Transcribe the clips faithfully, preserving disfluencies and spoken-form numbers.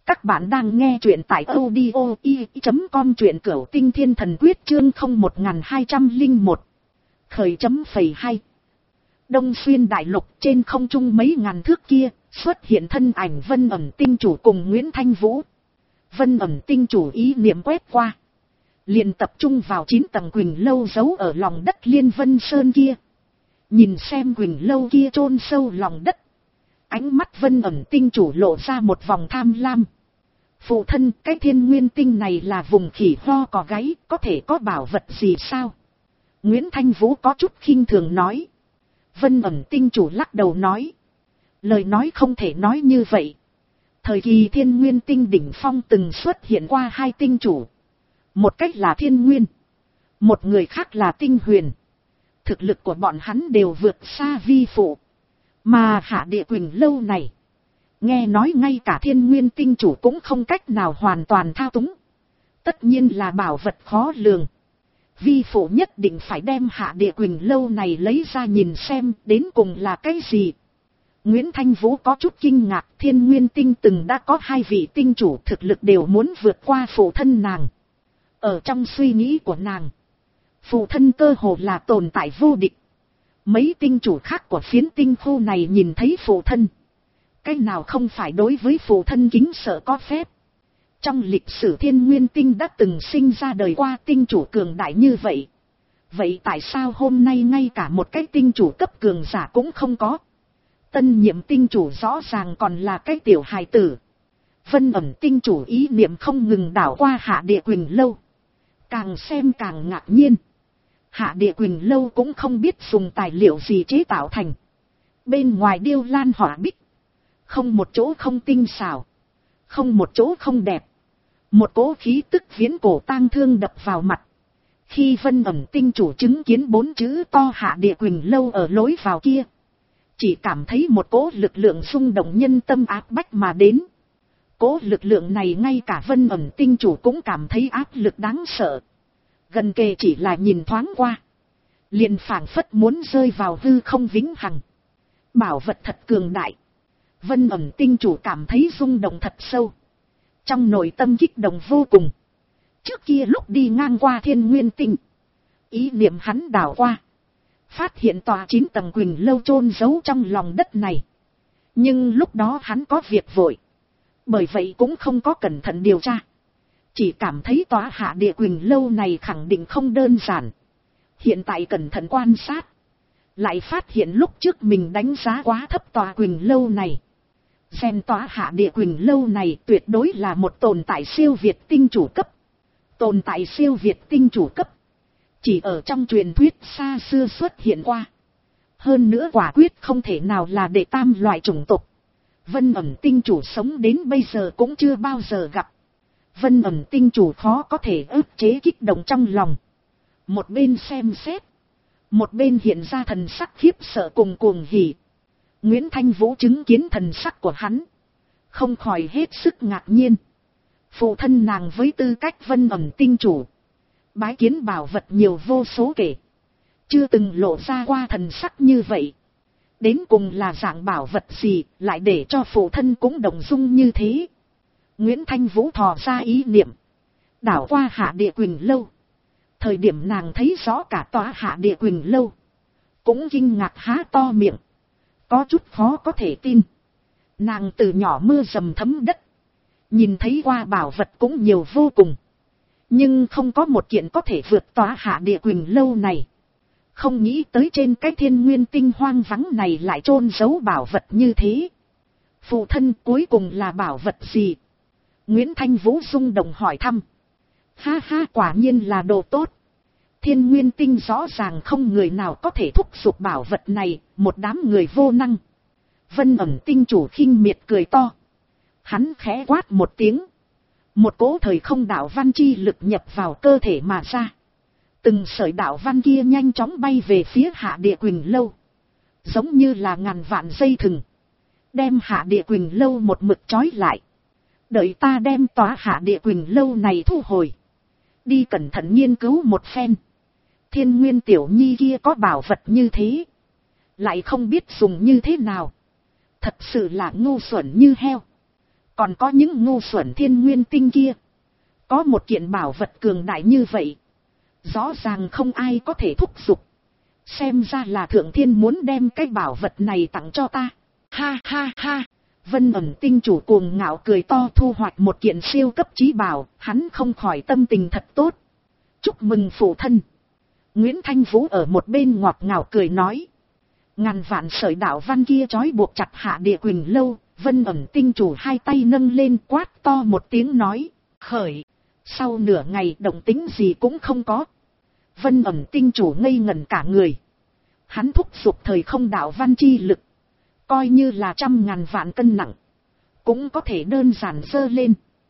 Các bạn đang nghe truyện tại audio i chấm com, truyện Cửu Tinh Thiên Thần Quyết chương không một hai không một. Khởi chấm phẩy hai. Đông xuyên đại lục, trên không trung mấy ngàn thước kia, xuất hiện thân ảnh Vân Ẩn Tinh Chủ cùng Nguyễn Thanh Vũ. Vân Ẩn Tinh Chủ ý niệm quét qua, liền tập trung vào chín tầng Quỳnh Lâu giấu ở lòng đất Liên Vân Sơn kia. Nhìn xem Quỳnh Lâu kia chôn sâu lòng đất, ánh mắt Vân Ẩn Tinh Chủ lộ ra một vòng tham lam. Phụ thân, cái thiên nguyên tinh này là vùng khỉ ho cò gáy, có thể có bảo vật gì sao? Nguyễn Thanh Vũ có chút khinh thường nói. Vân Ẩn Tinh Chủ lắc đầu nói. Lời nói không thể nói như vậy. Thời kỳ thiên nguyên tinh đỉnh phong từng xuất hiện qua hai tinh chủ. Một cách là thiên nguyên, một người khác là tinh huyền. Thực lực của bọn hắn đều vượt xa vi phụ. Mà hạ địa Quỳnh Lâu này, nghe nói ngay cả thiên nguyên tinh chủ cũng không cách nào hoàn toàn thao túng. Tất nhiên là bảo vật khó lường. Vi phụ nhất định phải đem hạ địa Quỳnh Lâu này lấy ra nhìn xem đến cùng là cái gì. Nguyễn Thanh Vũ có chút kinh ngạc, thiên nguyên tinh từng đã có hai vị tinh chủ, thực lực đều muốn vượt qua phụ thân nàng. Ở trong suy nghĩ của nàng, phụ thân cơ hồ là tồn tại vô địch. Mấy tinh chủ khác của phiến tinh khu này nhìn thấy phụ thân, cái nào không phải đối với phụ thân kính sợ có phép. Trong lịch sử thiên nguyên tinh đã từng sinh ra đời qua tinh chủ cường đại như vậy. Vậy tại sao hôm nay ngay cả một cái tinh chủ cấp cường giả cũng không có? Tân nhiệm tinh chủ rõ ràng còn là cái tiểu hài tử. Vân Ẩn Tinh Chủ ý niệm không ngừng đảo qua hạ địa Quỳnh Lâu. Càng xem càng ngạc nhiên. Hạ địa Quỳnh Lâu cũng không biết dùng tài liệu gì chế tạo thành. Bên ngoài điêu lan họa bích, không một chỗ không tinh xảo, không một chỗ không đẹp. Một cỗ khí tức viễn cổ tang thương đập vào mặt. Khi Vân Ẩn Tinh Chủ chứng kiến bốn chữ to hạ địa Quỳnh Lâu ở lối vào kia, chỉ cảm thấy một cỗ lực lượng xung động nhân tâm áp bách mà đến. Cỗ lực lượng này ngay cả Vân Ẩn Tinh Chủ cũng cảm thấy áp lực đáng sợ. Gần kề chỉ là nhìn thoáng qua, liền phảng phất muốn rơi vào hư không vĩnh hằng. Bảo vật thật cường đại. Vân Ẩn Tinh Chủ cảm thấy rung động thật sâu. Trong nội tâm kích động vô cùng. Trước kia lúc đi ngang qua thiên nguyên tinh, ý niệm hắn đảo qua, phát hiện tòa chín tầng Quỳnh Lâu chôn giấu trong lòng đất này. Nhưng lúc đó hắn có việc vội, bởi vậy cũng không có cẩn thận điều tra. Chỉ cảm thấy tòa hạ địa Quỳnh Lâu này khẳng định không đơn giản. Hiện tại cẩn thận quan sát, lại phát hiện lúc trước mình đánh giá quá thấp tòa Quỳnh Lâu này. Xem tòa hạ địa Quỳnh Lâu này tuyệt đối là một tồn tại siêu việt tinh chủ cấp. Tồn tại siêu việt tinh chủ cấp, chỉ ở trong truyền thuyết xa xưa xuất hiện qua. Hơn nữa quả quyết không thể nào là đệ tam loại chủng tộc. Vân Ẩn Tinh Chủ sống đến bây giờ cũng chưa bao giờ gặp. Vân Ẩn Tinh Chủ khó có thể ức chế kích động trong lòng. Một bên xem xét, một bên hiện ra thần sắc khiếp sợ cùng cuồng hỉ. Nguyễn Thanh Vũ chứng kiến thần sắc của hắn, không khỏi hết sức ngạc nhiên. Phụ thân nàng với tư cách Vân Ẩn Tinh Chủ, bái kiến bảo vật nhiều vô số kể, chưa từng lộ ra qua thần sắc như vậy. Đến cùng là dạng bảo vật gì lại để cho phụ thân cũng động dung như thế? Nguyễn Thanh Vũ thò ra ý niệm, đảo qua hạ địa Quỳnh Lâu. Thời điểm nàng thấy rõ cả tòa hạ địa Quỳnh Lâu, cũng kinh ngạc há to miệng, có chút khó có thể tin. Nàng từ nhỏ mưa dầm thấm đất, nhìn thấy qua bảo vật cũng nhiều vô cùng, nhưng không có một kiện có thể vượt tòa hạ địa Quỳnh Lâu này. Không nghĩ tới trên cái thiên nguyên tinh hoang vắng này lại chôn giấu bảo vật như thế. Phụ thân, cuối cùng là bảo vật gì? Nguyễn Thanh Vũ rung động hỏi thăm. Ha ha, quả nhiên là đồ tốt. Thiên nguyên tinh rõ ràng không người nào có thể thúc giục bảo vật này, một đám người vô năng. Vân Ẩn Tinh Chủ khinh miệt cười to. Hắn khẽ quát một tiếng, một cỗ thời không đạo văn chi lực nhập vào cơ thể mà ra. Từng sợi đạo văn kia nhanh chóng bay về phía hạ địa Quỳnh Lâu, giống như là ngàn vạn dây thừng, đem hạ địa Quỳnh Lâu một mực trói lại. Đợi ta đem tòa hạ địa Quỳnh Lâu này thu hồi, đi cẩn thận nghiên cứu một phen. Thiên nguyên tiểu nhi kia có bảo vật như thế, lại không biết dùng như thế nào, thật sự là ngu xuẩn như heo. Còn có những ngu xuẩn thiên nguyên tinh kia. Có một kiện bảo vật cường đại như vậy. Rõ ràng không ai có thể thúc giục. Xem ra là thượng thiên muốn đem cái bảo vật này tặng cho ta. Ha ha ha. Vân ẩn tinh chủ cuồng ngạo cười to, thu hoạch một kiện siêu cấp chí bảo. Hắn không khỏi tâm tình thật tốt. Chúc mừng phụ thân. Nguyễn Thanh Vũ ở một bên ngọt ngào cười nói. Ngàn vạn sợi đạo văn kia trói buộc chặt Hạ Địa Quỳnh lâu. Vân ẩn tinh chủ hai tay nâng lên quát to một tiếng nói. Khởi. Sau nửa ngày động tĩnh gì cũng không có. Vân ẩn tinh chủ ngây ngẩn cả người. Hắn thúc giục thời không đạo văn chi lực. Coi như là trăm ngàn vạn cân nặng. Cũng có thể đơn giản dơ lên.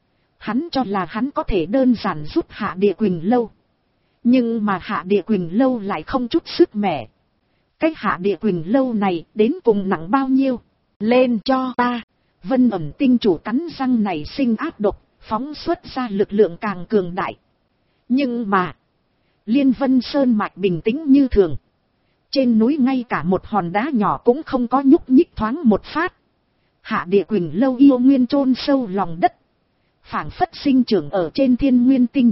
Hắn cho là hắn có thể đơn giản giúp Hạ Địa Quỳnh lâu. Nhưng mà Hạ Địa Quỳnh lâu lại không chút sức mẻ. Cái Hạ Địa Quỳnh lâu này đến cùng nặng bao nhiêu? Lên cho ta. Vân ẩn tinh chủ cắn răng này sinh ác độc, phóng xuất ra lực lượng càng cường đại. Nhưng mà, Liên Vân Sơn mạch bình tĩnh như thường. Trên núi ngay cả một hòn đá nhỏ cũng không có nhúc nhích thoáng một phát. Hạ Địa Quỳnh lâu yêu nguyên chôn sâu lòng đất. Phảng phất sinh trưởng ở trên thiên nguyên tinh.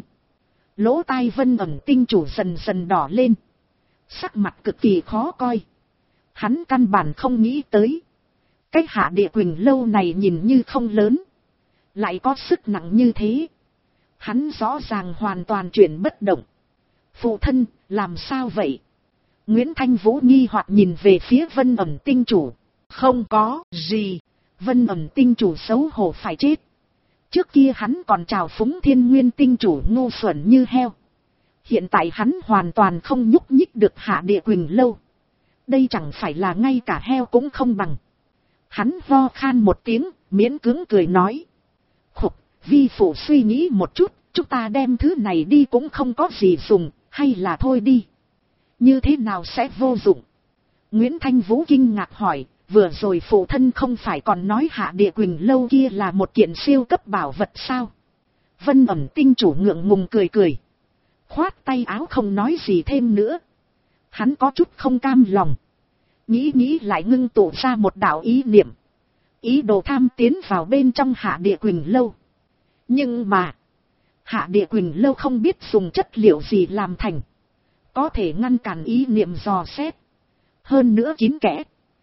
Lỗ tai Vân ẩn tinh chủ dần dần đỏ lên. Sắc mặt cực kỳ khó coi. Hắn căn bản không nghĩ tới. Cái Hạ Địa Quỳnh lâu này nhìn như không lớn. Lại có sức nặng như thế. Hắn rõ ràng hoàn toàn chuyển bất động. Phụ thân, làm sao vậy? Nguyễn Thanh Vũ nghi hoặc nhìn về phía Vân ẩn tinh chủ. Không có gì. Vân ẩn tinh chủ xấu hổ phải chết. Trước kia hắn còn chào phúng thiên nguyên tinh chủ ngu xuẩn như heo. Hiện tại hắn hoàn toàn không nhúc nhích được Hạ Địa Quỳnh lâu. Đây chẳng phải là ngay cả heo cũng không bằng. Hắn ho khan một tiếng, miễn cưỡng cười nói. Khục, vi phụ suy nghĩ một chút, chúng ta đem thứ này đi cũng không có gì dùng, hay là thôi đi. Như thế nào sẽ vô dụng? Nguyễn Thanh Vũ kinh ngạc hỏi, vừa rồi phụ thân không phải còn nói Hạ Địa Quỳnh lâu kia là một kiện siêu cấp bảo vật sao? Vân ẩn tinh chủ ngượng ngùng cười cười. Khoát tay áo không nói gì thêm nữa. Hắn có chút không cam lòng. Nghĩ nghĩ lại ngưng tụ ra một đạo ý niệm. Ý đồ tham tiến vào bên trong Hạ Địa Quỳnh lâu. Nhưng mà, Hạ Địa Quỳnh lâu không biết dùng chất liệu gì làm thành. Có thể ngăn cản ý niệm dò xét. Hơn nữa kín kẽ.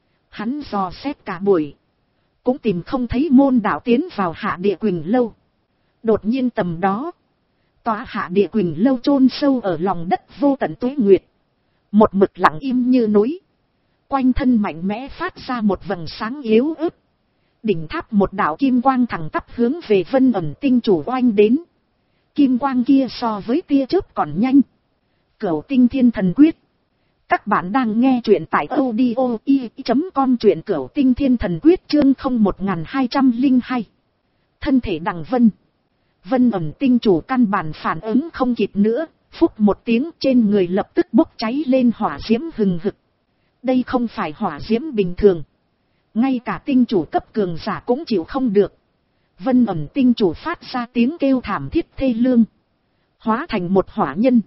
Hắn dò xét cả buổi. Cũng tìm không thấy môn đạo tiến vào Hạ Địa Quỳnh lâu. Đột nhiên tầm đó. Tòa Hạ Địa Quỳnh lâu chôn sâu ở lòng đất vô tận tuế nguyệt. Một mực lặng im như núi. Quanh thân mạnh mẽ phát ra một vầng sáng yếu ớt. Đỉnh tháp một đạo kim quang thẳng tắp hướng về Vân ẩn tinh chủ oanh đến. Kim quang kia so với tia chớp còn nhanh. Cửu Tinh Thiên Thần Quyết. Các bạn đang nghe truyện tại audio i chấm com, truyện Cửu Tinh Thiên Thần Quyết chương không một hai không hai. Thân thể đằng vân. Vân ẩn tinh chủ căn bản phản ứng không kịp nữa, phúc một tiếng trên người lập tức bốc cháy lên hỏa diễm hừng hực. Đây không phải hỏa diễm bình thường. Ngay cả tinh chủ cấp cường giả cũng chịu không được. Vân ẩn tinh chủ phát ra tiếng kêu thảm thiết thê lương. Hóa thành một hỏa nhân.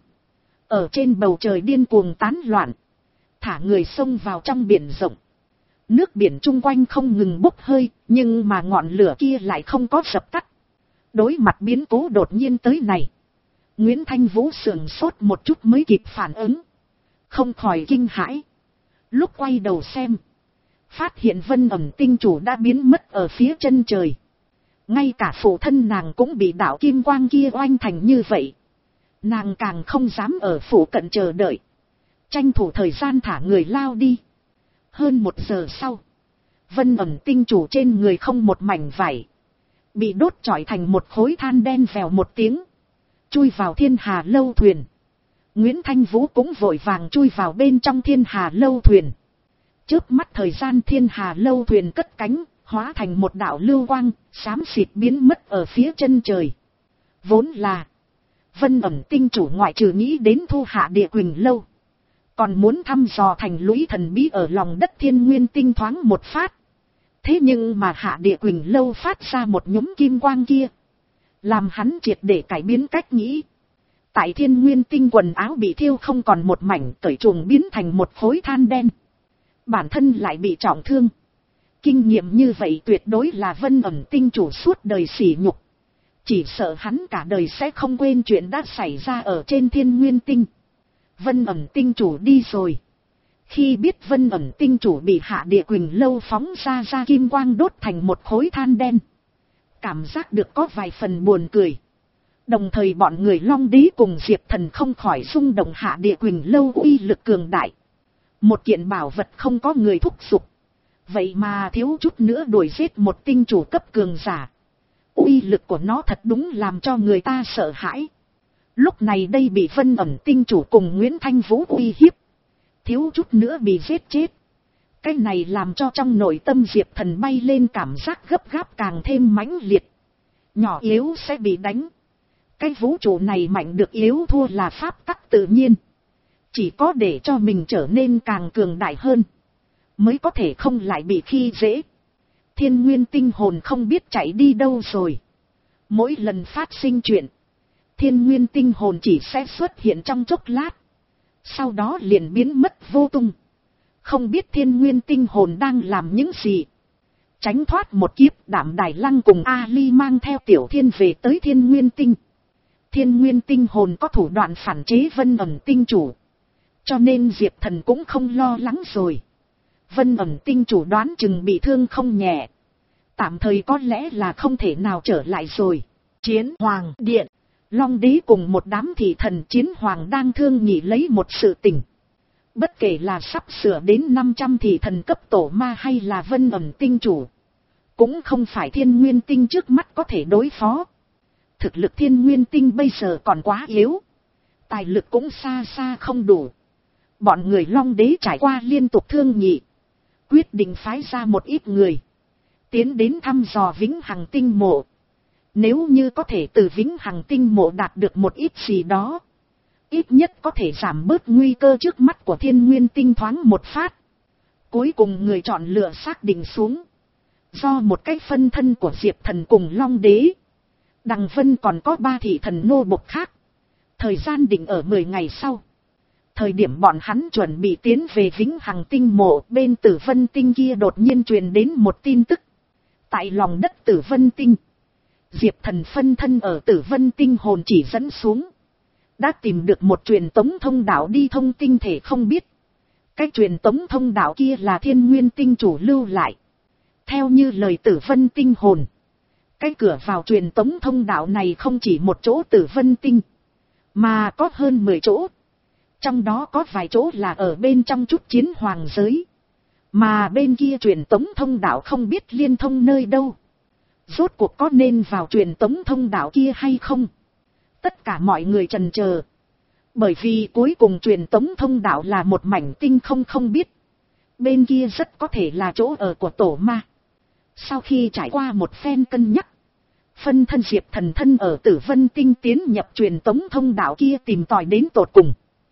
Ở trên bầu trời điên cuồng tán loạn. Thả người xông vào trong biển rộng. Nước biển chung quanh không ngừng bốc hơi, nhưng mà ngọn lửa kia lại không có dập tắt. Đối mặt biến cố đột nhiên tới này. Nguyễn Thanh Vũ sửng sốt một chút mới kịp phản ứng. Không khỏi kinh hãi. Lúc quay đầu xem. Phát hiện Vân ẩn tinh chủ đã biến mất ở phía chân trời. Ngay cả phụ thân nàng cũng bị đạo kim quang kia oanh thành như vậy. Nàng càng không dám ở phủ cận chờ đợi. Tranh thủ thời gian thả người lao đi. Hơn một giờ sau. Vân ẩn tinh chủ trên người không một mảnh vải. Bị đốt trọi thành một khối than đen vèo một tiếng. Chui vào Thiên Hà lâu thuyền. Nguyễn Thanh Vũ cũng vội vàng chui vào bên trong Thiên Hà lâu thuyền. Chớp mắt thời gian Thiên Hà lâu thuyền cất cánh, hóa thành một đạo lưu quang, xám xịt biến mất ở phía chân trời. Vốn là, Vân ẩn tinh chủ ngoại trừ nghĩ đến thu Hạ Địa Quỳnh lâu. Còn muốn thăm dò thành lũy thần bí ở lòng đất thiên nguyên tinh thoáng một phát. Thế nhưng mà Hạ Địa Quỳnh lâu phát ra một nhúm kim quang kia. Làm hắn triệt để cải biến cách nghĩ. Tại thiên nguyên tinh quần áo bị thiêu không còn một mảnh, cởi chuồng biến thành một khối than đen. Bản thân lại bị trọng thương. Kinh nghiệm như vậy tuyệt đối là Vân ẩn tinh chủ suốt đời sỉ nhục. Chỉ sợ hắn cả đời sẽ không quên chuyện đã xảy ra ở trên Thiên Nguyên tinh. Vân ẩn tinh chủ đi rồi. Khi biết Vân ẩn tinh chủ bị Hạ Địa Quỳnh Lâu phóng ra ra kim quang đốt thành một khối than đen, cảm giác được có vài phần buồn cười. Đồng thời bọn người Long Đế cùng Diệp Thần không khỏi rung động Hạ Địa Quỳnh Lâu uy lực cường đại. Một kiện bảo vật không có người thúc giục, vậy mà thiếu chút nữa đuổi giết một tinh chủ cấp cường giả. Uy lực của nó thật đúng làm cho người ta sợ hãi. Lúc này đây bị Vân ẩn tinh chủ cùng Nguyễn Thanh Vũ uy hiếp, thiếu chút nữa bị giết chết. Cái này làm cho trong nội tâm Diệp Thần bay lên cảm giác gấp gáp càng thêm mãnh liệt. Nhỏ yếu sẽ bị đánh. Cái vũ trụ này mạnh được yếu thua là pháp tắc tự nhiên. Chỉ có để cho mình trở nên càng cường đại hơn, mới có thể không lại bị khi dễ. Thiên Nguyên tinh hồn không biết chạy đi đâu rồi. Mỗi lần phát sinh chuyện, Thiên Nguyên tinh hồn chỉ sẽ xuất hiện trong chốc lát, sau đó liền biến mất vô tung. Không biết Thiên Nguyên tinh hồn đang làm những gì. Tránh thoát một kiếp, Đạm Đài Lăng cùng Ali mang theo Tiểu Thiên về tới Thiên Nguyên tinh. Thiên Nguyên tinh hồn có thủ đoạn phản chế Vân ẩn tinh chủ, cho nên Diệp Thần cũng không lo lắng rồi. Vân ẩn tinh chủ đoán chừng bị thương không nhẹ, tạm thời có lẽ là không thể nào trở lại rồi. Chiến Hoàng Điện, Long Đế cùng một đám thị thần Chiến Hoàng đang thương nghị lấy một sự tình. Bất kể là sắp sửa đến năm trăm thị thần cấp tổ ma hay là Vân ẩn tinh chủ, cũng không phải Thiên Nguyên tinh trước mắt có thể đối phó. Thực lực Thiên Nguyên tinh bây giờ còn quá yếu, tài lực cũng xa xa không đủ. Bọn người Long Đế trải qua liên tục thương nghị, quyết định phái ra một ít người tiến đến thăm dò Vĩnh Hằng tinh mộ. Nếu như có thể từ Vĩnh Hằng tinh mộ đạt được một ít gì đó, ít nhất có thể giảm bớt nguy cơ trước mắt của Thiên Nguyên tinh thoáng một phát. Cuối cùng người chọn lựa xác định xuống, do một cách phân thân của Diệp Thần cùng Long Đế, Đằng Vân còn có ba thị thần nô bộc khác. Thời gian định ở mười ngày sau. Thời điểm bọn hắn chuẩn bị tiến về Vĩnh Hằng tinh mộ, bên Tử Vân tinh kia đột nhiên truyền đến một tin tức. Tại lòng đất Tử Vân tinh, Diệp Thần phân thân ở Tử Vân tinh hồn chỉ dẫn xuống, đã tìm được một truyền tống thông đạo đi thông tinh thể không biết. Cái truyền tống thông đạo kia là Thiên Nguyên tinh chủ lưu lại. Theo như lời Tử Vân tinh hồn, cái cửa vào truyền tống thông đạo này không chỉ một chỗ Tử Vân tinh, mà có hơn mười chỗ. Trong đó có vài chỗ là ở bên trong chút Chiến Hoàng giới, mà bên kia truyền tống thông đạo không biết liên thông nơi đâu. Rốt cuộc có nên vào truyền tống thông đạo kia hay không? Tất cả mọi người chần chờ. Bởi vì cuối cùng truyền tống thông đạo là một mảnh tinh không không biết. Bên kia rất có thể là chỗ ở của tổ ma. Sau khi trải qua một phen cân nhắc, phân thân Diệp Thần thân ở Tử Vân tinh tiến nhập truyền tống thông đạo kia tìm tòi đến tột cùng.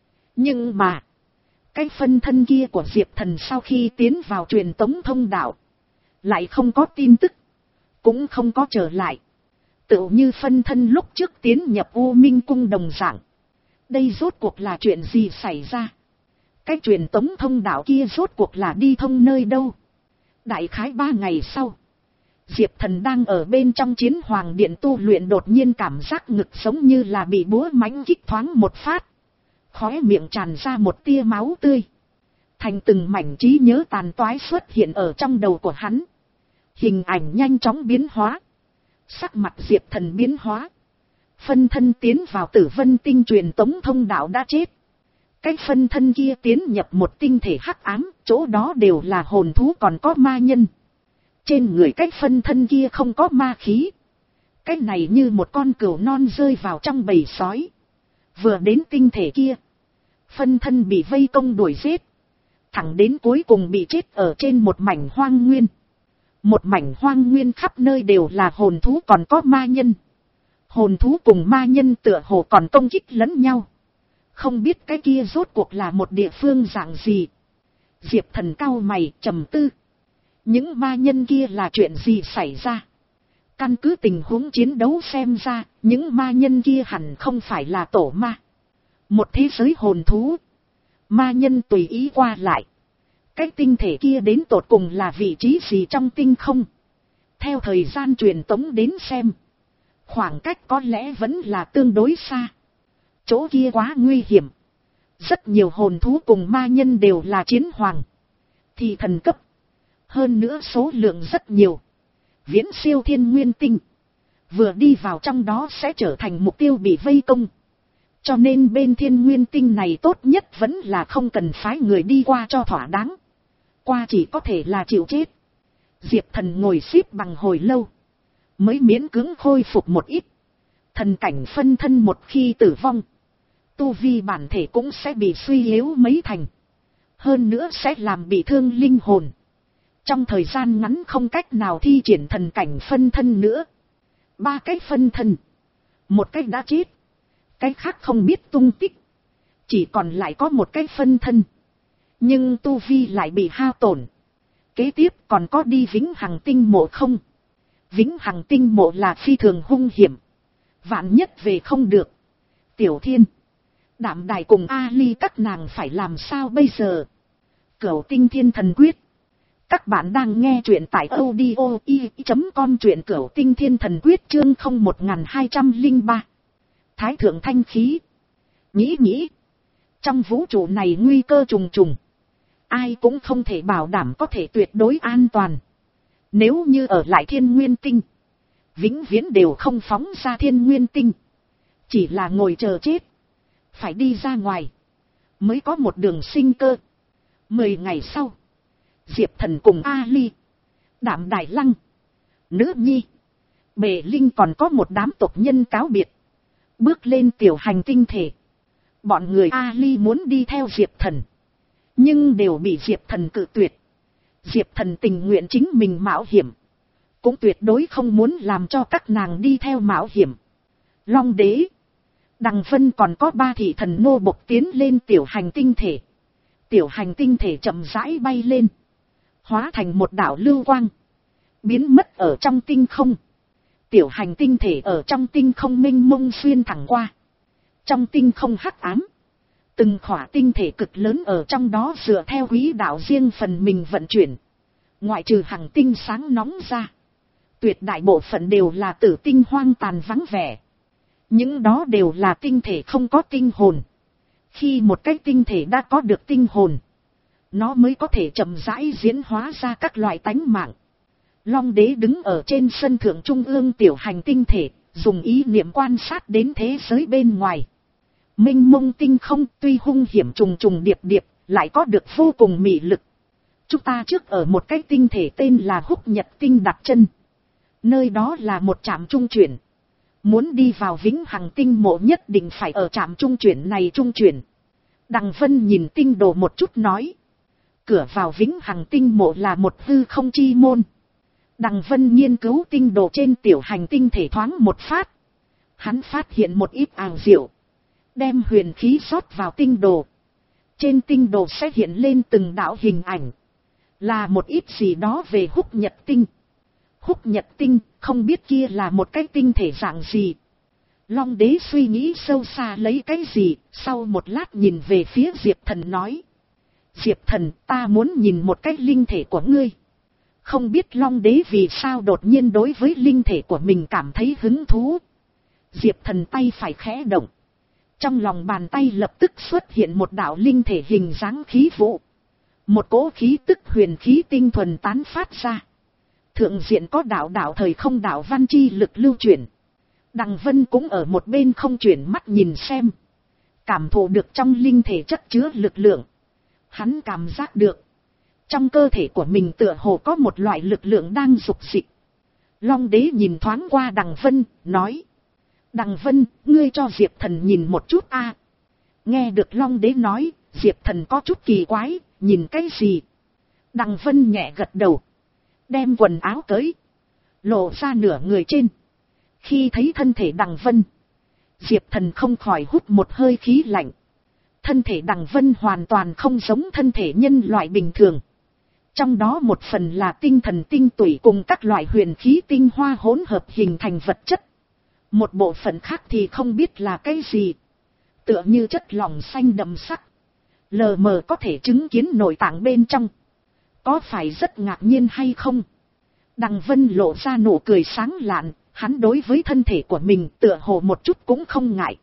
Nhưng mà, cái phân thân kia của Diệp Thần sau khi tiến vào truyền tống thông đạo, lại không có tin tức, cũng không có trở lại. Tựu như phân thân lúc trước tiến nhập U Minh cung đồng dạng. Đây rốt cuộc là chuyện gì xảy ra? Cái truyền tống thông đạo kia rốt cuộc là đi thông nơi đâu? Đại khái ba ngày sau, Diệp Thần đang ở bên trong Chiến Hoàng Điện tu luyện, đột nhiên cảm giác ngực giống như là bị búa mãnh kích thoáng một phát. Khóe miệng tràn ra một tia máu tươi. Thành từng mảnh trí nhớ tàn toái xuất hiện ở trong đầu của hắn. Hình ảnh nhanh chóng biến hóa. Sắc mặt Diệp Thần biến hóa. Phân thân tiến vào Tử Vân tinh truyền tống thông đạo đã chết. Cái phân thân kia tiến nhập một tinh thể hắc ám, chỗ đó đều là hồn thú còn có ma nhân. Trên người cái phân thân kia không có ma khí. Cái này như một con cừu non rơi vào trong bầy sói. Vừa đến tinh thể kia, phân thân bị vây công đuổi giết, thẳng đến cuối cùng bị chết ở trên một mảnh hoang nguyên. Một mảnh hoang nguyên khắp nơi đều là hồn thú còn có ma nhân. Hồn thú cùng ma nhân tựa hồ còn công kích lẫn nhau. Không biết cái kia rốt cuộc là một địa phương dạng gì. Diệp Thần cau mày trầm tư. Những ma nhân kia là chuyện gì xảy ra? Căn cứ tình huống chiến đấu xem ra, những ma nhân kia hẳn không phải là tổ ma. Một thế giới hồn thú. Ma nhân tùy ý qua lại. Cái tinh thể kia đến tột cùng là vị trí gì trong tinh không? Theo thời gian truyền tống đến xem, khoảng cách có lẽ vẫn là tương đối xa. Chỗ kia quá nguy hiểm. Rất nhiều hồn thú cùng ma nhân đều là chiến hoàng, thì thần cấp. Hơn nữa số lượng rất nhiều. Viễn siêu thiên nguyên tinh. Vừa đi vào trong đó sẽ trở thành mục tiêu bị vây công. Cho nên bên thiên nguyên tinh này tốt nhất vẫn là không cần phái người đi qua cho thỏa đáng. Qua chỉ có thể là chịu chết. Diệp Thần ngồi xếp bằng hồi lâu, mới miễn cưỡng khôi phục một ít. Thần cảnh phân thân một khi tử vong, tu vi bản thể cũng sẽ bị suy yếu mấy thành. Hơn nữa sẽ làm bị thương linh hồn. Trong thời gian ngắn không cách nào thi triển thần cảnh phân thân nữa. Ba cái phân thân, một cái đã chết, cái khác không biết tung tích. Chỉ còn lại có một cái phân thân, nhưng tu vi lại bị hao tổn. Kế tiếp còn có đi Vĩnh Hằng Tinh Mộ không? Vĩnh Hằng Tinh Mộ là phi thường hung hiểm. Vạn nhất về không được, Tiểu Thiên, Đạm Đài cùng Ali các nàng phải làm sao bây giờ? Cửu Tinh Thiên Thần Quyết. Các bạn đang nghe truyện tại audio i chấm com, truyện Cửu Tinh Thiên Thần Quyết chương không một hai không ba. Thái thượng thanh khí. Nghĩ nghĩ, trong vũ trụ này nguy cơ trùng trùng. Ai cũng không thể bảo đảm có thể tuyệt đối an toàn. Nếu như ở lại thiên nguyên tinh, vĩnh viễn đều không phóng ra thiên nguyên tinh. Chỉ là ngồi chờ chết. Phải đi ra ngoài, mới có một đường sinh cơ. Mười ngày sau, Diệp Thần cùng Ali, Đạm Đài Lăng, Nữ Nhi, Bệ Linh còn có một đám tộc nhân cáo biệt. Bước lên tiểu hành tinh thể. Bọn người Ali muốn đi theo Diệp Thần, nhưng đều bị Diệp Thần cự tuyệt. Diệp Thần tình nguyện chính mình mạo hiểm, cũng tuyệt đối không muốn làm cho các nàng đi theo mạo hiểm. Long Đế, Đằng Vân còn có ba thị thần nô bộc tiến lên tiểu hành tinh thể. Tiểu hành tinh thể chậm rãi bay lên, hóa thành một đạo lưu quang, biến mất ở trong tinh không. Tiểu hành tinh thể ở trong tinh không mênh mông xuyên thẳng qua. Trong tinh không hắc ám, từng khỏa tinh thể cực lớn ở trong đó dựa theo quỹ đạo riêng phần mình vận chuyển. Ngoại trừ hành tinh sáng nóng ra, tuyệt đại bộ phận đều là tử tinh hoang tàn vắng vẻ. Những đó đều là tinh thể không có tinh hồn. Khi một cái tinh thể đã có được tinh hồn, nó mới có thể chậm rãi diễn hóa ra các loại tánh mạng. Long Đế đứng ở trên sân thượng trung ương tiểu hành tinh thể, dùng ý niệm quan sát đến thế giới bên ngoài. Mênh mông tinh không tuy hung hiểm trùng trùng điệp điệp, lại có được vô cùng mị lực. Chúng ta trước ở một cái tinh thể tên là Húc Nhật Tinh đặt chân. Nơi đó là một trạm trung chuyển. Muốn đi vào Vĩnh Hằng Tinh Mộ nhất định phải ở trạm trung chuyển này trung chuyển. Đằng Vân nhìn tinh đồ một chút nói. Cửa vào Vĩnh Hằng Tinh Mộ là một hư không chi môn. Đằng Vân nghiên cứu tinh đồ trên tiểu hành tinh thể thoáng một phát. Hắn phát hiện một ít ảo diệu. Đem huyền khí rót vào tinh đồ. Trên tinh đồ sẽ hiện lên từng đạo hình ảnh. Là một ít gì đó về Húc Nhật Tinh. Húc Nhật Tinh, không biết kia là một cái tinh thể dạng gì. Long Đế suy nghĩ sâu xa lấy cái gì, sau một lát nhìn về phía Diệp Thần nói. Diệp Thần, ta muốn nhìn một cái linh thể của ngươi. Không biết Long Đế vì sao đột nhiên đối với linh thể của mình cảm thấy hứng thú. Diệp Thần tay phải khẽ động. Trong lòng bàn tay lập tức xuất hiện một đạo linh thể hình dáng khí vụ. Một cỗ khí tức huyền khí tinh thuần tán phát ra. Thượng diện có đạo đạo thời không đạo văn chi lực lưu chuyển. Đằng Vân cũng ở một bên không chuyển mắt nhìn xem. Cảm thụ được trong linh thể chất chứa lực lượng. Hắn cảm giác được. Trong cơ thể của mình tựa hồ có một loại lực lượng đang dục dịch. Long Đế nhìn thoáng qua Đằng Vân, nói. Đằng Vân, ngươi cho Diệp Thần nhìn một chút a. Nghe được Long Đế nói, Diệp Thần có chút kỳ quái, nhìn cái gì? Đằng Vân nhẹ gật đầu. Đem quần áo cởi. Lộ ra nửa người trên. Khi thấy thân thể Đằng Vân, Diệp Thần không khỏi hút một hơi khí lạnh. Thân thể Đằng Vân hoàn toàn không giống thân thể nhân loại bình thường. Trong đó một phần là tinh thần tinh tủy cùng các loại huyền khí tinh hoa hỗn hợp hình thành vật chất. Một bộ phận khác thì không biết là cái gì. Tựa như chất lỏng xanh đậm sắc. Lờ mờ có thể chứng kiến nội tạng bên trong. Có phải rất ngạc nhiên hay không? Đằng Vân lộ ra nụ cười sáng lạn, hắn đối với thân thể của mình tựa hồ một chút cũng không ngại.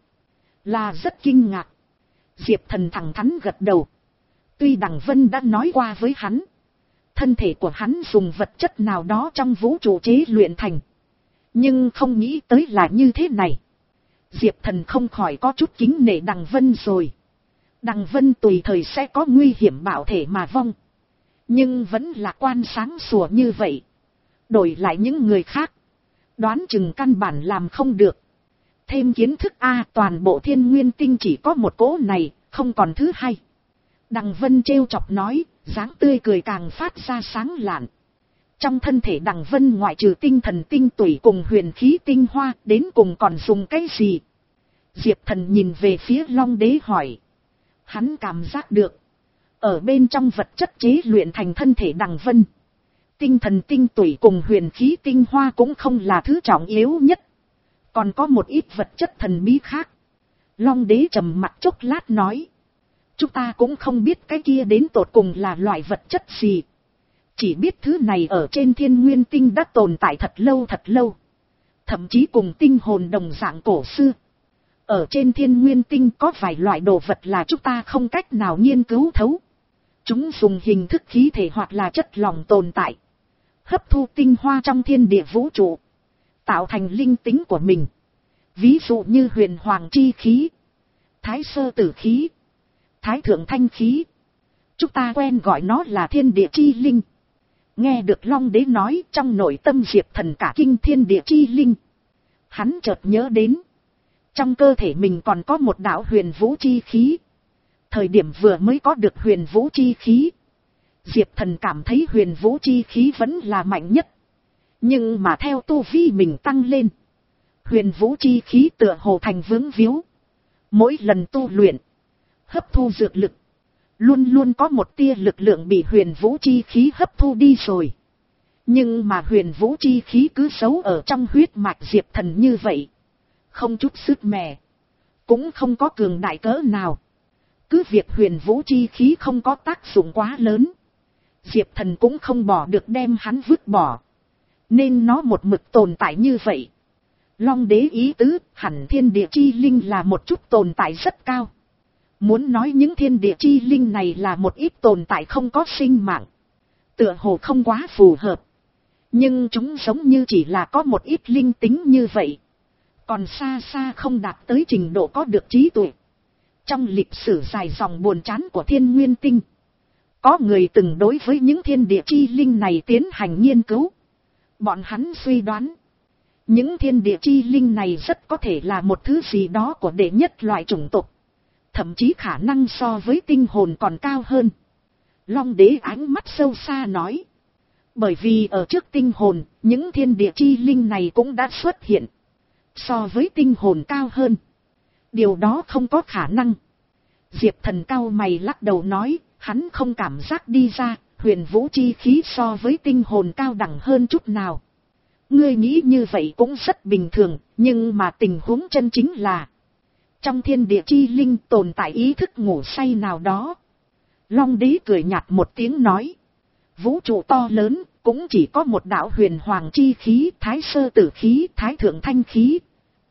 Là rất kinh ngạc. Diệp Thần thẳng thắn gật đầu. Tuy Đằng Vân đã nói qua với hắn, thân thể của hắn dùng vật chất nào đó trong vũ trụ chế luyện thành, nhưng không nghĩ tới là như thế này. Diệp Thần không khỏi có chút kính nể Đằng Vân rồi. Đằng Vân tùy thời sẽ có nguy hiểm bạo thể mà vong, nhưng vẫn lạc quan sáng sủa như vậy. Đổi lại những người khác, đoán chừng căn bản làm không được. Thêm kiến thức A, toàn bộ thiên nguyên tinh chỉ có một cỗ này, không còn thứ hai. Đằng Vân trêu chọc nói, dáng tươi cười càng phát ra sáng lạn. Trong thân thể Đằng Vân ngoại trừ tinh thần tinh tủy cùng huyền khí tinh hoa, đến cùng còn dùng cái gì? Diệp Thần nhìn về phía Long Đế hỏi. Hắn cảm giác được, ở bên trong vật chất chế luyện thành thân thể Đằng Vân, tinh thần tinh tủy cùng huyền khí tinh hoa cũng không là thứ trọng yếu nhất. Còn có một ít vật chất thần bí khác. Long Đế trầm mặt chốc lát nói. Chúng ta cũng không biết cái kia đến tột cùng là loại vật chất gì. Chỉ biết thứ này ở trên thiên nguyên tinh đã tồn tại thật lâu thật lâu. Thậm chí cùng tinh hồn đồng dạng cổ xưa. Ở trên thiên nguyên tinh có vài loại đồ vật là chúng ta không cách nào nghiên cứu thấu. Chúng dùng hình thức khí thể hoặc là chất lỏng tồn tại. Hấp thu tinh hoa trong thiên địa vũ trụ, tạo thành linh tính của mình. Ví dụ như huyền hoàng chi khí, thái sơ tử khí, thái thượng thanh khí. Chúng ta quen gọi nó là thiên địa chi linh. Nghe được Long Đế nói, trong nội tâm Diệp Thần cả kinh thiên địa chi linh. Hắn chợt nhớ đến, trong cơ thể mình còn có một đạo huyền vũ chi khí. Thời điểm vừa mới có được huyền vũ chi khí, Diệp Thần cảm thấy huyền vũ chi khí vẫn là mạnh nhất. Nhưng mà theo tu vi mình tăng lên, huyền vũ chi khí tựa hồ thành vướng víu. Mỗi lần tu luyện, hấp thu dược lực, luôn luôn có một tia lực lượng bị huyền vũ chi khí hấp thu đi rồi. Nhưng mà huyền vũ chi khí cứ giấu ở trong huyết mạch Diệp Thần như vậy, không chút sức mẻ, cũng không có cường đại cỡ nào. Cứ việc huyền vũ chi khí không có tác dụng quá lớn, Diệp Thần cũng không bỏ được đem hắn vứt bỏ, nên nó một mực tồn tại như vậy. Long Đế ý tứ, hẳn thiên địa chi linh là một chút tồn tại rất cao. Muốn nói những thiên địa chi linh này là một ít tồn tại không có sinh mạng, tựa hồ không quá phù hợp. Nhưng chúng giống như chỉ là có một ít linh tính như vậy, còn xa xa không đạt tới trình độ có được trí tuệ. Trong lịch sử dài dòng buồn chán của thiên nguyên tinh, có người từng đối với những thiên địa chi linh này tiến hành nghiên cứu. Bọn hắn suy đoán, những thiên địa chi linh này rất có thể là một thứ gì đó của đệ nhất loại chủng tộc. Thậm chí khả năng so với tinh hồn còn cao hơn. Long Đế ánh mắt sâu xa nói. Bởi vì ở trước tinh hồn, những thiên địa chi linh này cũng đã xuất hiện. So với tinh hồn cao hơn, điều đó không có khả năng. Diệp Thần cau mày lắc đầu nói, hắn không cảm giác đi ra, huyền vũ chi khí so với tinh hồn cao đẳng hơn chút nào. Ngươi nghĩ như vậy cũng rất bình thường, nhưng mà tình huống chân chính là, trong thiên địa chi linh tồn tại ý thức ngủ say nào đó. Long Đế cười nhạt một tiếng nói, vũ trụ to lớn, cũng chỉ có một đạo huyền hoàng chi khí, thái sơ tử khí, thái thượng thanh khí.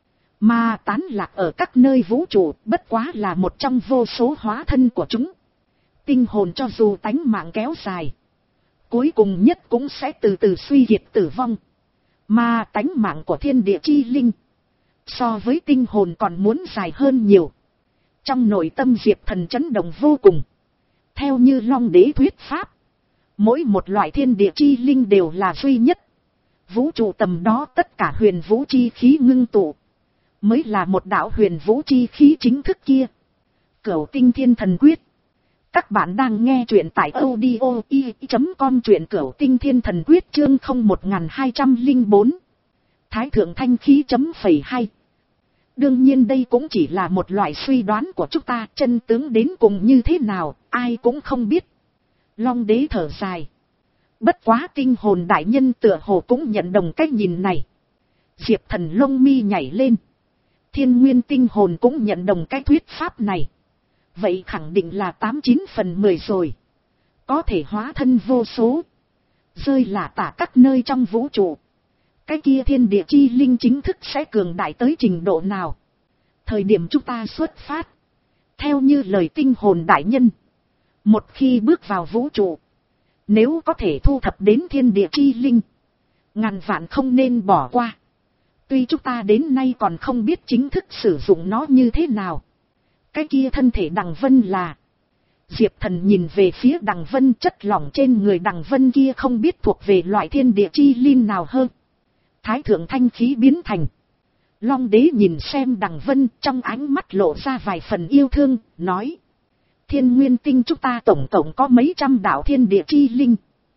Mà tán lạc ở các nơi vũ trụ, bất quá là một trong vô số hóa thân của chúng. Tinh hồn cho dù tánh mạng kéo dài, cuối cùng nhất cũng sẽ từ từ suy kiệt tử vong. Mà tánh mạng của thiên địa chi linh, so với tinh hồn còn muốn dài hơn nhiều. Trong nội tâm Diệp Thần chấn động vô cùng. Theo như Long Đế thuyết pháp, mỗi một loại thiên địa chi linh đều là duy nhất. Vũ trụ tầm đó tất cả huyền vũ chi khí ngưng tụ, mới là một đạo huyền vũ chi khí chính thức kia. Cửu Tinh Thiên Thần Quyết. Các bạn đang nghe truyện tại audio i chấm com, truyện Cửu Tinh Thiên Thần Quyết chương không một hai không bốn. Thái thượng thanh khí chấm phẩy hai. Đương nhiên đây cũng chỉ là một loại suy đoán của chúng ta, chân tướng đến cùng như thế nào, ai cũng không biết. Long Đế thở dài. Bất quá tinh hồn đại nhân tựa hồ cũng nhận đồng cách nhìn này. Diệp Thần lông mi nhảy lên. Thiên nguyên tinh hồn cũng nhận đồng cái thuyết pháp này. Vậy khẳng định là tám chín phần mười rồi. có thể hóa thân vô số, rơi lả tả các nơi trong vũ trụ. Cái kia thiên địa chi linh chính thức sẽ cường đại tới trình độ nào? Thời điểm chúng ta xuất phát, theo như lời tinh hồn đại nhân, một khi bước vào vũ trụ, nếu có thể thu thập đến thiên địa chi linh, ngàn vạn không nên bỏ qua. Tuy chúng ta đến nay còn không biết chính thức sử dụng nó như thế nào. Cái kia thân thể Đằng Vân là... Diệp Thần nhìn về phía Đằng Vân, chất lỏng trên người Đằng Vân kia không biết thuộc về loại thiên địa chi linh nào hơn. Thái thượng thanh khí biến thành. Long đế nhìn xem Đằng Vân, trong ánh mắt lộ ra vài phần yêu thương, nói. Thiên nguyên tinh chúng ta tổng cộng có mấy trăm đạo thiên địa chi linh.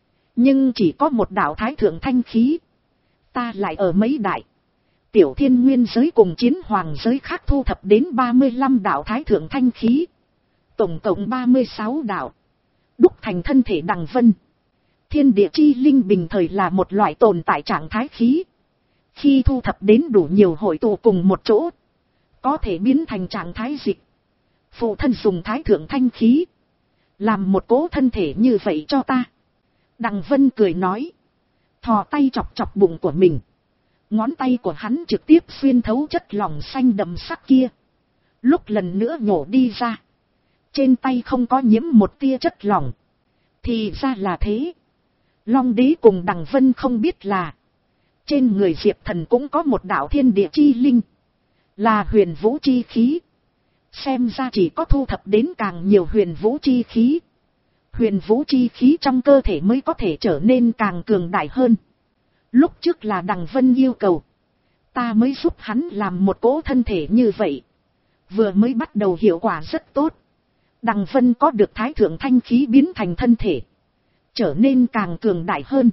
Nhưng chỉ có một đạo thái thượng thanh khí. Ta lại ở mấy đại. Tiểu thiên nguyên giới cùng chiến hoàng giới khác thu thập đến ba mươi lăm đạo thái thượng thanh khí. Tổng cộng ba mươi sáu đạo. Đúc thành thân thể Đằng Vân. Thiên địa chi linh bình thời là một loại tồn tại trạng thái khí. Khi thu thập đến đủ nhiều hội tụ cùng một chỗ, có thể biến thành trạng thái dịch. Phụ thân dùng thái thượng thanh khí, làm một cố thân thể như vậy cho ta. Đằng Vân cười nói, thò tay chọc chọc bụng của mình. Ngón tay của hắn trực tiếp xuyên thấu chất lỏng xanh đậm sắc kia. Lúc lần nữa nhổ đi ra, trên tay không có nhiễm một tia chất lỏng. Thì ra là thế. Long đế cùng Đằng Vân không biết là, trên người Diệp Thần cũng có một đạo thiên địa chi linh, là huyền vũ chi khí. Xem ra chỉ có thu thập đến càng nhiều huyền vũ chi khí, huyền vũ chi khí trong cơ thể mới có thể trở nên càng cường đại hơn. Lúc trước là Đằng Vân yêu cầu, ta mới giúp hắn làm một cỗ thân thể như vậy. Vừa mới bắt đầu hiệu quả rất tốt. Đằng Vân có được thái thượng thanh khí biến thành thân thể, trở nên càng cường đại hơn.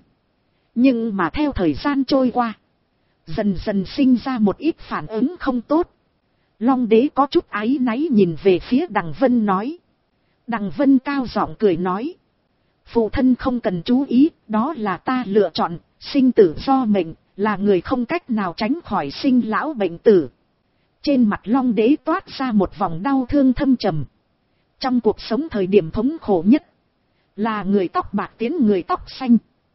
Nhưng mà theo thời gian trôi qua, dần dần sinh ra một ít phản ứng không tốt. Long đế có chút áy náy nhìn về phía Đằng Vân nói. Đằng Vân cao giọng cười nói, phụ thân không cần chú ý, đó là ta lựa chọn, sinh tử do mệnh, là người không cách nào tránh khỏi sinh lão bệnh tử. Trên mặt Long đế toát ra một vòng đau thương thâm trầm. Trong cuộc sống thời điểm thống khổ nhất, là người tóc bạc tiến người tóc xanh.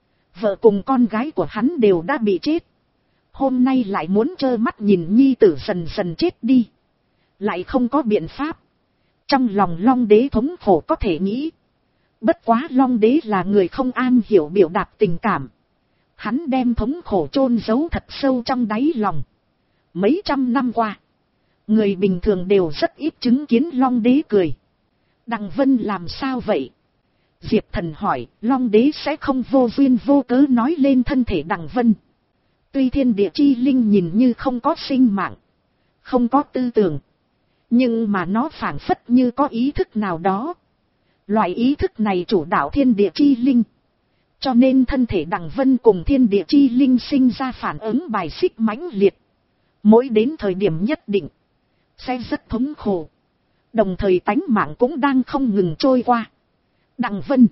Vợ cùng con gái của hắn đều đã bị chết. Hôm nay lại muốn trơ mắt nhìn nhi tử dần dần chết đi, lại không có biện pháp. Trong lòng Long đế thống khổ có thể nghĩ. Bất quá Long đế là người không am hiểu biểu đạt tình cảm. Hắn đem thống khổ chôn giấu thật sâu trong đáy lòng. Mấy trăm năm qua, người bình thường đều rất ít chứng kiến Long đế cười. Đằng Vân làm sao vậy? Diệp Thần hỏi. Long đế sẽ không vô duyên vô cớ nói lên thân thể Đằng Vân. Tuy thiên địa chi linh nhìn như không có sinh mạng, không có tư tưởng, nhưng mà nó phảng phất như có ý thức nào đó. Loại ý thức này chủ đạo thiên địa chi linh. Cho nên thân thể Đằng Vân cùng thiên địa chi linh sinh ra phản ứng bài xích mãnh liệt. Mỗi đến thời điểm nhất định, sẽ rất thống khổ. Đồng thời tánh mạng cũng đang không ngừng trôi qua. Đằng Vân.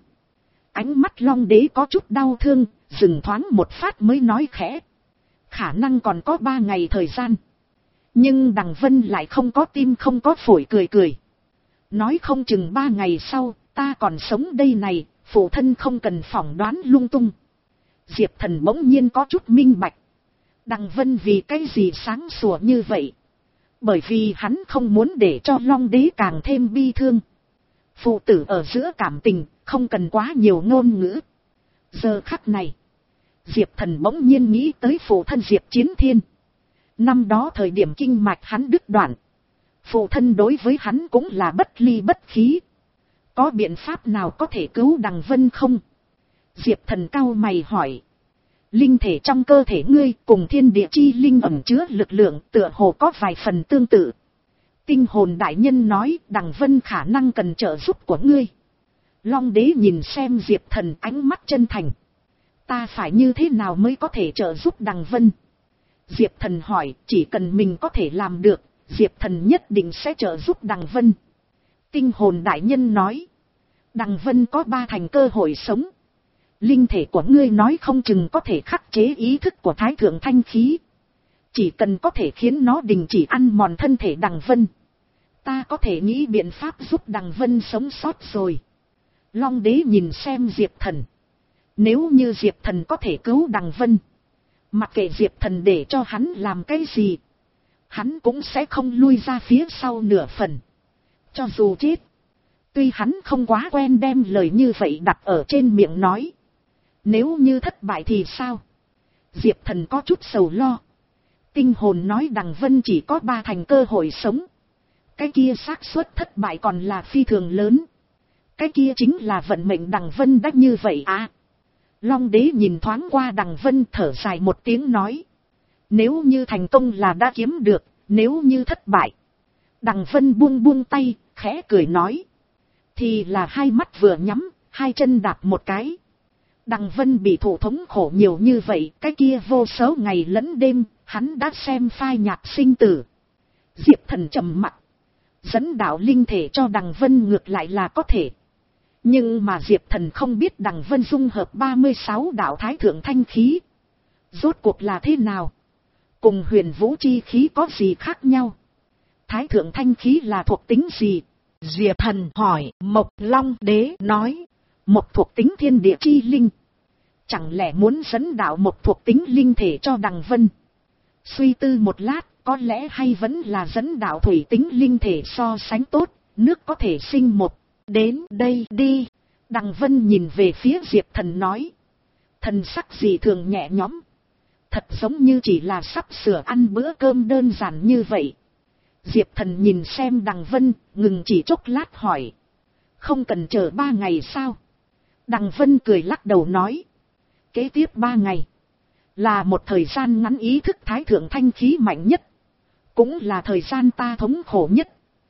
Ánh mắt Long đế có chút đau thương, dừng thoáng một phát mới nói khẽ. Khả năng còn có ba ngày thời gian. Nhưng Đằng Vân lại không có tim không có phổi cười cười. Nói không chừng ba ngày sau, ta còn sống đây này, phụ thân không cần phỏng đoán lung tung. Diệp Thần bỗng nhiên có chút minh bạch. Đằng Vân vì cái gì sáng sủa như vậy? Bởi vì hắn không muốn để cho Long đế càng thêm bi thương. Phụ tử ở giữa cảm tình, không cần quá nhiều ngôn ngữ. Giờ khắc này, Diệp Thần bỗng nhiên nghĩ tới phụ thân Diệp Chiến Thiên. Năm đó thời điểm kinh mạch hắn đứt đoạn, phụ thân đối với hắn cũng là bất ly bất khí. Có biện pháp nào có thể cứu Đằng Vân không? Diệp Thần cau mày hỏi. Linh thể trong cơ thể ngươi cùng thiên địa chi linh ẩn chứa lực lượng tựa hồ có vài phần tương tự. Tinh hồn đại nhân nói Đằng Vân khả năng cần trợ giúp của ngươi. Long đế nhìn xem Diệp Thần ánh mắt chân thành. Ta phải như thế nào mới có thể trợ giúp Đằng Vân? Diệp Thần hỏi. Chỉ cần mình có thể làm được, Diệp Thần nhất định sẽ trợ giúp Đằng Vân. Tinh hồn đại nhân nói. Đằng Vân có ba thành cơ hội sống. Linh thể của ngươi nói không chừng có thể khắc chế ý thức của thái thượng thanh khí. Chỉ cần có thể khiến nó đình chỉ ăn mòn thân thể Đằng Vân, ta có thể nghĩ biện pháp giúp Đằng Vân sống sót rồi. Long đế nhìn xem Diệp Thần. Nếu như Diệp Thần có thể cứu Đằng Vân, mặc kệ Diệp Thần để cho hắn làm cái gì, hắn cũng sẽ không lui ra phía sau nửa phần. Cho dù chết, tuy hắn không quá quen đem lời như vậy đặt ở trên miệng nói. Nếu như thất bại thì sao? Diệp Thần có chút sầu lo. Tinh hồn nói Đằng Vân chỉ có ba thành cơ hội sống. Cái kia xác suất thất bại còn là phi thường lớn. Cái kia chính là vận mệnh Đằng Vân đã như vậy à. Long đế nhìn thoáng qua Đằng Vân thở dài một tiếng nói. Nếu như thành công là đã kiếm được, nếu như thất bại. Đằng Vân buông buông tay, khẽ cười nói. Thì là hai mắt vừa nhắm, hai chân đạp một cái. Đằng Vân bị thụ thống khổ nhiều như vậy, cái kia vô số ngày lẫn đêm, hắn đã xem phai nhạt sinh tử. Diệp Thần trầm mặc. Dẫn đạo linh thể cho Đằng Vân ngược lại là có thể. Nhưng mà Diệp Thần không biết Đằng Vân dung hợp ba mươi sáu đạo thái thượng thanh khí. Rốt cuộc là thế nào? Cùng huyền vũ chi khí có gì khác nhau? Thái thượng thanh khí là thuộc tính gì? Diệp Thần hỏi. Mộc Long đế nói. Một thuộc tính thiên địa chi linh. Chẳng lẽ muốn dẫn đạo một thuộc tính linh thể cho Đằng Vân? Suy tư một lát, có lẽ hay vẫn là dẫn đạo thủy tính linh thể so sánh tốt, nước có thể sinh một. Đến đây đi. Đằng Vân nhìn về phía Diệp Thần nói. Thần sắc gì thường nhẹ nhõm. Thật giống như chỉ là sắp sửa ăn bữa cơm đơn giản như vậy. Diệp Thần nhìn xem Đằng Vân, ngừng chỉ chốc lát hỏi. Không cần chờ ba ngày sao? Đằng Vân cười lắc đầu nói. Kế tiếp ba ngày. Là một thời gian ngắn ý thức thái thượng thanh khí mạnh nhất. Cũng là thời gian ta thống khổ nhất.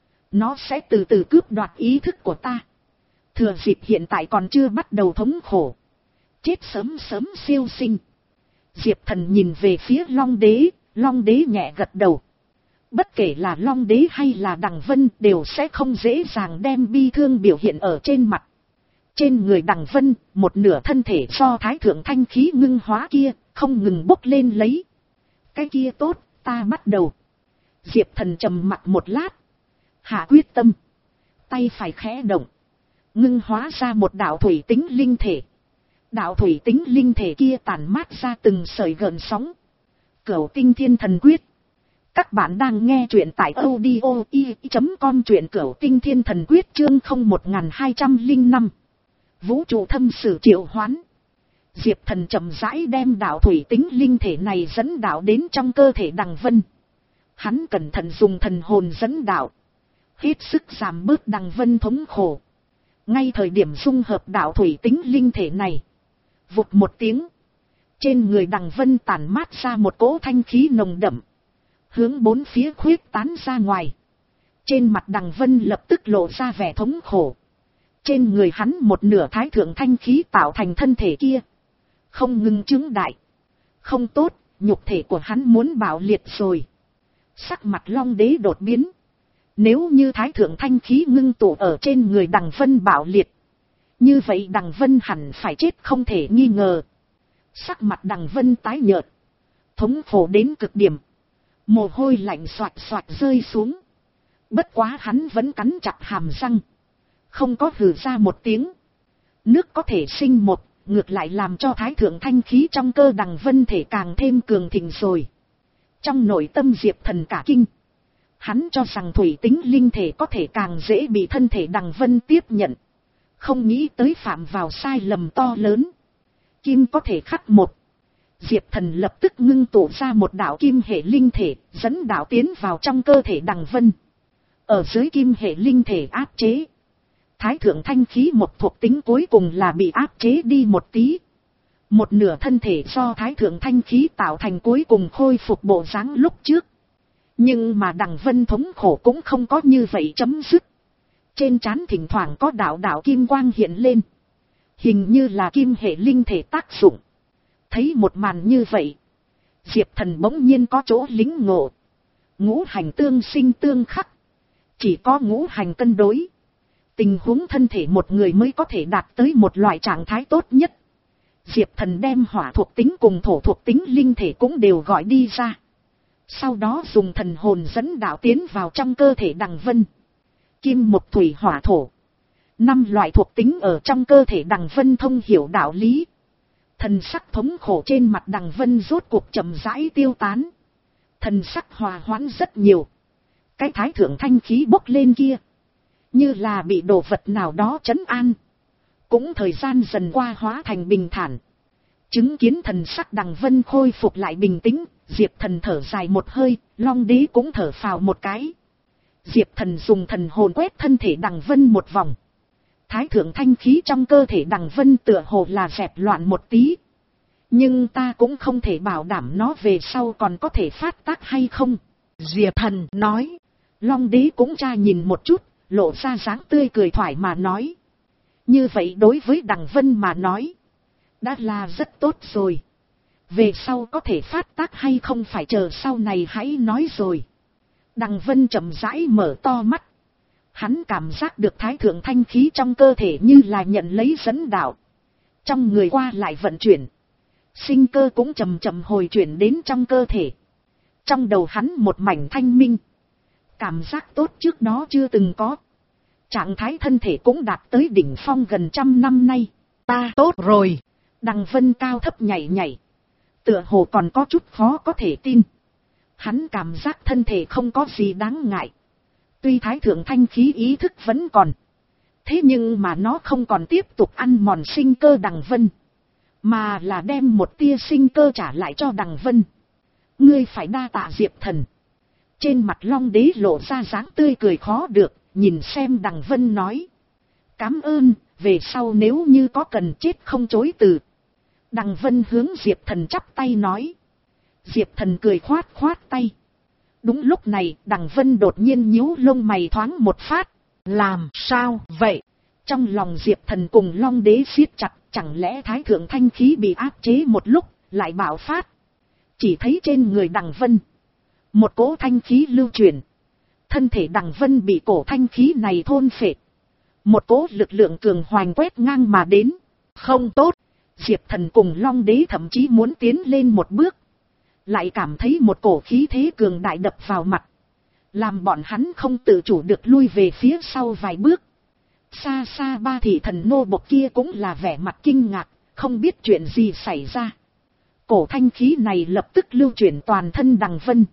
Nó sẽ từ từ cướp đoạt ý thức của ta. Thừa dịp hiện tại còn chưa bắt đầu thống khổ. Chết sớm sớm siêu sinh. Diệp Thần nhìn về phía Long đế. Long đế nhẹ gật đầu. Bất kể là Long đế hay là Đằng Vân đều sẽ không dễ dàng đem bi thương biểu hiện ở trên mặt. Trên người Đằng Vân, một nửa thân thể do thái thượng thanh khí ngưng hóa kia, không ngừng bốc lên lấy. Cái kia tốt, ta bắt đầu. Diệp Thần trầm mặc một lát. Hạ quyết tâm. Tay phải khẽ động. Ngưng hóa ra một đạo thủy tính linh thể. Đạo thủy tính linh thể kia tản mát ra từng sợi gợn sóng. Cửu tinh thiên thần quyết. Các bạn đang nghe truyện tại audio i chấm com, truyện Cửu tinh thiên thần quyết chương không một hai không năm. Vũ trụ thâm sử triệu hoán. Diệp Thần chậm rãi đem đạo thủy tính linh thể này dẫn đạo đến trong cơ thể Đằng Vân. Hắn cẩn thận dùng thần hồn dẫn đạo. Hết sức giảm bớt Đằng Vân thống khổ. Ngay thời điểm dung hợp đạo thủy tính linh thể này. Vụt một tiếng. Trên người Đằng Vân tản mát ra một cỗ thanh khí nồng đậm. Hướng bốn phía khuyết tán ra ngoài. Trên mặt Đằng Vân lập tức lộ ra vẻ thống khổ. Trên người hắn một nửa thái thượng thanh khí tạo thành thân thể kia. Không ngừng chứng đại. Không tốt, nhục thể của hắn muốn bạo liệt rồi. Sắc mặt Long đế đột biến. Nếu như thái thượng thanh khí ngưng tụ ở trên người Đằng Vân bạo liệt. Như vậy Đằng Vân hẳn phải chết không thể nghi ngờ. Sắc mặt Đằng Vân tái nhợt. Thống khổ đến cực điểm. Mồ hôi lạnh xoạt xoạt rơi xuống. Bất quá hắn vẫn cắn chặt hàm răng. Không có hừ ra một tiếng. Nước có thể sinh một, ngược lại làm cho thái thượng thanh khí trong cơ Đằng Vân thể càng thêm cường thịnh rồi. Trong nội tâm Diệp Thần cả kinh. Hắn cho rằng thủy tính linh thể có thể càng dễ bị thân thể Đằng Vân tiếp nhận. Không nghĩ tới phạm vào sai lầm to lớn. Kim có thể khắc một. Diệp Thần lập tức ngưng tụ ra một đạo kim hệ linh thể, dẫn đạo tiến vào trong cơ thể Đằng Vân. Ở dưới kim hệ linh thể áp chế. Thái thượng thanh khí một thuộc tính cuối cùng là bị áp chế đi một tí. Một nửa thân thể do thái thượng thanh khí tạo thành cuối cùng khôi phục bộ dáng lúc trước. Nhưng mà Đằng Vân thống khổ cũng không có như vậy chấm dứt. Trên trán thỉnh thoảng có đạo đạo kim quang hiện lên. Hình như là kim hệ linh thể tác dụng. Thấy một màn như vậy. Diệp Thần bỗng nhiên có chỗ lính ngộ. Ngũ hành tương sinh tương khắc. Chỉ có ngũ hành cân đối. Tình huống thân thể một người mới có thể đạt tới một loại trạng thái tốt nhất. Diệp Thần đem hỏa thuộc tính cùng thổ thuộc tính linh thể cũng đều gọi đi ra. Sau đó dùng thần hồn dẫn đạo tiến vào trong cơ thể Đằng Vân. Kim mộc thủy hỏa thổ. Năm loại thuộc tính ở trong cơ thể Đằng Vân thông hiểu đạo lý. Thần sắc thống khổ trên mặt Đằng Vân rốt cuộc chậm rãi tiêu tán. Thần sắc hòa hoãn rất nhiều. Cái thái thượng thanh khí bốc lên kia, như là bị đồ vật nào đó trấn an. Cũng thời gian dần qua hóa thành bình thản. Chứng kiến thần sắc Đằng Vân khôi phục lại bình tĩnh, Diệp Thần thở dài một hơi, Long Đế cũng thở phào một cái. Diệp Thần dùng thần hồn quét thân thể Đằng Vân một vòng. Thái thượng thanh khí trong cơ thể Đằng Vân tựa hồ là dẹp loạn một tí. Nhưng ta cũng không thể bảo đảm nó về sau còn có thể phát tác hay không. Diệp Thần nói. Long Đế cũng tra nhìn một chút, lộ ra dáng tươi cười thoải mà nói. Như vậy đối với Đằng Vân mà nói, đã là rất tốt rồi. Về sau có thể phát tác hay không phải chờ sau này hãy nói rồi. Đằng Vân chậm rãi mở to mắt. Hắn cảm giác được thái thượng thanh khí trong cơ thể như là nhận lấy dẫn đạo. Trong người qua lại vận chuyển. Sinh cơ cũng chậm chậm hồi chuyển đến trong cơ thể. Trong đầu hắn một mảnh thanh minh. Cảm giác tốt trước đó chưa từng có. Trạng thái thân thể cũng đạt tới đỉnh phong gần trăm năm nay. Ta tốt rồi. Đằng Vân cao thấp nhảy nhảy. Tựa hồ còn có chút khó có thể tin. Hắn cảm giác thân thể không có gì đáng ngại. Tuy thái thượng thanh khí ý thức vẫn còn. Thế nhưng mà nó không còn tiếp tục ăn mòn sinh cơ Đằng Vân. Mà là đem một tia sinh cơ trả lại cho Đằng Vân. Ngươi phải đa tạ Diệp Thần. Trên mặt Long Đế lộ ra dáng tươi cười khó được. Nhìn xem Đằng Vân nói. Cám ơn, về sau nếu như có cần chết không chối từ. Đằng Vân hướng Diệp Thần chắp tay nói. Diệp Thần cười khoát khoát tay. Đúng lúc này Đằng Vân đột nhiên nhíu lông mày thoáng một phát. Làm sao vậy? Trong lòng Diệp Thần cùng Long Đế siết chặt. Chẳng lẽ thái thượng thanh khí bị áp chế một lúc lại bạo phát? Chỉ thấy trên người Đằng Vân một cỗ thanh khí lưu truyền. Thân thể Đằng Vân bị cổ thanh khí này thôn phệ. Một cỗ lực lượng cường hoành quét ngang mà đến. Không tốt. Diệp Thần cùng Long Đế thậm chí muốn tiến lên một bước. Lại cảm thấy một cổ khí thế cường đại đập vào mặt. Làm bọn hắn không tự chủ được lui về phía sau vài bước. Xa xa ba thị thần nô bộc kia cũng là vẻ mặt kinh ngạc. Không biết chuyện gì xảy ra. Cổ thanh khí này lập tức lưu chuyển toàn thân Đằng Vân.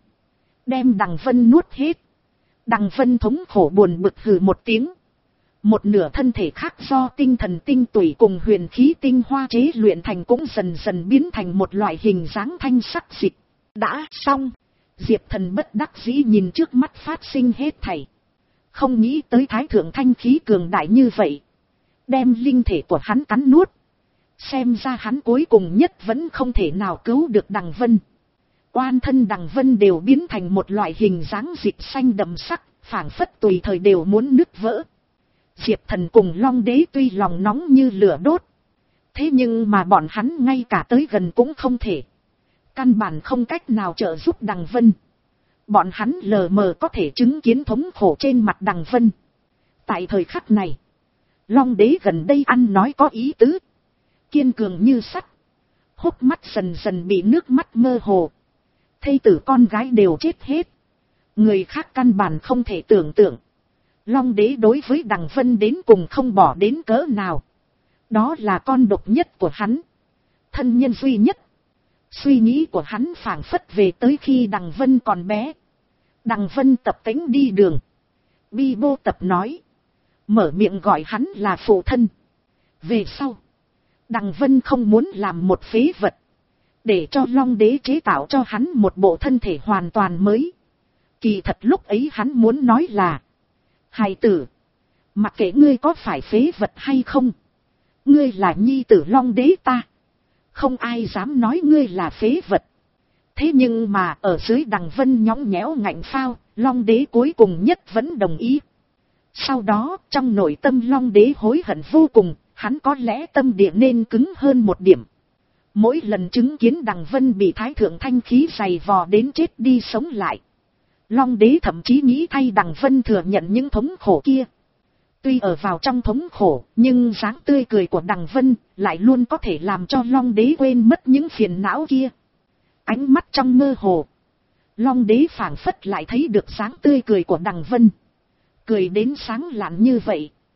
Đem Đằng Vân nuốt hết. Đằng Vân thống khổ buồn bực hừ một tiếng. Một nửa thân thể khác do tinh thần tinh tủy cùng huyền khí tinh hoa chế luyện thành cũng dần dần biến thành một loại hình dáng thanh sắc dịch. Đã xong. Diệp Thần bất đắc dĩ nhìn trước mắt phát sinh hết thảy. Không nghĩ tới thái thượng thanh khí cường đại như vậy. Đem linh thể của hắn cắn nuốt. Xem ra hắn cuối cùng nhất vẫn không thể nào cứu được Đằng Vân. Quan thân Đằng Vân đều biến thành một loại hình dáng dịch xanh đậm sắc, phảng phất tùy thời đều muốn nứt vỡ. Diệp Thần cùng Long Đế tuy lòng nóng như lửa đốt. Thế nhưng mà bọn hắn ngay cả tới gần cũng không thể. Căn bản không cách nào trợ giúp Đằng Vân. Bọn hắn lờ mờ có thể chứng kiến thống khổ trên mặt Đằng Vân. Tại thời khắc này, Long Đế gần đây ăn nói có ý tứ. Kiên cường như sắt. Hốc mắt dần dần bị nước mắt mơ hồ. Thây tử con gái đều chết hết. Người khác căn bản không thể tưởng tượng. Long Đế đối với Đằng Vân đến cùng không bỏ đến cỡ nào. Đó là con độc nhất của hắn. Thân nhân duy nhất. Suy nghĩ của hắn phảng phất về tới khi Đằng Vân còn bé. Đằng Vân tập tễnh đi đường. Bi bô tập nói. Mở miệng gọi hắn là phụ thân. Về sau. Đằng Vân không muốn làm một phế vật. Để cho Long Đế chế tạo cho hắn một bộ thân thể hoàn toàn mới. Kỳ thật lúc ấy hắn muốn nói là. Hài tử. Mặc kệ ngươi có phải phế vật hay không. Ngươi là nhi tử Long Đế ta. Không ai dám nói ngươi là phế vật. Thế nhưng mà ở dưới Đằng Vân nhõng nhẽo ngạnh phao. Long Đế cuối cùng nhất vẫn đồng ý. Sau đó trong nội tâm Long Đế hối hận vô cùng. Hắn có lẽ tâm địa nên cứng hơn một điểm. Mỗi lần chứng kiến Đằng Vân bị thái thượng thanh khí giày vò đến chết đi sống lại. Long Đế thậm chí nghĩ thay Đằng Vân thừa nhận những thống khổ kia. Tuy ở vào trong thống khổ, nhưng dáng tươi cười của Đằng Vân lại luôn có thể làm cho Long Đế quên mất những phiền não kia. Ánh mắt trong mơ hồ. Long Đế phảng phất lại thấy được dáng tươi cười của Đằng Vân. Cười đến sáng lạn như vậy.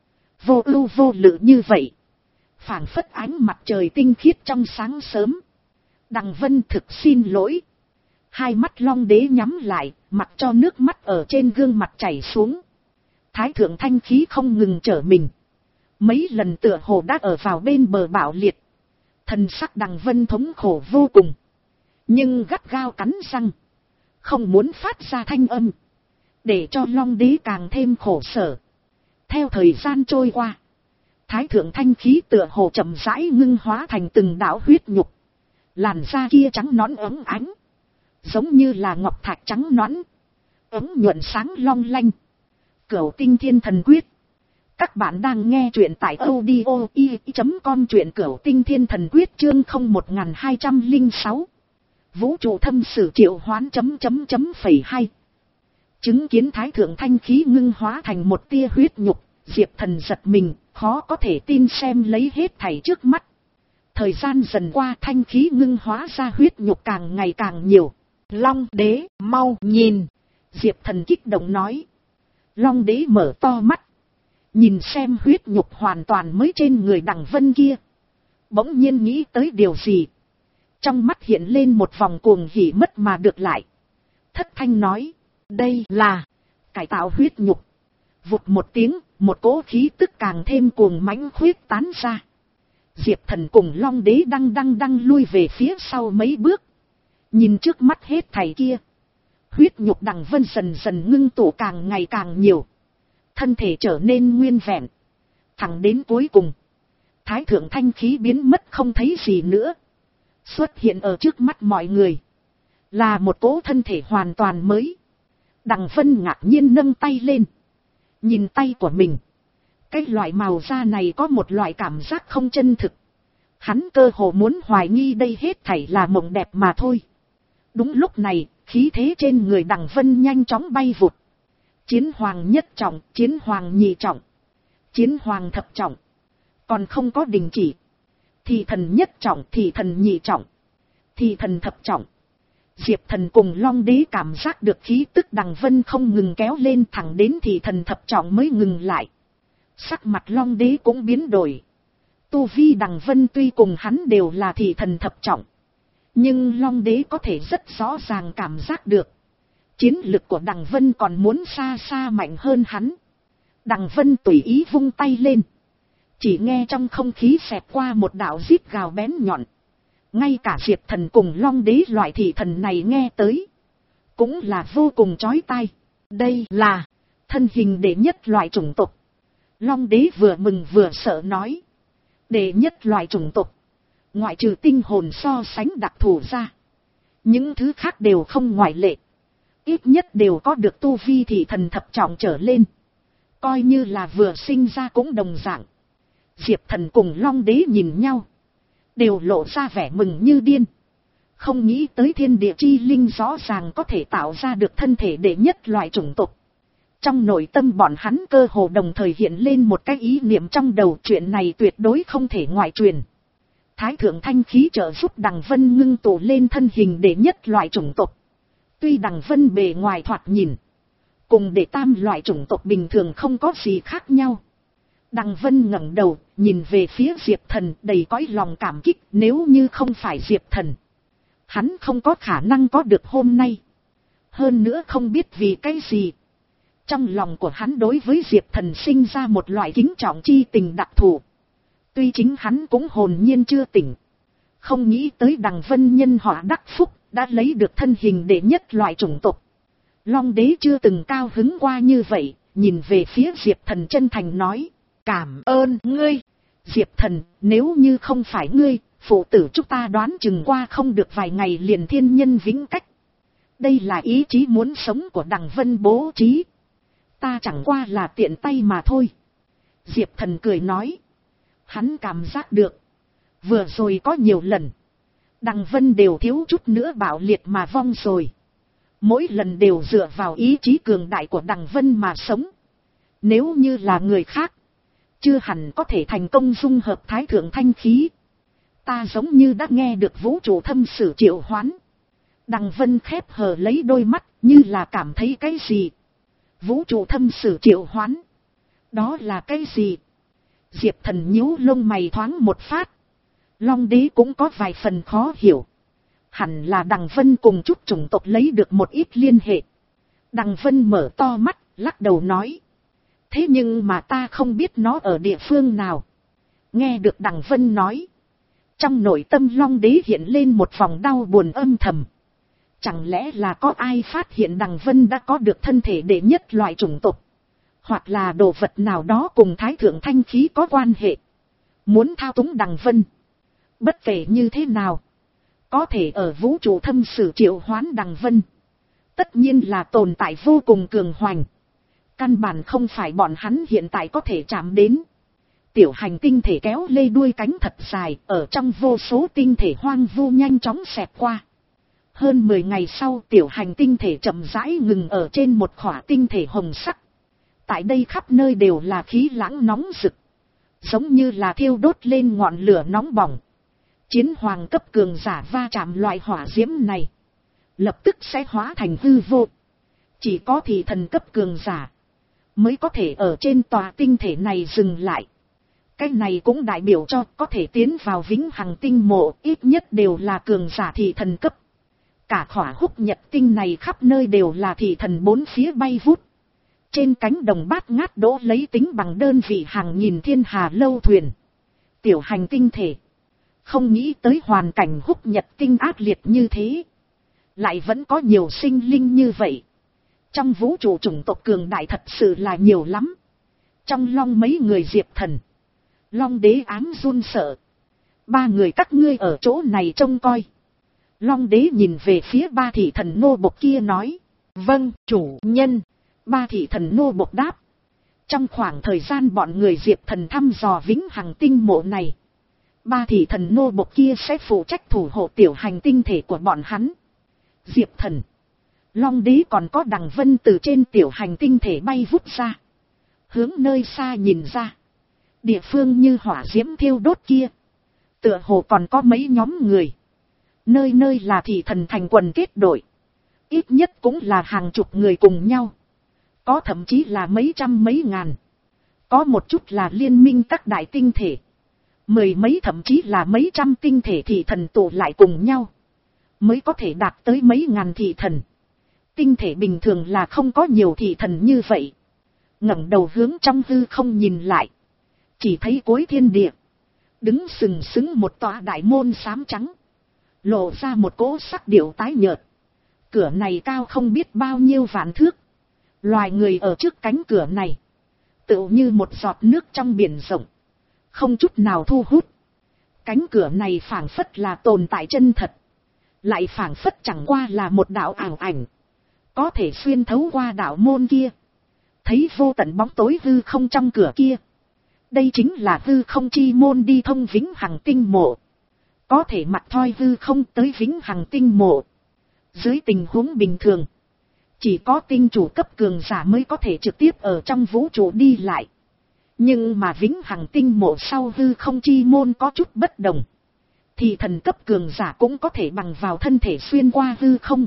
vô ưu vô lự như vậy. Phảng phất ánh mặt trời tinh khiết trong sáng sớm. Đằng Vân thực xin lỗi. Hai mắt Long Đế nhắm lại, mặc cho nước mắt ở trên gương mặt chảy xuống. Thái thượng thanh khí không ngừng trở mình. Mấy lần tựa hồ đã ở vào bên bờ bạo liệt. Thần sắc Đằng Vân thống khổ vô cùng. Nhưng gắt gao cắn răng. Không muốn phát ra thanh âm. Để cho Long Đế càng thêm khổ sở. Theo thời gian trôi qua. Thái thượng thanh khí tựa hồ chậm rãi ngưng hóa thành từng đạo huyết nhục. Làn da kia trắng nõn óng ánh. Giống như là ngọc thạch trắng nõn. Ống nhuận sáng long lanh. Cửu tinh thiên thần quyết. Các bạn đang nghe truyện tại audio i chấm com, truyện Cửu tinh thiên thần quyết chương không một hai không sáu. Vũ trụ thâm sử triệu hoán chấm chấm chấm phẩy hai. Chứng kiến thái thượng thanh khí ngưng hóa thành một tia huyết nhục, Diệp Thần giật mình, khó có thể tin xem lấy hết thảy trước mắt. Thời gian dần qua, thanh khí ngưng hóa ra huyết nhục càng ngày càng nhiều. Long Đế, mau nhìn! Diệp Thần kích động nói. Long Đế mở to mắt. Nhìn xem huyết nhục hoàn toàn mới trên người Đằng Vân kia. Bỗng nhiên nghĩ tới điều gì. Trong mắt hiện lên một vòng cuồng hỉ mất mà được lại. Thất thanh nói. Đây là cải tạo huyết nhục. Vụt một tiếng, một cỗ khí tức càng thêm cuồng mãnh khuyết tán ra. Diệp Thần cùng Long Đế đăng đăng đăng lui về phía sau mấy bước. Nhìn trước mắt hết thảy kia. Huyết nhục Đằng Vân dần dần ngưng tụ càng ngày càng nhiều. Thân thể trở nên nguyên vẹn. Thẳng đến cuối cùng. Thái thượng thanh khí biến mất không thấy gì nữa. Xuất hiện ở trước mắt mọi người. Là một cỗ thân thể hoàn toàn mới. Đằng Vân ngạc nhiên nâng tay lên. Nhìn tay của mình. Cái loại màu da này có một loại cảm giác không chân thực. Hắn cơ hồ muốn hoài nghi đây hết thảy là mộng đẹp mà thôi. Đúng lúc này, khí thế trên người Đằng Vân nhanh chóng bay vụt. Chiến hoàng nhất trọng, chiến hoàng nhị trọng, chiến hoàng thập trọng. Còn không có đình chỉ. Thì thần nhất trọng, thì thần nhị trọng, thì thần thập trọng. Diệp Thần cùng Long Đế cảm giác được khí tức Đằng Vân không ngừng kéo lên, thẳng đến thì thần thập trọng mới ngừng lại. Sắc mặt Long Đế cũng biến đổi. Tu vi Đằng Vân tuy cùng hắn đều là thì thần thập trọng. Nhưng Long Đế có thể rất rõ ràng cảm giác được. Chiến lực của Đằng Vân còn muốn xa xa mạnh hơn hắn. Đằng Vân tùy ý vung tay lên. Chỉ nghe trong không khí xẹt qua một đạo rít gào bén nhọn. Ngay cả Diệp Thần cùng Long Đế loại thị thần này nghe tới. Cũng là vô cùng chói tai. Đây là thân hình đệ nhất loại chủng tộc. Long Đế vừa mừng vừa sợ nói. Đệ nhất loại chủng tộc. Ngoại trừ tinh hồn so sánh đặc thù ra. Những thứ khác đều không ngoại lệ. Ít nhất đều có được tu vi thị thần thập trọng trở lên. Coi như là vừa sinh ra cũng đồng dạng. Diệp Thần cùng Long Đế nhìn nhau. Đều lộ ra vẻ mừng như điên. Không nghĩ tới thiên địa chi linh rõ ràng có thể tạo ra được thân thể đệ nhất loại chủng tộc. Trong nội tâm bọn hắn cơ hồ đồng thời hiện lên một cái ý niệm trong đầu, chuyện này tuyệt đối không thể ngoại truyền. Thái thượng thanh khí trợ giúp Đằng Vân ngưng tụ lên thân hình đệ nhất loại chủng tộc. Tuy Đằng Vân bề ngoài thoạt nhìn. Cùng đệ tam loại chủng tộc bình thường không có gì khác nhau. Đằng Vân ngẩng đầu, nhìn về phía Diệp Thần đầy cõi lòng cảm kích, nếu như không phải Diệp Thần. Hắn không có khả năng có được hôm nay. Hơn nữa không biết vì cái gì. Trong lòng của hắn đối với Diệp Thần sinh ra một loại kính trọng chi tình đặc thù. Tuy chính hắn cũng hồn nhiên chưa tỉnh. Không nghĩ tới Đằng Vân nhân họa đắc phúc, đã lấy được thân hình đệ nhất loại chủng tộc. Long Đế chưa từng cao hứng qua như vậy, nhìn về phía Diệp Thần chân thành nói. Cảm ơn ngươi. Diệp Thần, nếu như không phải ngươi, phụ tử chúng ta đoán chừng qua không được vài ngày liền thiên nhân vĩnh cách. Đây là ý chí muốn sống của Đằng Vân bố trí. Ta chẳng qua là tiện tay mà thôi. Diệp Thần cười nói. Hắn cảm giác được. Vừa rồi có nhiều lần. Đằng Vân đều thiếu chút nữa bạo liệt mà vong rồi. Mỗi lần đều dựa vào ý chí cường đại của Đằng Vân mà sống. Nếu như là người khác. Chưa hẳn có thể thành công dung hợp thái thượng thanh khí. Ta giống như đã nghe được vũ trụ thâm sử triệu hoán. Đằng Vân khép hờ lấy đôi mắt như là cảm thấy cái gì. Vũ trụ thâm sử triệu hoán. Đó là cái gì? Diệp Thần nhíu lông mày thoáng một phát. Long đế cũng có vài phần khó hiểu. Hẳn là Đằng Vân cùng chút chủng tộc lấy được một ít liên hệ. Đằng Vân mở to mắt, lắc đầu nói. Thế nhưng mà ta không biết nó ở địa phương nào. Nghe được Đằng Vân nói. Trong nội tâm Long đế hiện lên một vòng đau buồn âm thầm. Chẳng lẽ là có ai phát hiện Đằng Vân đã có được thân thể đệ nhất loại chủng tộc. Hoặc là đồ vật nào đó cùng Thái Thượng Thanh Khí có quan hệ. Muốn thao túng Đằng Vân. Bất kể như thế nào. Có thể ở vũ trụ thâm sử triệu hoán Đằng Vân. Tất nhiên là tồn tại vô cùng cường hoành. Căn bản không phải bọn hắn hiện tại có thể chạm đến. Tiểu hành tinh thể kéo lê đuôi cánh thật dài. Ở trong vô số tinh thể hoang vu nhanh chóng xẹt qua. Hơn mười ngày sau tiểu hành tinh thể chậm rãi ngừng ở trên một khỏa tinh thể hồng sắc. Tại đây khắp nơi đều là khí lãng nóng rực. Giống như là thiêu đốt lên ngọn lửa nóng bỏng. Chiến hoàng cấp cường giả va chạm loại hỏa diễm này. Lập tức sẽ hóa thành hư vô. Chỉ có thị thần cấp cường giả. Mới có thể ở trên tòa tinh thể này dừng lại. Cái này cũng đại biểu cho có thể tiến vào vĩnh hằng tinh mộ. Ít nhất đều là cường giả thị thần cấp. Cả khỏa húc nhật tinh này khắp nơi đều là thị thần bốn phía bay vút. Trên cánh đồng bát ngát đỗ lấy tính bằng đơn vị hàng nghìn thiên hà lâu thuyền. Tiểu hành tinh thể. Không nghĩ tới hoàn cảnh húc nhật tinh ác liệt như thế. Lại vẫn có nhiều sinh linh như vậy. Trong vũ trụ chủng tộc cường đại thật sự là nhiều lắm. Trong Long mấy người Diệp Thần. Long đế ám run sợ. Ba người các ngươi ở chỗ này trông coi. Long đế nhìn về phía ba thị thần nô bộc kia nói. Vâng, chủ nhân. Ba thị thần nô bộc đáp. Trong khoảng thời gian bọn người Diệp Thần thăm dò vĩnh hằng tinh mộ này. Ba thị thần nô bộc kia sẽ phụ trách thủ hộ tiểu hành tinh thể của bọn hắn. Diệp Thần. Long đế còn có Đằng Vân từ trên tiểu hành tinh thể bay vút ra. Hướng nơi xa nhìn ra. Địa phương như hỏa diễm thiêu đốt kia. Tựa hồ còn có mấy nhóm người. Nơi nơi là thị thần thành quần kết đội. Ít nhất cũng là hàng chục người cùng nhau. Có thậm chí là mấy trăm mấy ngàn. Có một chút là liên minh các đại tinh thể. Mười mấy thậm chí là mấy trăm tinh thể thị thần tụ lại cùng nhau. Mới có thể đạt tới mấy ngàn thị thần. Tinh thể bình thường là không có nhiều thị thần như vậy. Ngẩng đầu hướng trong hư không nhìn lại. Chỉ thấy cuối thiên địa. Đứng sừng sững một tòa đại môn xám trắng. Lộ ra một cỗ sắc điệu tái nhợt. Cửa này cao không biết bao nhiêu vạn thước. Loài người ở trước cánh cửa này. Tựu như một giọt nước trong biển rộng. Không chút nào thu hút. Cánh cửa này phảng phất là tồn tại chân thật. Lại phảng phất chẳng qua là một đạo ảo ảnh. Có thể xuyên thấu qua đạo môn kia. Thấy vô tận bóng tối hư không trong cửa kia. Đây chính là hư không chi môn đi thông vĩnh hằng tinh mộ. Có thể mặt thoi hư không tới vĩnh hằng tinh mộ. Dưới tình huống bình thường. Chỉ có tinh chủ cấp cường giả mới có thể trực tiếp ở trong vũ trụ đi lại. Nhưng mà vĩnh hằng tinh mộ sau hư không chi môn có chút bất đồng. Thì thần cấp cường giả cũng có thể bằng vào thân thể xuyên qua hư không.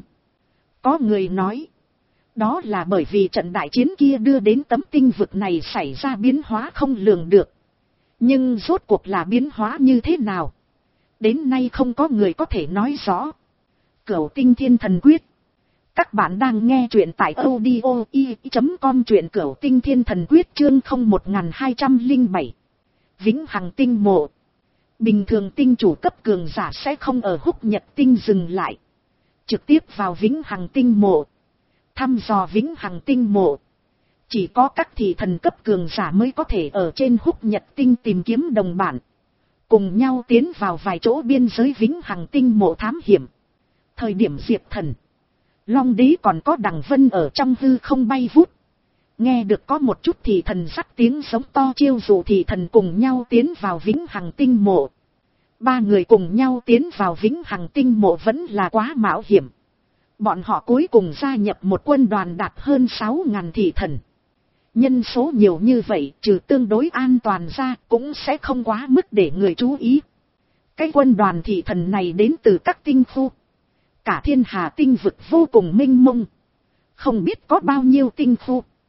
Có người nói. Đó là bởi vì trận đại chiến kia đưa đến tấm tinh vực này xảy ra biến hóa không lường được. Nhưng rốt cuộc là biến hóa như thế nào? Đến nay không có người có thể nói rõ. Cửu tinh thiên thần quyết. Các bạn đang nghe truyện tại audio i chấm com truyện Cửu tinh thiên thần quyết chương không một hai không bảy. Vĩnh hằng tinh mộ. Bình thường tinh chủ cấp cường giả sẽ không ở húc nhật tinh dừng lại. Trực tiếp vào vĩnh hằng tinh mộ. Thăm dò vĩnh hằng tinh mộ. Chỉ có các thị thần cấp cường giả mới có thể ở trên húc nhật tinh tìm kiếm đồng bản. Cùng nhau tiến vào vài chỗ biên giới vĩnh hằng tinh mộ thám hiểm. Thời điểm Diệp Thần. Long đế còn có Đằng Vân ở trong hư không bay vút. Nghe được có một chút thị thần sắt tiếng sống to chiêu dụ thị thần cùng nhau tiến vào vĩnh hằng tinh mộ. Ba người cùng nhau tiến vào vĩnh hằng tinh mộ vẫn là quá mạo hiểm. Bọn họ cuối cùng gia nhập một quân đoàn đạt hơn sáu ngàn thị thần. Nhân số nhiều như vậy trừ tương đối an toàn ra cũng sẽ không quá mức để người chú ý. Cái quân đoàn thị thần này đến từ các tinh khu. Cả thiên hà tinh vực vô cùng mênh mông. Không biết có bao nhiêu tinh khu.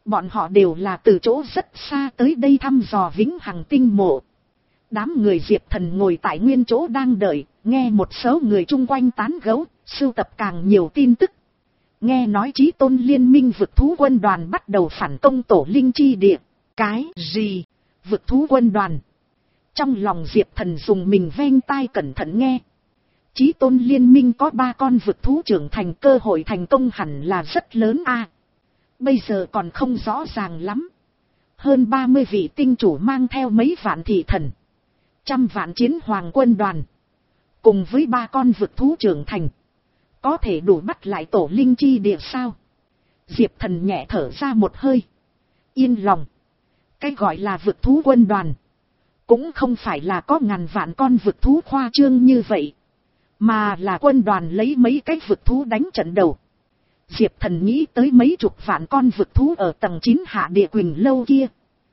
Bọn họ đều là từ chỗ rất xa tới đây thăm dò vĩnh hằng tinh mộ. Đám người Diệp Thần ngồi tại nguyên chỗ đang đợi, nghe một số người chung quanh tán gẫu, sưu tập càng nhiều tin tức. Nghe nói Chí Tôn liên minh vực thú quân đoàn bắt đầu phản công tổ linh chi địa. Cái gì? Vực thú quân đoàn? Trong lòng Diệp Thần dùng mình ven tai cẩn thận nghe. Chí Tôn liên minh có ba con vực thú trưởng thành, cơ hội thành công hẳn là rất lớn a. À, bây giờ còn không rõ ràng lắm. Hơn ba mươi vị tinh chủ mang theo mấy vạn thị thần, trăm vạn chiến hoàng quân đoàn, cùng với ba con vực thú trưởng thành, có thể đủ bắt lại tổ linh chi địa sao? Diệp Thần nhẹ thở ra một hơi, yên lòng. Cái gọi là vực thú quân đoàn, cũng không phải là có ngàn vạn con vực thú khoa trương như vậy, mà là quân đoàn lấy mấy cái vực thú đánh trận đầu. Diệp Thần nghĩ tới mấy chục vạn con vực thú ở tầng chín hạ địa Quỳnh lâu kia.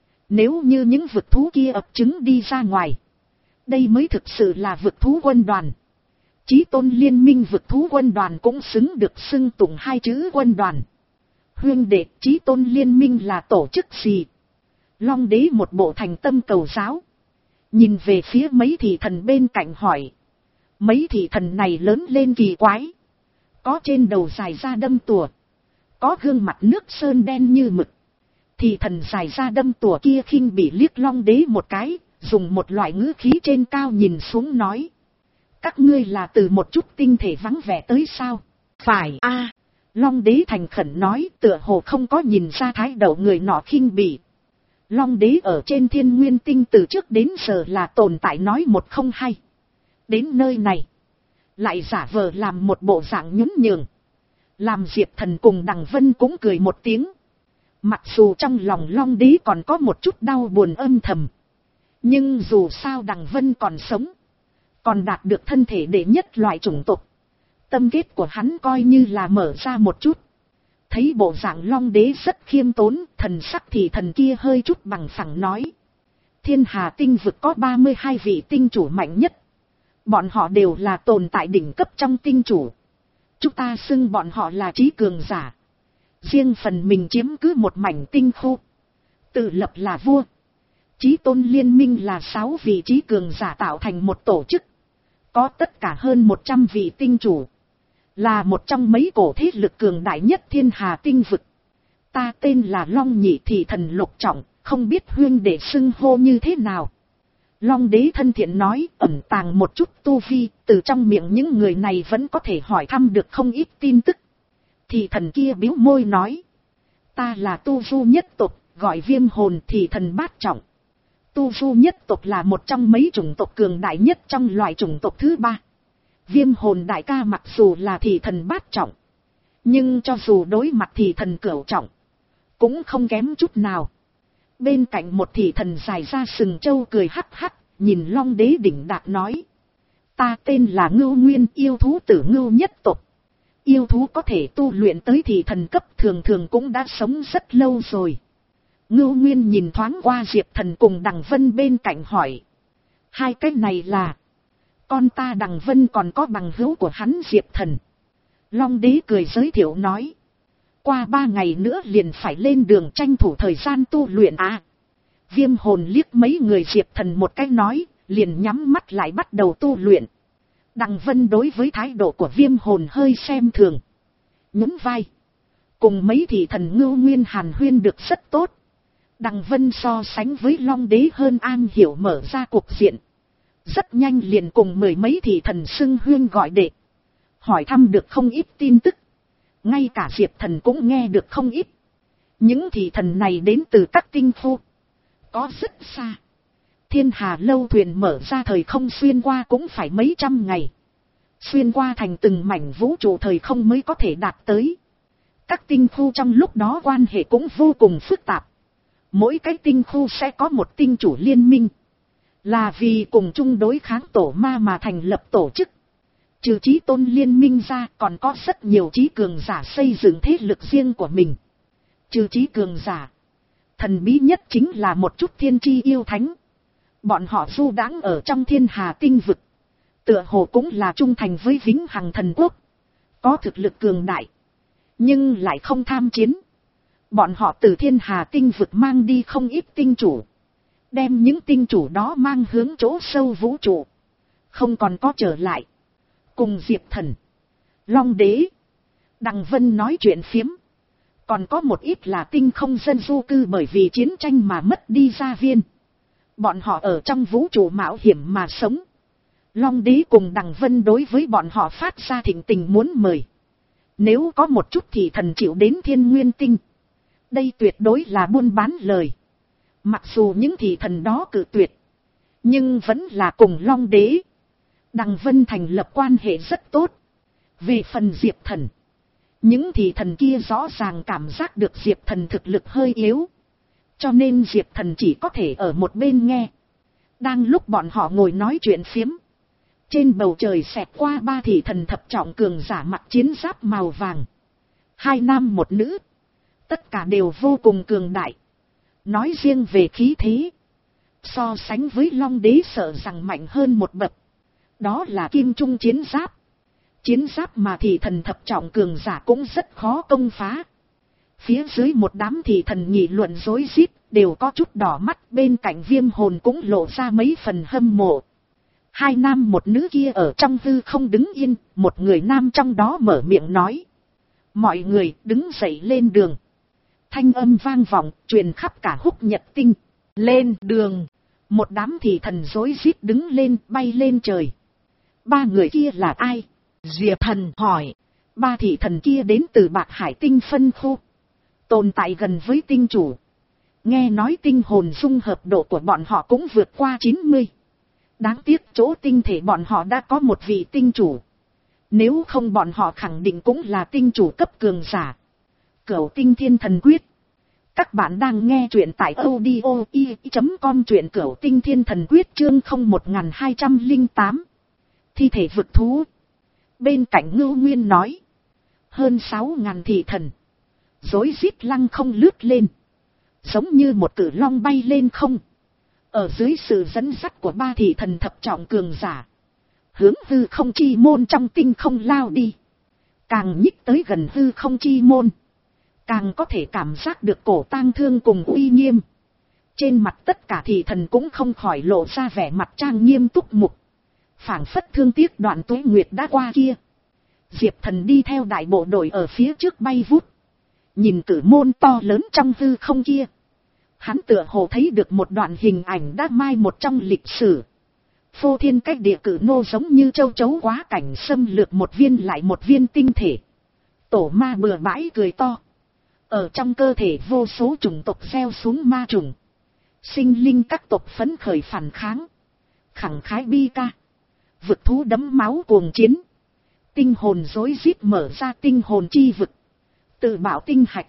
Nếu như những vực thú kia ập trứng đi ra ngoài, đây mới thực sự là vực thú quân đoàn. Chí Tôn liên minh vực thú quân đoàn cũng xứng được xưng tụng hai chữ quân đoàn. Huyên đệ, Chí Tôn liên minh là tổ chức gì? Long đế một bộ thành tâm cầu giáo, nhìn về phía mấy thị thần bên cạnh hỏi. Mấy thị thần này lớn lên kỳ quái, có trên đầu dài ra đâm tùa, có gương mặt nước sơn đen như mực. Thị thần dài ra đâm tùa kia khinh bị liếc Long đế một cái, dùng một loại ngữ khí trên cao nhìn xuống nói. Các ngươi là từ một chút tinh thể vắng vẻ tới sao? Phải a. À, Long đế thành khẩn nói, tựa hồ không có nhìn ra thái độ người nọ khinh bỉ. Long đế ở trên thiên nguyên tinh từ trước đến giờ là tồn tại nói một không hai. Đến nơi này, lại giả vờ làm một bộ dạng nhún nhường. Làm Diệp Thần cùng Đằng Vân cũng cười một tiếng. Mặc dù trong lòng Long đế còn có một chút đau buồn âm thầm, nhưng dù sao Đằng Vân còn sống, còn đạt được thân thể đệ nhất loại chủng tộc, tâm kết của hắn coi như là mở ra một chút. Thấy bộ dạng Long đế rất khiêm tốn, thần sắc thì thần kia hơi chút bằng phẳng nói. Thiên Hà tinh vực có ba mươi hai vị tinh chủ mạnh nhất. Bọn họ đều là tồn tại đỉnh cấp trong tinh chủ. Chúng ta xưng bọn họ là trí cường giả. Riêng phần mình chiếm cứ một mảnh tinh khu, tự lập là vua. Chí Tôn liên minh là sáu vị trí cường giả tạo thành một tổ chức, có tất cả hơn một trăm vị tinh chủ, là một trong mấy cổ thế lực cường đại nhất Thiên Hà tinh vực. Ta tên là Long Nhị Thị Thần Lục Trọng, không biết huyên đệ xưng hô như thế nào? Long đế thân thiện nói, ẩn tàng một chút tu vi, từ trong miệng những người này vẫn có thể hỏi thăm được không ít tin tức. Thị thần kia bĩu môi nói, ta là tu du nhất tộc, gọi Viêm Hồn Thị Thần Bát Trọng. Tu du nhất tộc là một trong mấy chủng tộc cường đại nhất trong loài chủng tộc thứ ba. Viêm Hồn đại ca mặc dù là Thị Thần Bát Trọng, nhưng cho dù đối mặt Thị Thần Cửu Trọng, cũng không kém chút nào. Bên cạnh một thị thần dài ra sừng trâu cười hắc hắc, nhìn Long đế đỉnh đạt nói. Ta tên là Ngưu Nguyên, yêu thú tử ngưu nhất tộc. Yêu thú có thể tu luyện tới thị thần cấp thường thường cũng đã sống rất lâu rồi. Ngưu Nguyên nhìn thoáng qua Diệp Thần cùng Đằng Vân bên cạnh hỏi. Hai cái này là... Con ta Đằng Vân còn có bằng hữu của hắn Diệp Thần. Long đế cười giới thiệu nói. Qua ba ngày nữa liền phải lên đường tranh thủ thời gian tu luyện à. Viêm Hồn liếc mấy người Diệp Thần một cái nói, liền nhắm mắt lại bắt đầu tu luyện. Đằng Vân đối với thái độ của Viêm Hồn hơi xem thường, nhún vai. Cùng mấy thị thần Ngưu Nguyên hàn huyên được rất tốt. Đằng Vân so sánh với Long đế hơn an hiểu mở ra cuộc diện. Rất nhanh liền cùng mười mấy thị thần xưng huyên gọi đệ, hỏi thăm được không ít tin tức. Ngay cả Diệp Thần cũng nghe được không ít. Những thị thần này đến từ các tinh khu, có rất xa. Thiên Hà lâu thuyền mở ra thời không xuyên qua cũng phải mấy trăm ngày. Xuyên qua thành từng mảnh vũ trụ thời không mới có thể đạt tới. Các tinh khu trong lúc đó quan hệ cũng vô cùng phức tạp. Mỗi cái tinh khu sẽ có một tinh chủ liên minh, là vì cùng chung đối kháng tổ ma mà thành lập tổ chức. Trừ Chí Tôn liên minh ra còn có rất nhiều trí cường giả xây dựng thế lực riêng của mình. Trừ trí cường giả, thần bí nhất chính là một chút thiên tri yêu thánh. Bọn họ du đãng ở trong Thiên Hà tinh vực, tựa hồ cũng là trung thành với vĩnh hằng thần quốc, có thực lực cường đại, nhưng lại không tham chiến. Bọn họ từ thiên hà tinh vực mang đi không ít tinh chủ. Đem những tinh chủ đó mang hướng chỗ sâu vũ trụ. Không còn có trở lại. Cùng Diệp Thần, Long Đế, Đằng Vân nói chuyện phiếm. Còn có một ít là tinh không dân du cư bởi vì chiến tranh mà mất đi gia viên. Bọn họ ở trong vũ trụ mạo hiểm mà sống. Long Đế cùng Đằng Vân đối với bọn họ phát ra thỉnh tình muốn mời. Nếu có một chút thì thần chịu đến Thiên Nguyên Tinh. Đây tuyệt đối là buôn bán lời. Mặc dù những thị thần đó cự tuyệt, nhưng vẫn là cùng Long Đế, Đằng Vân thành lập quan hệ rất tốt. Về phần Diệp Thần, những thị thần kia rõ ràng cảm giác được Diệp Thần thực lực hơi yếu. Cho nên Diệp Thần chỉ có thể ở một bên nghe. Đang lúc bọn họ ngồi nói chuyện phiếm, trên bầu trời xẹt qua ba thị thần thập trọng cường giả mặc chiến giáp màu vàng. Hai nam một nữ. Tất cả đều vô cùng cường đại. Nói riêng về khí thế, so sánh với Long Đế sợ rằng mạnh hơn một bậc. Đó là kim trung chiến giáp. Chiến giáp mà thị thần thập trọng cường giả cũng rất khó công phá. Phía dưới một đám thị thần nghị luận rối rít, đều có chút đỏ mắt. Bên cạnh Viêm Hồn cũng lộ ra mấy phần hâm mộ. Hai nam một nữ kia ở trong hư không đứng yên. Một người nam trong đó mở miệng nói: mọi người đứng dậy lên đường. Thanh âm vang vọng, truyền khắp cả Húc Nhật Tinh. Lên đường. Một đám thị thần rối rít đứng lên, bay lên trời. Ba người kia là ai? Diệp Thần hỏi. Ba thị thần kia đến từ Bạc Hải Tinh phân khu, tồn tại gần với tinh chủ. Nghe nói tinh hồn dung hợp độ của bọn họ cũng vượt qua chín mươi. Đáng tiếc chỗ tinh thể bọn họ đã có một vị tinh chủ. Nếu không bọn họ khẳng định cũng là tinh chủ cấp cường giả. Cửu Tinh Thiên Thần Quyết. Các bạn đang nghe truyện tại audio i chấm com, truyện Cửu Tinh Thiên Thần Quyết chương không một hai không tám. Thi thể vực thú. Bên cạnh Ngưu Nguyên nói. Hơn sáu ngàn thị thần. Rối rít lăng không lướt lên. Giống như một cự long bay lên không. Ở dưới sự dẫn dắt của ba thị thần thập trọng cường giả. Hướng hư không chi môn trong tinh không lao đi. Càng nhích tới gần hư không chi môn, càng có thể cảm giác được cổ tang thương cùng uy nghiêm. Trên mặt tất cả thị thần cũng không khỏi lộ ra vẻ mặt trang nghiêm túc mục. Phảng phất thương tiếc đoạn tuế nguyệt đã qua kia. Diệp Thần đi theo đại bộ đội ở phía trước bay vút. Nhìn cử môn to lớn trong hư không kia. Hắn tựa hồ thấy được một đoạn hình ảnh đã mai một trong lịch sử. Phô thiên cách địa cử nô giống như châu chấu quá cảnh xâm lược một viên lại một viên tinh thể. Tổ ma bừa bãi cười to. Ở trong cơ thể vô số chủng tộc gieo xuống ma trùng. Sinh linh các tộc phấn khởi phản kháng. Khẳng khái bi ca. Vực thú đấm máu cuồng chiến. Tinh hồn rối rít mở ra tinh hồn chi vực. Tự bảo tinh hạch.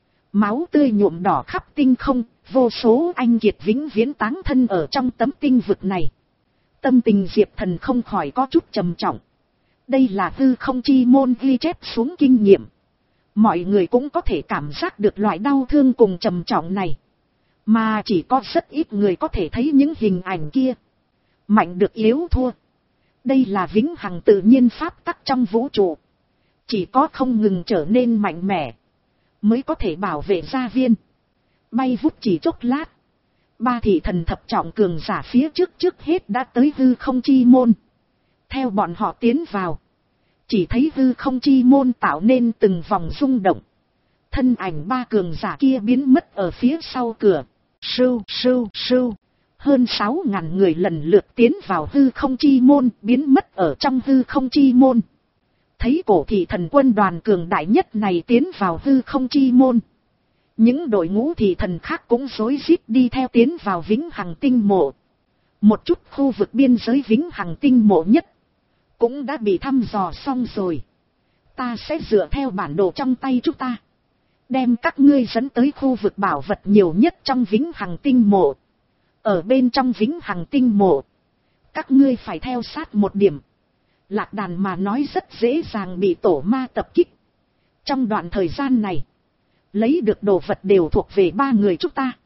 Máu tươi nhuộm đỏ khắp tinh không. Vô số anh kiệt vĩnh viễn táng thân ở trong tấm tinh vực này. Tâm tình Diệp Thần không khỏi có chút trầm trọng. Đây là hư không chi môn ghi chép xuống kinh nghiệm. Mọi người cũng có thể cảm giác được loại đau thương cùng trầm trọng này. Mà chỉ có rất ít người có thể thấy những hình ảnh kia. Mạnh được yếu thua. Đây là vĩnh hằng tự nhiên pháp tắc trong vũ trụ. Chỉ có không ngừng trở nên mạnh mẽ, mới có thể bảo vệ gia viên. Bay vút chỉ chốc lát. Ba thị thần thập trọng cường giả phía trước trước hết đã tới hư không chi môn. Theo bọn họ tiến vào. Chỉ thấy hư không chi môn tạo nên từng vòng rung động. Thân ảnh ba cường giả kia biến mất ở phía sau cửa. Sưu, sưu, sưu. Hơn sáu ngàn người lần lượt tiến vào hư không chi môn, biến mất ở trong hư không chi môn. Thấy cổ thị thần quân đoàn cường đại nhất này tiến vào hư không chi môn. Những đội ngũ thị thần khác cũng rối rít đi theo tiến vào vĩnh hằng tinh mộ. Một chút khu vực biên giới vĩnh hằng tinh mộ nhất cũng đã bị thăm dò xong rồi. Ta sẽ dựa theo bản đồ trong tay chúng ta, đem các ngươi dẫn tới khu vực bảo vật nhiều nhất trong vĩnh hằng tinh mộ. Ở bên trong vĩnh hằng tinh mộ, các ngươi phải theo sát một điểm. Lạc đàn mà nói rất dễ dàng bị tổ ma tập kích. Trong đoạn thời gian này, lấy được đồ vật đều thuộc về ba người chúng ta.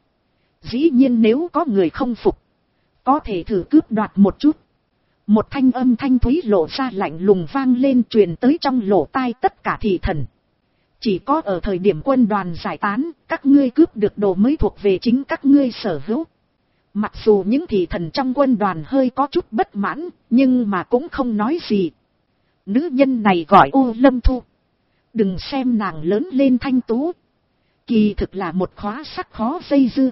Dĩ nhiên nếu có người không phục, có thể thử cướp đoạt một chút. Một thanh âm thanh thúy lộ ra lạnh lùng vang lên, truyền tới trong lỗ tai tất cả thị thần. Chỉ có ở thời điểm quân đoàn giải tán, các ngươi cướp được đồ mới thuộc về chính các ngươi sở hữu. Mặc dù những thị thần trong quân đoàn hơi có chút bất mãn, nhưng mà cũng không nói gì. Nữ nhân này gọi Ô Lâm Thu. Đừng xem nàng lớn lên thanh tú. Kỳ thực là một khóa sắc khó dây dưa.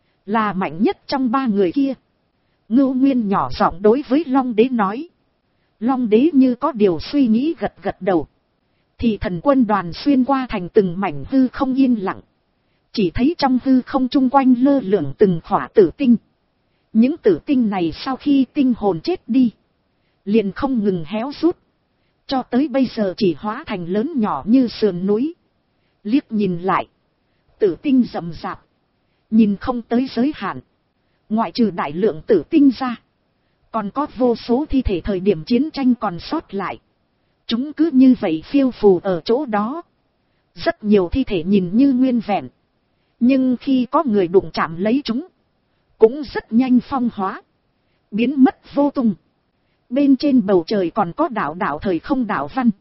Là mạnh nhất trong ba người kia. Ngưu Nguyên nhỏ giọng đối với Long Đế nói. Long Đế như có điều suy nghĩ gật gật đầu. Thì thần quân đoàn xuyên qua thành từng mảnh hư không yên lặng. Chỉ thấy trong hư không chung quanh lơ lửng từng khỏa tử tinh. Những tử tinh này sau khi tinh hồn chết đi, liền không ngừng héo rút. Cho tới bây giờ chỉ hóa thành lớn nhỏ như sườn núi. Liếc nhìn lại, tử tinh rậm rạp, nhìn không tới giới hạn. Ngoại trừ đại lượng tử tinh ra, còn có vô số thi thể thời điểm chiến tranh còn sót lại. Chúng cứ như vậy phiêu phù ở chỗ đó. Rất nhiều thi thể nhìn như nguyên vẹn, nhưng khi có người đụng chạm lấy chúng, cũng rất nhanh phong hóa, biến mất vô tung. Bên trên bầu trời còn có đạo đạo thời không đạo văn.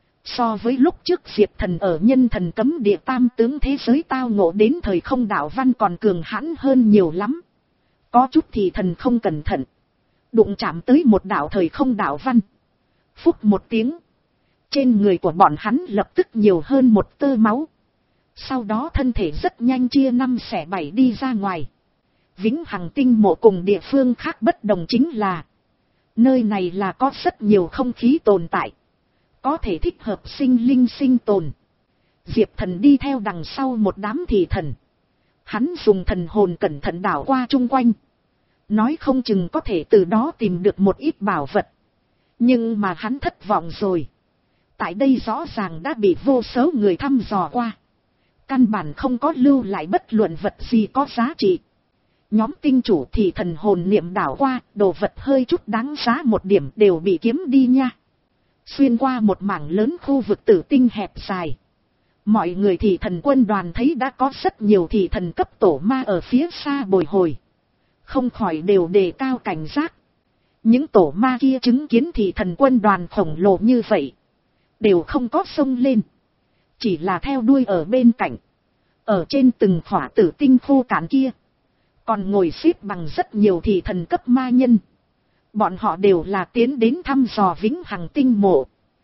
So với lúc trước Diệp Thần ở nhân thần cấm địa tam tướng thế giới tao ngộ đến thời không đạo văn còn cường hãn hơn nhiều lắm. Có chút thì thần không cẩn thận, đụng chạm tới một đạo thời không đạo văn. Phúc một tiếng, trên người của bọn hắn lập tức nhiều hơn một tơ máu. Sau đó thân thể rất nhanh chia năm xẻ bảy đi ra ngoài. Vĩnh Hằng tinh mộ cùng địa phương khác bất đồng chính là, nơi này là có rất nhiều không khí tồn tại, có thể thích hợp sinh linh sinh tồn. Diệp Thần đi theo đằng sau một đám thị thần. Hắn dùng thần hồn cẩn thận đảo qua chung quanh. Nói không chừng có thể từ đó tìm được một ít bảo vật. Nhưng mà hắn thất vọng rồi. Tại đây rõ ràng đã bị vô số người thăm dò qua. Căn bản không có lưu lại bất luận vật gì có giá trị. Nhóm tinh chủ thì thần hồn niệm đảo qua, đồ vật hơi chút đáng giá một điểm đều bị kiếm đi nha. Xuyên qua một mảng lớn khu vực tử tinh hẹp dài. Mọi người thì thần quân đoàn thấy đã có rất nhiều thị thần cấp tổ ma ở phía xa bồi hồi. Không khỏi đều đề cao cảnh giác. Những tổ ma kia chứng kiến thị thần quân đoàn khổng lồ như vậy, đều không có xông lên. Chỉ là theo đuôi ở bên cạnh. Ở trên từng khỏa tử tinh khô cạn kia, còn ngồi xếp bằng rất nhiều thị thần cấp ma nhân. Bọn họ đều là tiến đến thăm dò Vĩnh Hằng tinh mộ,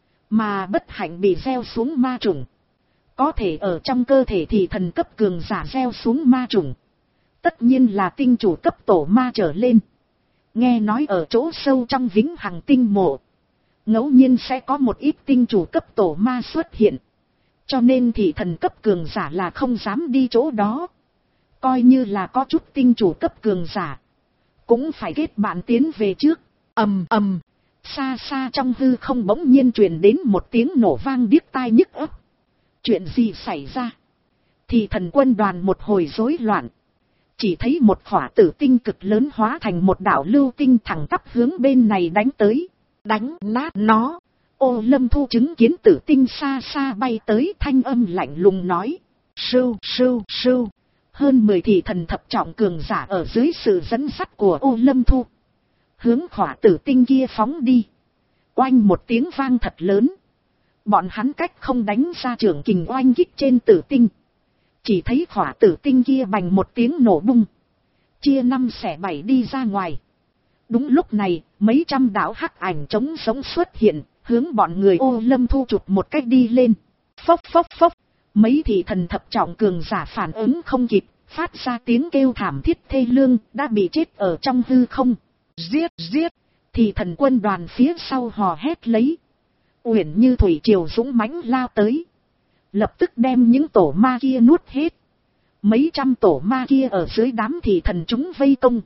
mà bất hạnh bị gieo xuống ma trùng. Có thể ở trong cơ thể thị thần cấp cường giả gieo xuống ma trùng, tất nhiên là tinh chủ cấp tổ ma trở lên. Nghe nói ở chỗ sâu trong Vĩnh Hằng tinh mộ, ngẫu nhiên sẽ có một ít tinh chủ cấp tổ ma xuất hiện. Cho nên thị thần cấp cường giả là không dám đi chỗ đó. Coi như là có chút tinh chủ cấp cường giả, cũng phải kết bạn tiến về trước. Ầm ầm, xa xa trong hư không bỗng nhiên truyền đến một tiếng nổ vang điếc tai nhức óc. Chuyện gì xảy ra? Thì thần quân đoàn một hồi rối loạn. Chỉ thấy một khỏa tử tinh cực lớn hóa thành một đạo lưu tinh thẳng tắp hướng bên này đánh tới. Đánh nát nó. Ô Lâm Thu chứng kiến tử tinh xa xa bay tới, thanh âm lạnh lùng nói. Sưu sưu sưu. Hơn mười thị thần thập trọng cường giả ở dưới sự dẫn dắt của Ô Lâm Thu, hướng khỏa tử tinh kia phóng đi. Oanh một tiếng vang thật lớn. Bọn hắn cách không đánh ra trưởng kình oanh kích trên tử tinh. Chỉ thấy khỏa tử tinh kia bành một tiếng nổ bung, chia năm xẻ bảy đi ra ngoài. Đúng lúc này, mấy trăm đạo hắc ảnh trống sống xuất hiện, hướng bọn người Ô Lâm Thu chụp một cách đi lên. Phốc phốc phốc. Mấy thị thần thập trọng cường giả phản ứng không kịp, phát ra tiếng kêu thảm thiết thê lương, đã bị chết ở trong hư không. Giết giết. Thị thần quân đoàn phía sau hò hét lấy. Uyển như thủy triều dũng mãnh lao tới, lập tức đem những tổ ma kia nuốt hết. Mấy trăm tổ ma kia ở dưới đám thị thần chúng vây công,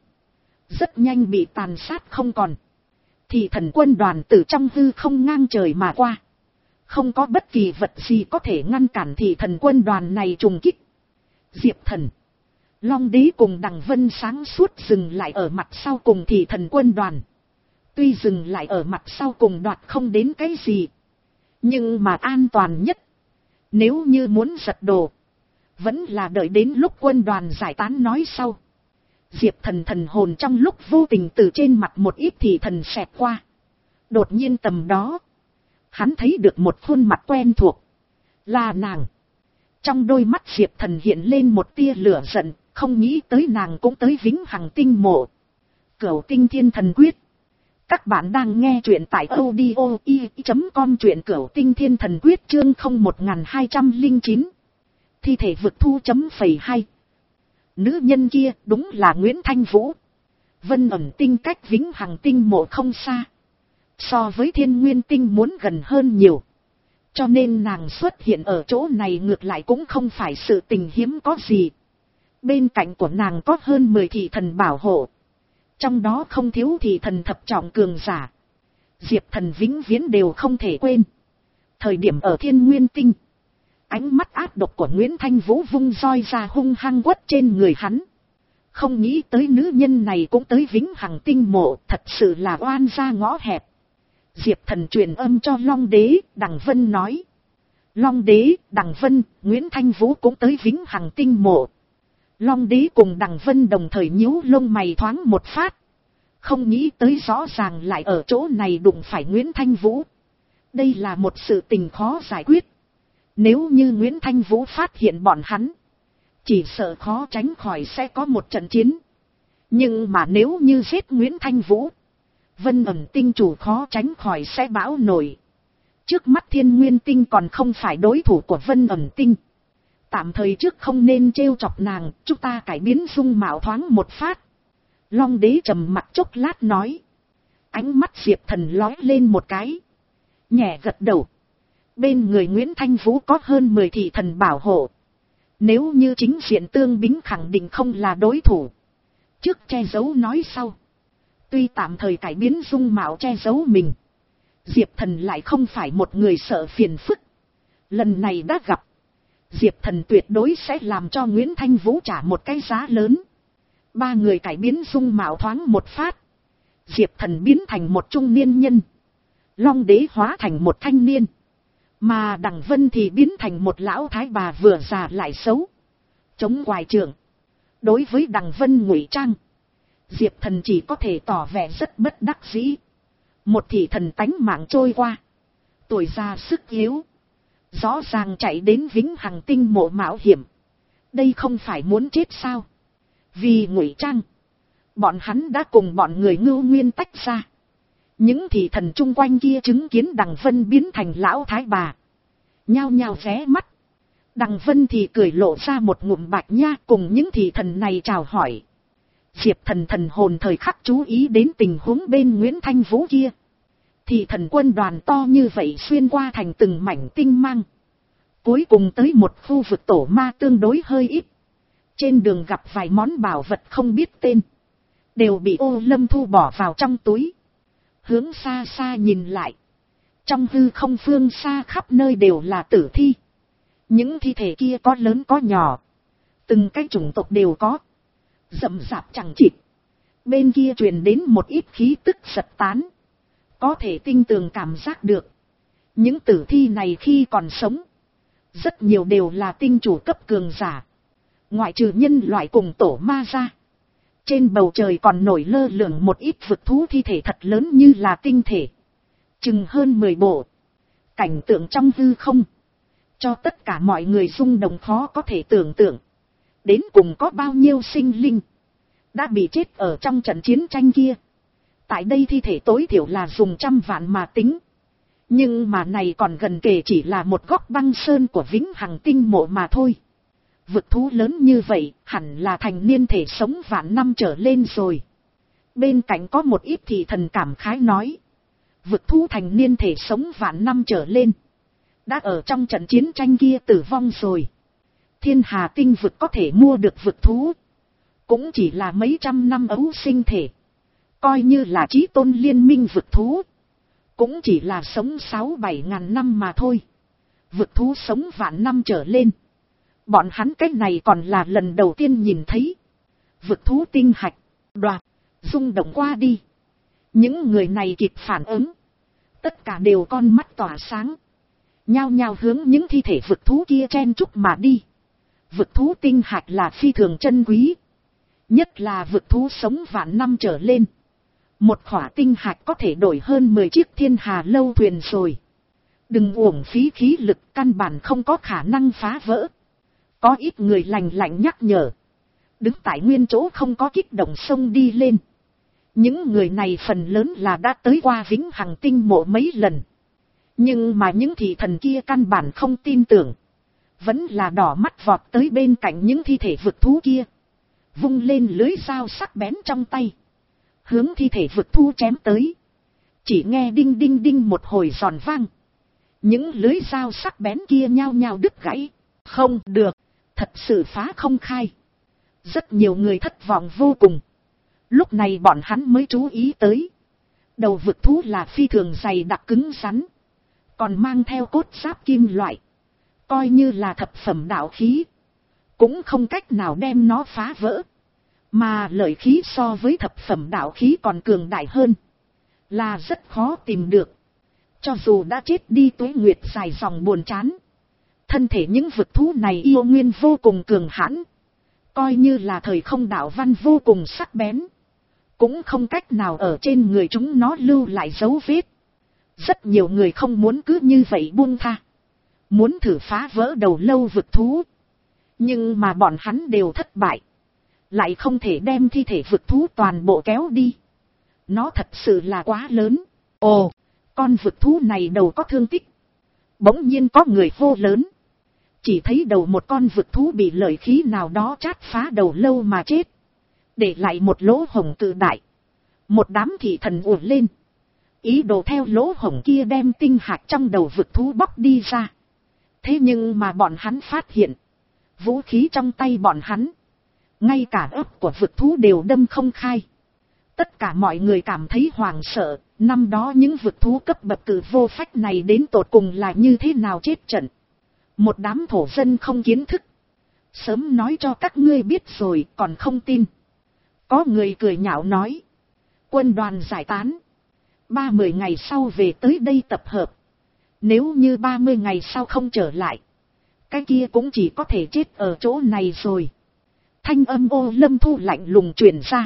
rất nhanh bị tàn sát không còn. Thị thần quân đoàn từ trong hư không ngang trời mà qua. Không có bất kỳ vật gì có thể ngăn cản thị thần quân đoàn này trùng kích. Diệp Thần, Long Đế cùng Đằng Vân sáng suốt dừng lại ở mặt sau cùng thị thần quân đoàn. Tuy dừng lại ở mặt sau cùng đoạt không đến cái gì, nhưng mà an toàn nhất. Nếu như muốn giật đồ, vẫn là đợi đến lúc quân đoàn giải tán nói sau. Diệp Thần thần hồn trong lúc vô tình từ trên mặt một ít thị thần xẹt qua. Đột nhiên tầm đó, hắn thấy được một khuôn mặt quen thuộc. Là nàng. Trong đôi mắt Diệp Thần hiện lên một tia lửa giận, không nghĩ tới nàng cũng tới Vĩnh Hằng Tinh Mộ. Cửu Tinh Thiên Thần Quyết. Các bạn đang nghe truyện tại audio i chấm com, truyện Cửu Tinh Thiên Thần Quyết chương không một hai không chín. Thi thể vực thu chấm phẩy hai. Nữ nhân kia đúng là Nguyễn Thanh Vũ. Vân Ẩn Tinh cách Vĩnh Hằng Tinh Mộ không xa. So với Thiên Nguyên Tinh muốn gần hơn nhiều. Cho nên nàng xuất hiện ở chỗ này ngược lại cũng không phải sự tình hiếm có gì. Bên cạnh của nàng có hơn mười thị thần bảo hộ. Trong đó không thiếu thị thần thập trọng cường giả. Diệp Thần vĩnh viễn đều không thể quên. Thời điểm ở Thiên Nguyên Tinh, ánh mắt ác độc của Nguyễn Thanh Vũ vung roi ra hung hăng quất trên người hắn. Không nghĩ tới nữ nhân này cũng tới Vĩnh Hằng Tinh Mộ, thật sự là oan ra ngõ hẹp. Diệp Thần truyền âm cho Long Đế, Đằng Vân nói. Long Đế, Đằng Vân, Nguyễn Thanh Vũ cũng tới Vĩnh Hằng Tinh Mộ. Long Đế cùng Đằng Vân đồng thời nhíu lông mày thoáng một phát. Không nghĩ tới rõ ràng lại ở chỗ này đụng phải Nguyễn Thanh Vũ. Đây là một sự tình khó giải quyết. Nếu như Nguyễn Thanh Vũ phát hiện bọn hắn, chỉ sợ khó tránh khỏi sẽ có một trận chiến. Nhưng mà nếu như giết Nguyễn Thanh Vũ, Vân Ẩn Tinh chủ khó tránh khỏi sẽ bão nổi. Trước mắt Thiên Nguyên Tinh còn không phải đối thủ của Vân Ẩn Tinh. Tạm thời trước không nên trêu chọc nàng, chúng ta cải biến dung mạo thoáng một phát. Long Đế trầm mặt chốc lát nói. Ánh mắt Diệp Thần lóe lên một cái, nhẹ gật đầu. Bên người Nguyễn Thanh Vũ có hơn mười thị thần bảo hộ. Nếu như chính diện tương bính khẳng định không là đối thủ. Trước che giấu nói sau. Tuy tạm thời cải biến dung mạo che giấu mình, Diệp Thần lại không phải một người sợ phiền phức. Lần này đã gặp, Diệp Thần tuyệt đối sẽ làm cho Nguyễn Thanh Vũ trả một cái giá lớn. Ba người cải biến dung mạo thoáng một phát. Diệp Thần biến thành một trung niên nhân. Long Đế hóa thành một thanh niên. Mà Đằng Vân thì biến thành một lão thái bà vừa già lại xấu. Chống quài trưởng. Đối với Đằng Vân ngụy trang, Diệp Thần chỉ có thể tỏ vẻ rất bất đắc dĩ. Một thị thần tánh mạng trôi qua, tuổi già sức yếu, rõ ràng chạy đến Vĩnh Hằng Tinh Mộ mạo hiểm. Đây không phải muốn chết sao? Vì ngụy trang, bọn hắn đã cùng bọn người Ngưu Nguyên tách ra. Những thị thần chung quanh kia chứng kiến Đằng Vân biến thành lão thái bà, nhao nhao ghé mắt. Đằng Vân thì cười lộ ra một ngụm bạch nha, cùng những thị thần này chào hỏi. Diệp Thần thần hồn thời khắc chú ý đến tình huống bên Nguyễn Thanh Vũ kia. Thị thần quân đoàn to như vậy xuyên qua thành từng mảnh tinh mang. Cuối cùng tới một khu vực tổ ma tương đối hơi ít. Trên đường gặp vài món bảo vật không biết tên, đều bị Ô Lâm thu bỏ vào trong túi. Hướng xa xa nhìn lại, trong hư không phương xa khắp nơi đều là tử thi. Những thi thể kia có lớn có nhỏ, từng cái chủng tộc đều có, rậm rạp chẳng chịt. Bên kia truyền đến một ít khí tức giật tán, có thể tinh tường cảm giác được. Những tử thi này khi còn sống, rất nhiều đều là tinh chủ cấp cường giả. Ngoại trừ nhân loại cùng tổ ma ra, trên bầu trời còn nổi lơ lửng một ít vực thú thi thể thật lớn như là tinh thể, chừng hơn mười bộ. Cảnh tượng trong hư không, cho tất cả mọi người rung động khó có thể tưởng tượng. Đến cùng có bao nhiêu sinh linh đã bị chết ở trong trận chiến tranh kia. Tại đây thi thể tối thiểu là dùng trăm vạn mà tính. Nhưng mà này còn gần kể chỉ là một góc băng sơn của Vĩnh Hằng Tinh Mộ mà thôi. Vực thú lớn như vậy hẳn là thành niên thể sống vạn năm trở lên rồi. Bên cạnh có một ít thị thần cảm khái nói. Vực thú thành niên thể sống vạn năm trở lên, đã ở trong trận chiến tranh kia tử vong rồi. Thiên Hà Tinh vực có thể mua được vực thú, cũng chỉ là mấy trăm năm ấu sinh thể. Coi như là chí tôn liên minh vực thú, cũng chỉ là sống sáu bảy ngàn năm mà thôi. Vực thú sống vạn năm trở lên, bọn hắn cách này còn là lần đầu tiên nhìn thấy. Vực thú tinh hạch, đoạt, rung động qua đi. Những người này kịp phản ứng, tất cả đều con mắt tỏa sáng, nhao nhao hướng những thi thể vực thú kia chen chúc mà đi. Vực thú tinh hạch là phi thường chân quý, nhất là vực thú sống vạn năm trở lên. Một khỏa tinh hạch có thể đổi hơn mười chiếc thiên hà lâu thuyền rồi. Đừng uổng phí khí lực, căn bản không có khả năng phá vỡ. Có ít người lành lạnh nhắc nhở. Đứng tại nguyên chỗ không có kích động xông đi lên. Những người này phần lớn là đã tới qua Vĩnh Hằng Tinh Mộ mấy lần. Nhưng mà những thị thần kia căn bản không tin tưởng. Vẫn là đỏ mắt vọt tới bên cạnh những thi thể vực thú kia. Vung lên lưới dao sắc bén trong tay. Hướng thi thể vực thú chém tới. Chỉ nghe đinh đinh đinh một hồi giòn vang. Những lưới dao sắc bén kia nhao nhao đứt gãy. Không được, thật sự phá không khai. Rất nhiều người thất vọng vô cùng. Lúc này bọn hắn mới chú ý tới. Đầu vực thú là phi thường dày đặc cứng rắn. Còn mang theo cốt giáp kim loại. Coi như là thập phẩm đạo khí. Cũng không cách nào đem nó phá vỡ. Mà lợi khí so với thập phẩm đạo khí còn cường đại hơn. Là rất khó tìm được. Cho dù đã chết đi tuế nguyệt dài dòng buồn chán. Thân thể những vực thú này yêu nguyên vô cùng cường hãn. Coi như là thời không đạo văn vô cùng sắc bén. Cũng không cách nào ở trên người chúng nó lưu lại dấu vết. Rất nhiều người không muốn cứ như vậy buông tha. Muốn thử phá vỡ đầu lâu vực thú. Nhưng mà bọn hắn đều thất bại. Lại không thể đem thi thể vực thú toàn bộ kéo đi. Nó thật sự là quá lớn. Ồ, con vực thú này đầu có thương tích. Bỗng nhiên có người hô lớn. Chỉ thấy đầu một con vực thú bị lợi khí nào đó chát phá đầu lâu mà chết. Để lại một lỗ hổng cự đại. Một đám thị thần ùa lên. Ý đồ theo lỗ hổng kia đem tinh hạt trong đầu vực thú bóc đi ra. Thế nhưng mà bọn hắn phát hiện. Vũ khí trong tay bọn hắn. Ngay cả ấp của vực thú đều đâm không khai. Tất cả mọi người cảm thấy hoảng sợ. Năm đó những vực thú cấp bậc cử vô phách này đến tột cùng là như thế nào chết trận. Một đám thổ dân không kiến thức. Sớm nói cho các ngươi biết rồi còn không tin. Có người cười nhạo nói. Quân đoàn giải tán. Ba mươi ngày sau về tới đây tập hợp. Nếu như ba mươi ngày sau không trở lại. Cái kia cũng chỉ có thể chết ở chỗ này rồi. Thanh âm Ô Lâm Thu lạnh lùng truyền ra.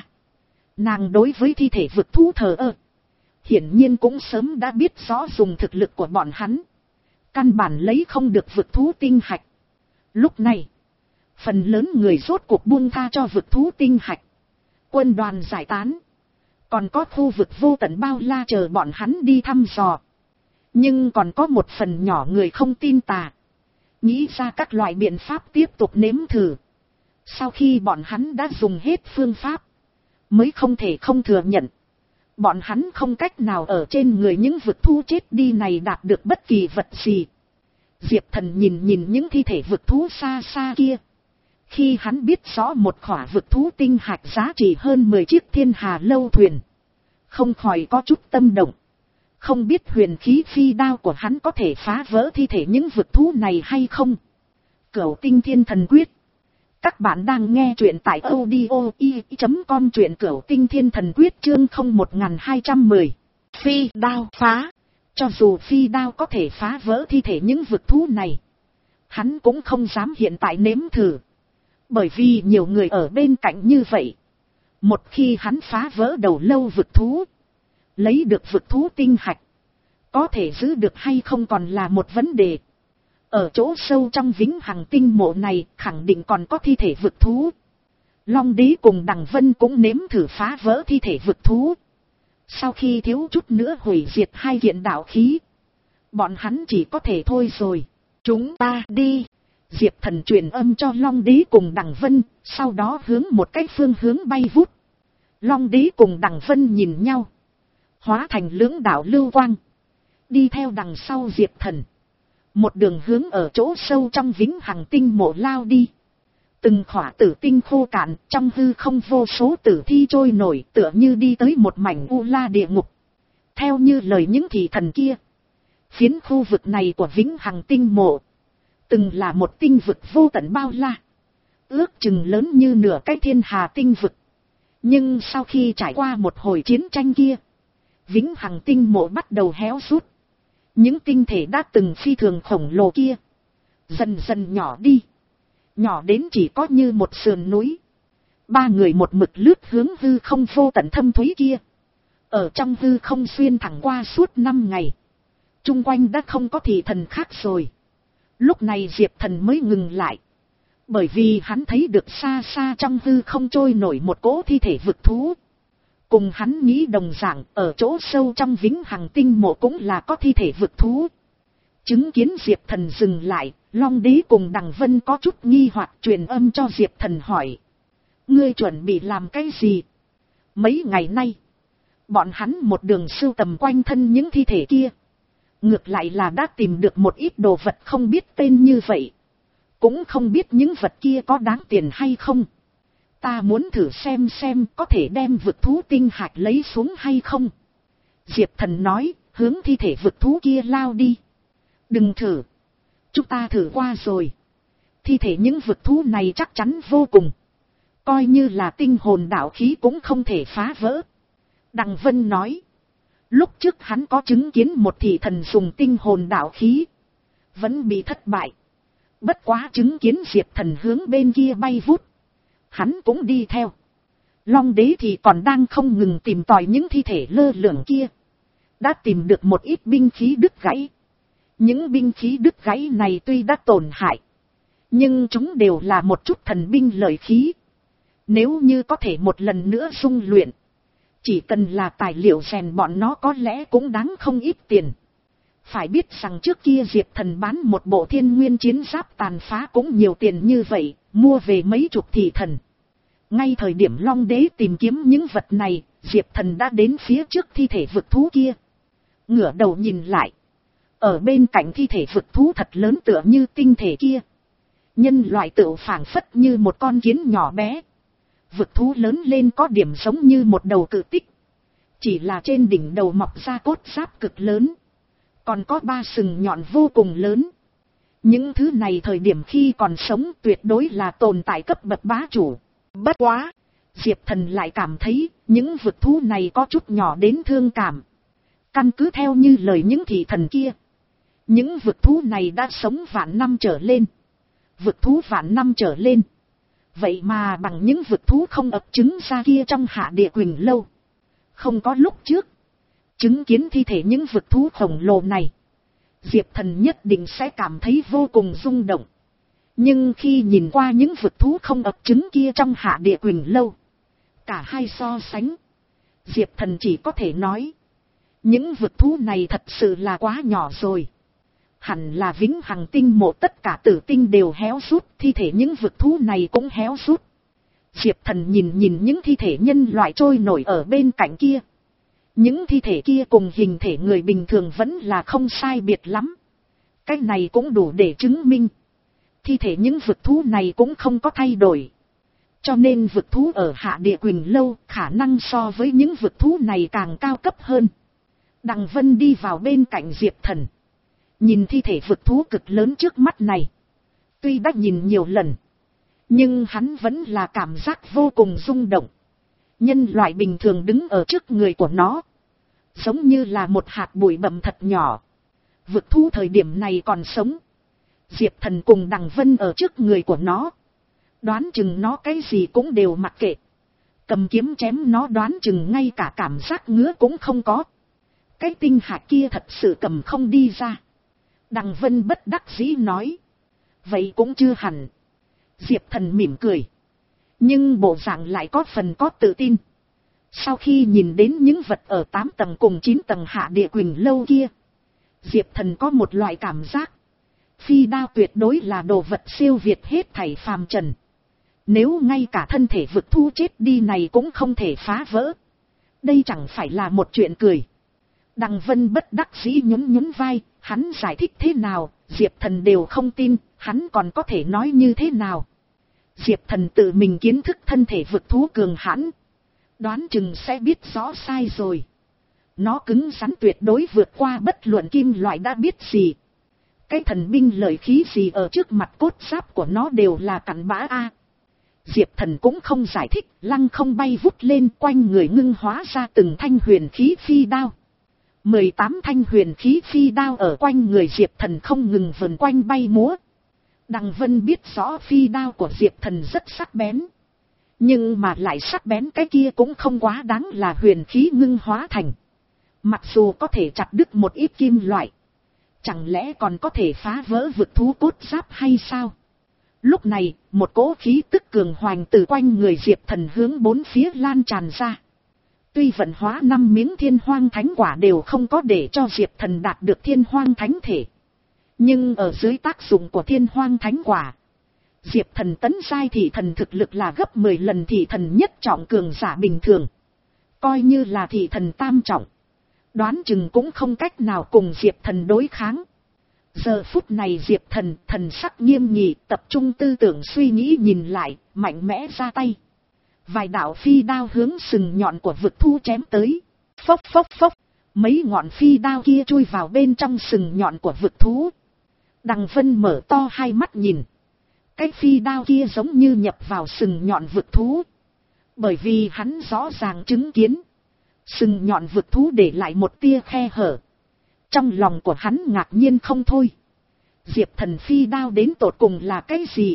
Nàng đối với thi thể vực thú thờ ơ. Hiển nhiên cũng sớm đã biết rõ dùng thực lực của bọn hắn. Căn bản lấy không được vực thú tinh hạch. Lúc này. Phần lớn người rốt cuộc buông tha cho vực thú tinh hạch. Quân đoàn giải tán. Còn có khu vực vô tận bao la chờ bọn hắn đi thăm dò. Nhưng còn có một phần nhỏ người không tin tà. Nghĩ ra các loại biện pháp tiếp tục nếm thử. Sau khi bọn hắn đã dùng hết phương pháp. Mới không thể không thừa nhận. Bọn hắn không cách nào ở trên người những vực thú chết đi này đạt được bất kỳ vật gì. Diệp Thần nhìn nhìn những thi thể vực thú xa xa kia. Khi hắn biết rõ một khỏa vực thú tinh hạch giá trị hơn mười chiếc thiên hà lâu thuyền. Không khỏi có chút tâm động. Không biết huyền khí phi đao của hắn có thể phá vỡ thi thể những vực thú này hay không. Cửu Tinh Thiên Thần Quyết. Các bạn đang nghe truyện tại audio i chấm com truyện Cửu Tinh Thiên Thần Quyết chương không một hai một không. Phi đao phá. Cho dù phi đao có thể phá vỡ thi thể những vực thú này. Hắn cũng không dám hiện tại nếm thử. Bởi vì nhiều người ở bên cạnh như vậy. Một khi hắn phá vỡ đầu lâu vực thú. Lấy được vực thú tinh hạch. Có thể giữ được hay không còn là một vấn đề. Ở chỗ sâu trong Vĩnh Hằng Tinh Mộ này khẳng định còn có thi thể vực thú. Long Đế cùng Đằng Vân cũng nếm thử phá vỡ thi thể vực thú. Sau khi thiếu chút nữa hủy diệt hai kiện đạo khí. Bọn hắn chỉ có thể thôi rồi. Chúng ta đi. Diệp Thần truyền âm cho Long Đế cùng Đằng Vân. Sau đó hướng một cái phương hướng bay vút. Long Đế cùng Đằng Vân nhìn nhau. Hóa thành lưỡng đạo lưu quang. Đi theo đằng sau Diệp Thần. Một đường hướng ở chỗ sâu trong Vĩnh Hằng Tinh Mộ lao đi. Từng khỏa tử tinh khô cạn, trong hư không vô số tử thi trôi nổi, tựa như đi tới một mảnh u la địa ngục. Theo như lời những thị thần kia, phiến khu vực này của Vĩnh Hằng Tinh Mộ từng là một tinh vực vô tận bao la, ước chừng lớn như nửa cái thiên hà tinh vực. Nhưng sau khi trải qua một hồi chiến tranh kia, Vĩnh Hằng Tinh Mộ bắt đầu héo rút. Những tinh thể đã từng phi thường khổng lồ kia dần dần nhỏ đi, nhỏ đến chỉ có như một sườn núi. Ba người một mực lướt hướng hư không vô tận thâm thúy kia. Ở trong hư không xuyên thẳng qua suốt năm ngày. Chung quanh đã không có thị thần khác rồi. Lúc này Diệp Thần mới ngừng lại. Bởi vì hắn thấy được xa xa trong hư không trôi nổi một cỗ thi thể vực thú. Cùng hắn nghĩ đồng dạng, ở chỗ sâu trong vĩnh hằng tinh mộ cũng là có thi thể vực thú. Chứng kiến Diệp Thần dừng lại, Long Đế cùng Đằng Vân có chút nghi hoặc truyền âm cho Diệp Thần hỏi. Ngươi chuẩn bị làm cái gì? Mấy ngày nay, bọn hắn một đường sưu tầm quanh thân những thi thể kia. Ngược lại là đã tìm được một ít đồ vật không biết tên như vậy. Cũng không biết những vật kia có đáng tiền hay không. Ta muốn thử xem xem có thể đem vực thú tinh hạch lấy xuống hay không. Diệp Thần nói, hướng thi thể vực thú kia lao đi. Đừng thử. Chúng ta thử qua rồi. Thi thể những vực thú này chắc chắn vô cùng. Coi như là tinh hồn đạo khí cũng không thể phá vỡ. Đằng Vân nói. Lúc trước hắn có chứng kiến một thị thần dùng tinh hồn đạo khí. Vẫn bị thất bại. Bất quá chứng kiến Diệp Thần hướng bên kia bay vút. Hắn cũng đi theo. Long Đế thì còn đang không ngừng tìm tòi những thi thể lơ lửng kia. Đã tìm được một ít binh khí đứt gãy. Những binh khí đứt gãy này tuy đã tổn hại. Nhưng chúng đều là một chút thần binh lợi khí. Nếu như có thể một lần nữa dung luyện. Chỉ cần là tài liệu rèn bọn nó có lẽ cũng đáng không ít tiền. Phải biết rằng trước kia Diệp Thần bán một bộ thiên nguyên chiến giáp tàn phá cũng nhiều tiền như vậy, mua về mấy chục thị thần. Ngay thời điểm Long Đế tìm kiếm những vật này, Diệp Thần đã đến phía trước thi thể vực thú kia. Ngửa đầu nhìn lại. Ở bên cạnh thi thể vực thú thật lớn tựa như tinh thể kia. Nhân loại tự phảng phất như một con kiến nhỏ bé. Vực thú lớn lên có điểm giống như một đầu cự tích. Chỉ là trên đỉnh đầu mọc ra cốt giáp cực lớn. Còn có ba sừng nhọn vô cùng lớn. Những thứ này thời điểm khi còn sống tuyệt đối là tồn tại cấp bậc bá chủ. Bất quá, Diệp Thần lại cảm thấy những vực thú này có chút nhỏ đến thương cảm. Căn cứ theo như lời những thị thần kia. Những vực thú này đã sống vạn năm trở lên. Vực thú vạn năm trở lên. Vậy mà bằng những vực thú không ấp trứng ra kia trong hạ địa Quỳnh Lâu. Không có lúc trước. Chứng kiến thi thể những vực thú khổng lồ này. Diệp Thần nhất định sẽ cảm thấy vô cùng rung động. Nhưng khi nhìn qua những vực thú không ấp trứng kia trong hạ địa Quỳnh Lâu. Cả hai so sánh. Diệp Thần chỉ có thể nói. Những vực thú này thật sự là quá nhỏ rồi. Hẳn là vĩnh hằng tinh mộ tất cả tử tinh đều héo rút. Thi thể những vực thú này cũng héo rút. Diệp Thần nhìn nhìn những thi thể nhân loại trôi nổi ở bên cạnh kia. Những thi thể kia cùng hình thể người bình thường vẫn là không sai biệt lắm. Cái này cũng đủ để chứng minh. Thi thể những vực thú này cũng không có thay đổi. Cho nên vực thú ở hạ địa Quỳnh Lâu khả năng so với những vực thú này càng cao cấp hơn. Đằng Vân đi vào bên cạnh Diệp Thần. Nhìn thi thể vực thú cực lớn trước mắt này. Tuy đã nhìn nhiều lần. Nhưng hắn vẫn là cảm giác vô cùng rung động. Nhân loại bình thường đứng ở trước người của nó. Giống như là một hạt bụi bặm thật nhỏ. Vực thú thời điểm này còn sống. Diệp Thần cùng Đằng Vân ở trước người của nó. Đoán chừng nó cái gì cũng đều mặc kệ. Cầm kiếm chém nó đoán chừng ngay cả cảm giác ngứa cũng không có. Cái tinh hạt kia thật sự cầm không đi ra. Đằng Vân bất đắc dĩ nói. Vậy cũng chưa hẳn. Diệp Thần mỉm cười. Nhưng bộ dạng lại có phần có tự tin. Sau khi nhìn đến những vật ở tám tầng cùng chín tầng hạ địa Quỳnh Lâu kia. Diệp Thần có một loại cảm giác. Phi đao tuyệt đối là đồ vật siêu việt hết thảy phàm trần. Nếu ngay cả thân thể vực thu chết đi này cũng không thể phá vỡ. Đây chẳng phải là một chuyện cười. Đằng Vân bất đắc dĩ nhún nhún vai. Hắn giải thích thế nào, Diệp Thần đều không tin, hắn còn có thể nói như thế nào. Diệp Thần tự mình kiến thức thân thể vực thú cường hãn. Đoán chừng sẽ biết rõ sai rồi. Nó cứng rắn tuyệt đối vượt qua bất luận kim loại đã biết gì. Cái thần binh lợi khí gì ở trước mặt cốt giáp của nó đều là cặn bã a. Diệp Thần cũng không giải thích, lăng không bay vút lên quanh người ngưng hóa ra từng thanh huyền khí phi đao. mười tám thanh huyền khí phi đao ở quanh người Diệp Thần không ngừng vần quanh bay múa. Đằng Vân biết rõ phi đao của Diệp Thần rất sắc bén. Nhưng mà lại sắc bén cái kia cũng không quá đáng là huyền khí ngưng hóa thành. Mặc dù có thể chặt đứt một ít kim loại. Chẳng lẽ còn có thể phá vỡ vực thú cốt giáp hay sao? Lúc này, một cỗ khí tức cường hoành từ quanh người Diệp Thần hướng bốn phía lan tràn ra. Tuy vận hóa năm miếng thiên hoang thánh quả đều không có để cho Diệp Thần đạt được thiên hoang thánh thể. Nhưng ở dưới tác dụng của thiên hoang thánh quả, Diệp Thần tấn giai thị thần thực lực là gấp mười lần thị thần nhất trọng cường giả bình thường. Coi như là thị thần tam trọng, đoán chừng cũng không cách nào cùng Diệp Thần đối kháng. Giờ phút này Diệp Thần thần sắc nghiêm nghị, tập trung tư tưởng suy nghĩ nhìn lại, mạnh mẽ ra tay. Vài đạo phi đao hướng sừng nhọn của vực thú chém tới. Phốc phốc phốc, mấy ngọn phi đao kia chui vào bên trong sừng nhọn của vực thú. Đằng Vân mở to hai mắt nhìn. Cái phi đao kia giống như nhập vào sừng nhọn vực thú. Bởi vì hắn rõ ràng chứng kiến sừng nhọn vực thú để lại một tia khe hở. Trong lòng của hắn ngạc nhiên không thôi. Diệp Thần phi đao đến tột cùng là cái gì?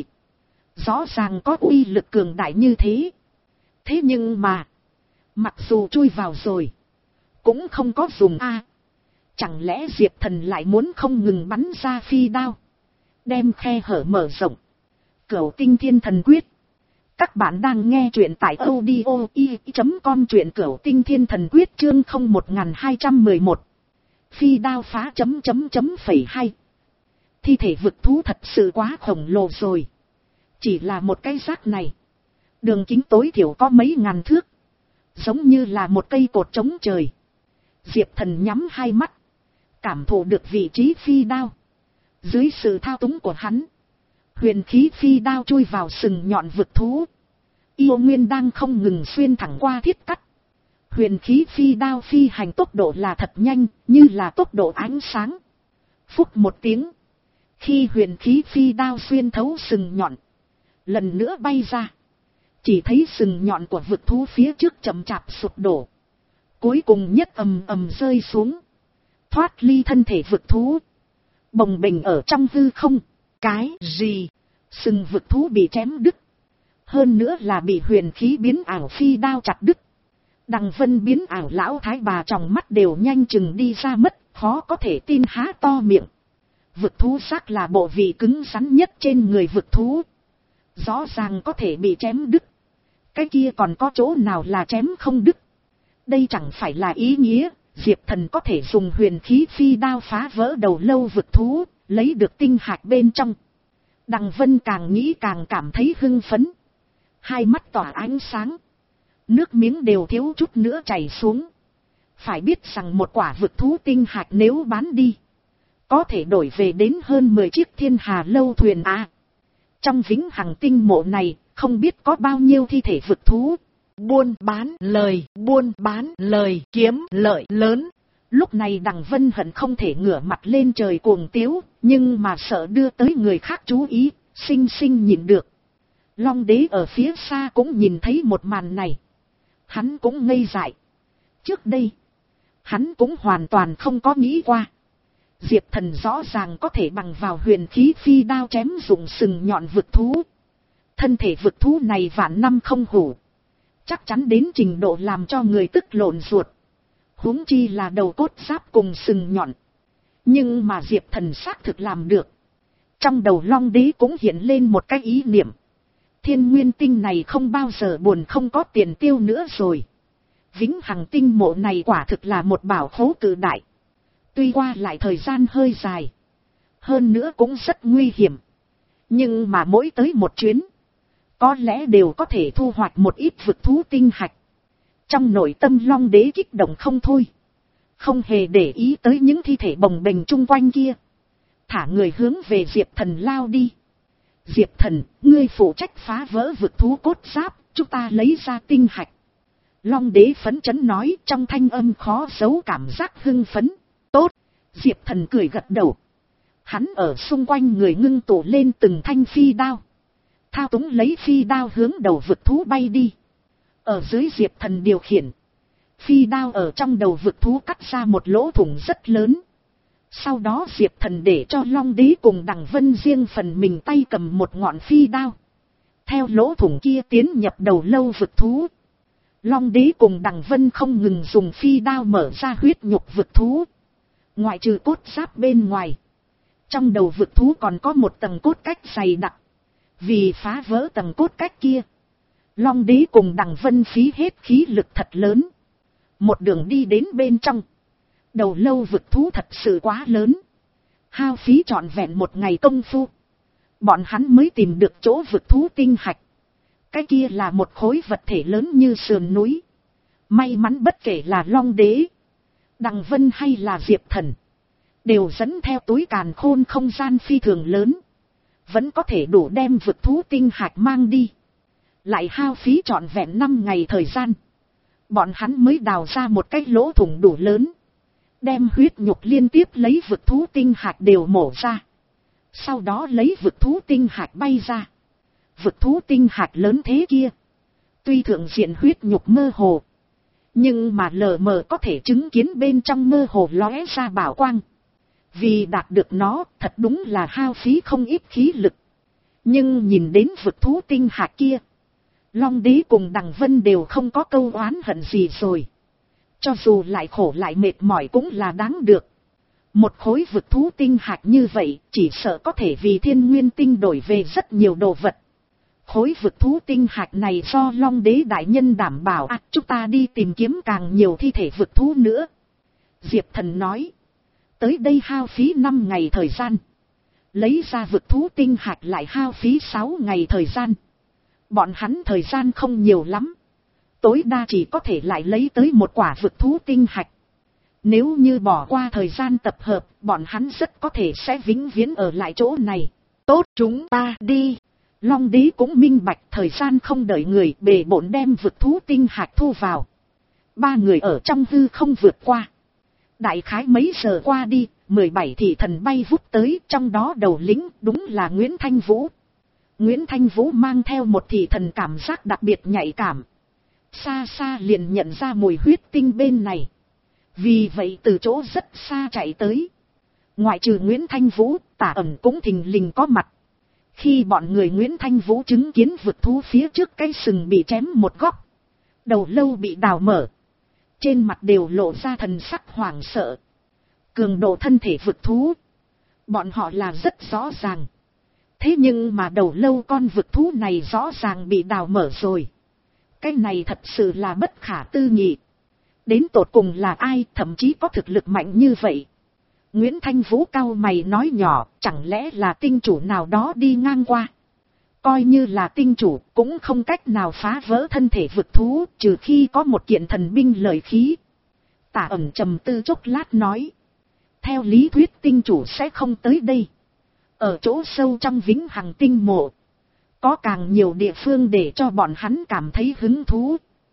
Rõ ràng có uy lực cường đại như thế. Thế nhưng mà, mặc dù chui vào rồi, cũng không có dùng a. Chẳng lẽ Diệp Thần lại muốn không ngừng bắn ra phi đao, đem khe hở mở rộng? Cửu Tinh Thiên Thần Quyết. Các bạn đang nghe truyện tại audio i chấm com, truyện Cửu Tinh Thiên Thần Quyết chương không một hai một một. Phi đao phá chấm chấm chấm phẩy hai. Thi thể vực thú thật sự quá khổng lồ rồi. Chỉ là một cái xác này, đường kính tối thiểu có mấy ngàn thước, giống như là một cây cột trống trời. Diệp Thần nhắm hai mắt, cảm thụ được vị trí phi đao. Dưới sự thao túng của hắn, huyền khí phi đao chui vào sừng nhọn vực thú. Yêu nguyên đang không ngừng xuyên thẳng qua thiết cắt. Huyền khí phi đao phi hành tốc độ là thật nhanh, như là tốc độ ánh sáng. Phút một tiếng, khi huyền khí phi đao xuyên thấu sừng nhọn, lần nữa bay ra, chỉ thấy sừng nhọn của vực thú phía trước chậm chạp sụp đổ, cuối cùng nhất ầm ầm rơi xuống, thoát ly thân thể vực thú, bồng bềnh ở trong hư không. Cái gì? Sừng vực thú bị chém đứt, hơn nữa là bị huyền khí biến ảo phi đao chặt đứt. Đằng Vân biến ảo lão thái bà trong mắt đều nhanh chừng đi ra mất, khó có thể tin há to miệng. Vực thú xác là bộ vị cứng rắn nhất trên người vực thú, rõ ràng có thể bị chém đứt. Cái kia còn có chỗ nào là chém không đứt? Đây chẳng phải là ý nghĩa Diệp Thần có thể dùng huyền khí phi đao phá vỡ đầu lâu vực thú, lấy được tinh hạch bên trong. Đằng Vân càng nghĩ càng cảm thấy hưng phấn, hai mắt tỏa ánh sáng, nước miếng đều thiếu chút nữa chảy xuống. Phải biết rằng một quả vực thú tinh hạch nếu bán đi, có thể đổi về đến hơn mười chiếc thiên hà lâu thuyền à. Trong vĩnh hằng tinh mộ này, không biết có bao nhiêu thi thể vực thú. Buôn bán lời, buôn bán lời, kiếm lợi lớn. Lúc này Đằng Vân hận không thể ngửa mặt lên trời cuồng tiếu, nhưng mà sợ đưa tới người khác chú ý, sinh sinh nhìn được. Long Đế ở phía xa cũng nhìn thấy một màn này. Hắn cũng ngây dại. Trước đây, hắn cũng hoàn toàn không có nghĩ qua. Diệp Thần rõ ràng có thể bằng vào huyền khí phi đao chém dụng sừng nhọn vực thú. Thân thể vực thú này vạn năm không hủ, chắc chắn đến trình độ làm cho người tức lộn ruột. Huống chi là đầu cốt giáp cùng sừng nhọn. Nhưng mà Diệp Thần xác thực làm được. Trong đầu Long Đế cũng hiện lên một cái ý niệm. Thiên nguyên tinh này không bao giờ buồn không có tiền tiêu nữa rồi. Vĩnh hằng tinh mộ này quả thực là một bảo khố cự đại. Tuy qua lại thời gian hơi dài, hơn nữa cũng rất nguy hiểm. Nhưng mà mỗi tới một chuyến, có lẽ đều có thể thu hoạch một ít vực thú tinh hạch. Trong nội tâm Long Đế kích động không thôi, không hề để ý tới những thi thể bồng bềnh chung quanh kia, thả người hướng về Diệp Thần lao đi. Diệp Thần, ngươi phụ trách phá vỡ vực thú cốt giáp, chúng ta lấy ra tinh hạch. Long Đế phấn chấn nói, trong thanh âm khó giấu cảm giác hưng phấn. Tốt. Diệp Thần cười gật đầu. Hắn ở xung quanh người ngưng tụ lên từng thanh phi đao, thao túng lấy phi đao hướng đầu vực thú bay đi. Ở dưới Diệp Thần điều khiển, phi đao ở trong đầu vực thú cắt ra một lỗ thủng rất lớn. Sau đó Diệp Thần để cho Long Đế cùng Đằng Vân riêng phần mình tay cầm một ngọn phi đao, theo lỗ thủng kia tiến nhập đầu lâu vực thú. Long Đế cùng Đằng Vân không ngừng dùng phi đao mở ra huyết nhục vực thú. Ngoại trừ cốt giáp bên ngoài, trong đầu vực thú còn có một tầng cốt cách dày đặc, Vì phá vỡ tầng cốt cách kia, Long Đế cùng Đằng Vân phí hết khí lực thật lớn. Một đường đi đến bên trong. Đầu lâu vực thú thật sự quá lớn. Hao phí trọn vẹn một ngày công phu. Bọn hắn mới tìm được chỗ vực thú tinh hạch. Cái kia là một khối vật thể lớn như sườn núi. May mắn bất kể là Long Đế, Đằng Vân hay là Diệp Thần, đều dẫn theo túi càn khôn không gian phi thường lớn. Vẫn có thể đủ đem vực thú tinh hạch mang đi. Lại hao phí trọn vẹn năm ngày thời gian. Bọn hắn mới đào ra một cái lỗ thủng đủ lớn. Đem huyết nhục liên tiếp lấy vực thú tinh hạch đều mổ ra. Sau đó lấy vực thú tinh hạch bay ra. Vực thú tinh hạch lớn thế kia, tuy thượng diện huyết nhục mơ hồ, nhưng mà lờ mờ có thể chứng kiến bên trong mơ hồ lóe ra bảo quang. Vì đạt được nó thật đúng là hao phí không ít khí lực. Nhưng nhìn đến vực thú tinh hạch kia, Long Đế cùng Đằng Vân đều không có câu oán hận gì rồi. Cho dù lại khổ lại mệt mỏi cũng là đáng được. Một khối vực thú tinh hạch như vậy chỉ sợ có thể vì thiên nguyên tinh đổi về rất nhiều đồ vật. Khối vực thú tinh hạch này do Long Đế đại nhân đảm bảo à, chúng ta đi tìm kiếm càng nhiều thi thể vực thú nữa. Diệp Thần nói. Tới đây hao phí năm ngày thời gian. Lấy ra vực thú tinh hạch lại hao phí sáu ngày thời gian. Bọn hắn thời gian không nhiều lắm. Tối đa chỉ có thể lại lấy tới một quả vực thú tinh hạch. Nếu như bỏ qua thời gian tập hợp, bọn hắn rất có thể sẽ vĩnh viễn ở lại chỗ này. Tốt, chúng ta đi. Long Đế cũng minh bạch thời gian không đợi người, bề bộn đem vực thú tinh hạch thu vào. Ba người ở trong hư không vượt qua. Đại khái mấy giờ qua đi, mười bảy thị thần bay vút tới, trong đó đầu lĩnh đúng là Nguyễn Thanh Vũ. Nguyễn Thanh Vũ mang theo một thị thần cảm giác đặc biệt nhạy cảm. Xa xa liền nhận ra mùi huyết tinh bên này. Vì vậy từ chỗ rất xa chạy tới. Ngoại trừ Nguyễn Thanh Vũ, Tả Ẩn cũng thình lình có mặt. Khi bọn người Nguyễn Thanh Vũ chứng kiến vực thú phía trước cái sừng bị chém một góc, đầu lâu bị đào mở, trên mặt đều lộ ra thần sắc hoảng sợ. Cường độ thân thể vực thú, bọn họ là rất rõ ràng. Thế nhưng mà đầu lâu con vực thú này rõ ràng bị đào mở rồi. Cái này thật sự là bất khả tư nghị. Đến tột cùng là ai thậm chí có thực lực mạnh như vậy? Nguyễn Thanh Vũ cau mày nói nhỏ, chẳng lẽ là tinh chủ nào đó đi ngang qua? Coi như là tinh chủ cũng không cách nào phá vỡ thân thể vực thú, trừ khi có một kiện thần binh lợi khí. Tả Ẩn trầm tư chốc lát nói. Theo lý thuyết tinh chủ sẽ không tới đây. Ở chỗ sâu trong vĩnh hằng tinh mộ, có càng nhiều địa phương để cho bọn hắn cảm thấy hứng thú.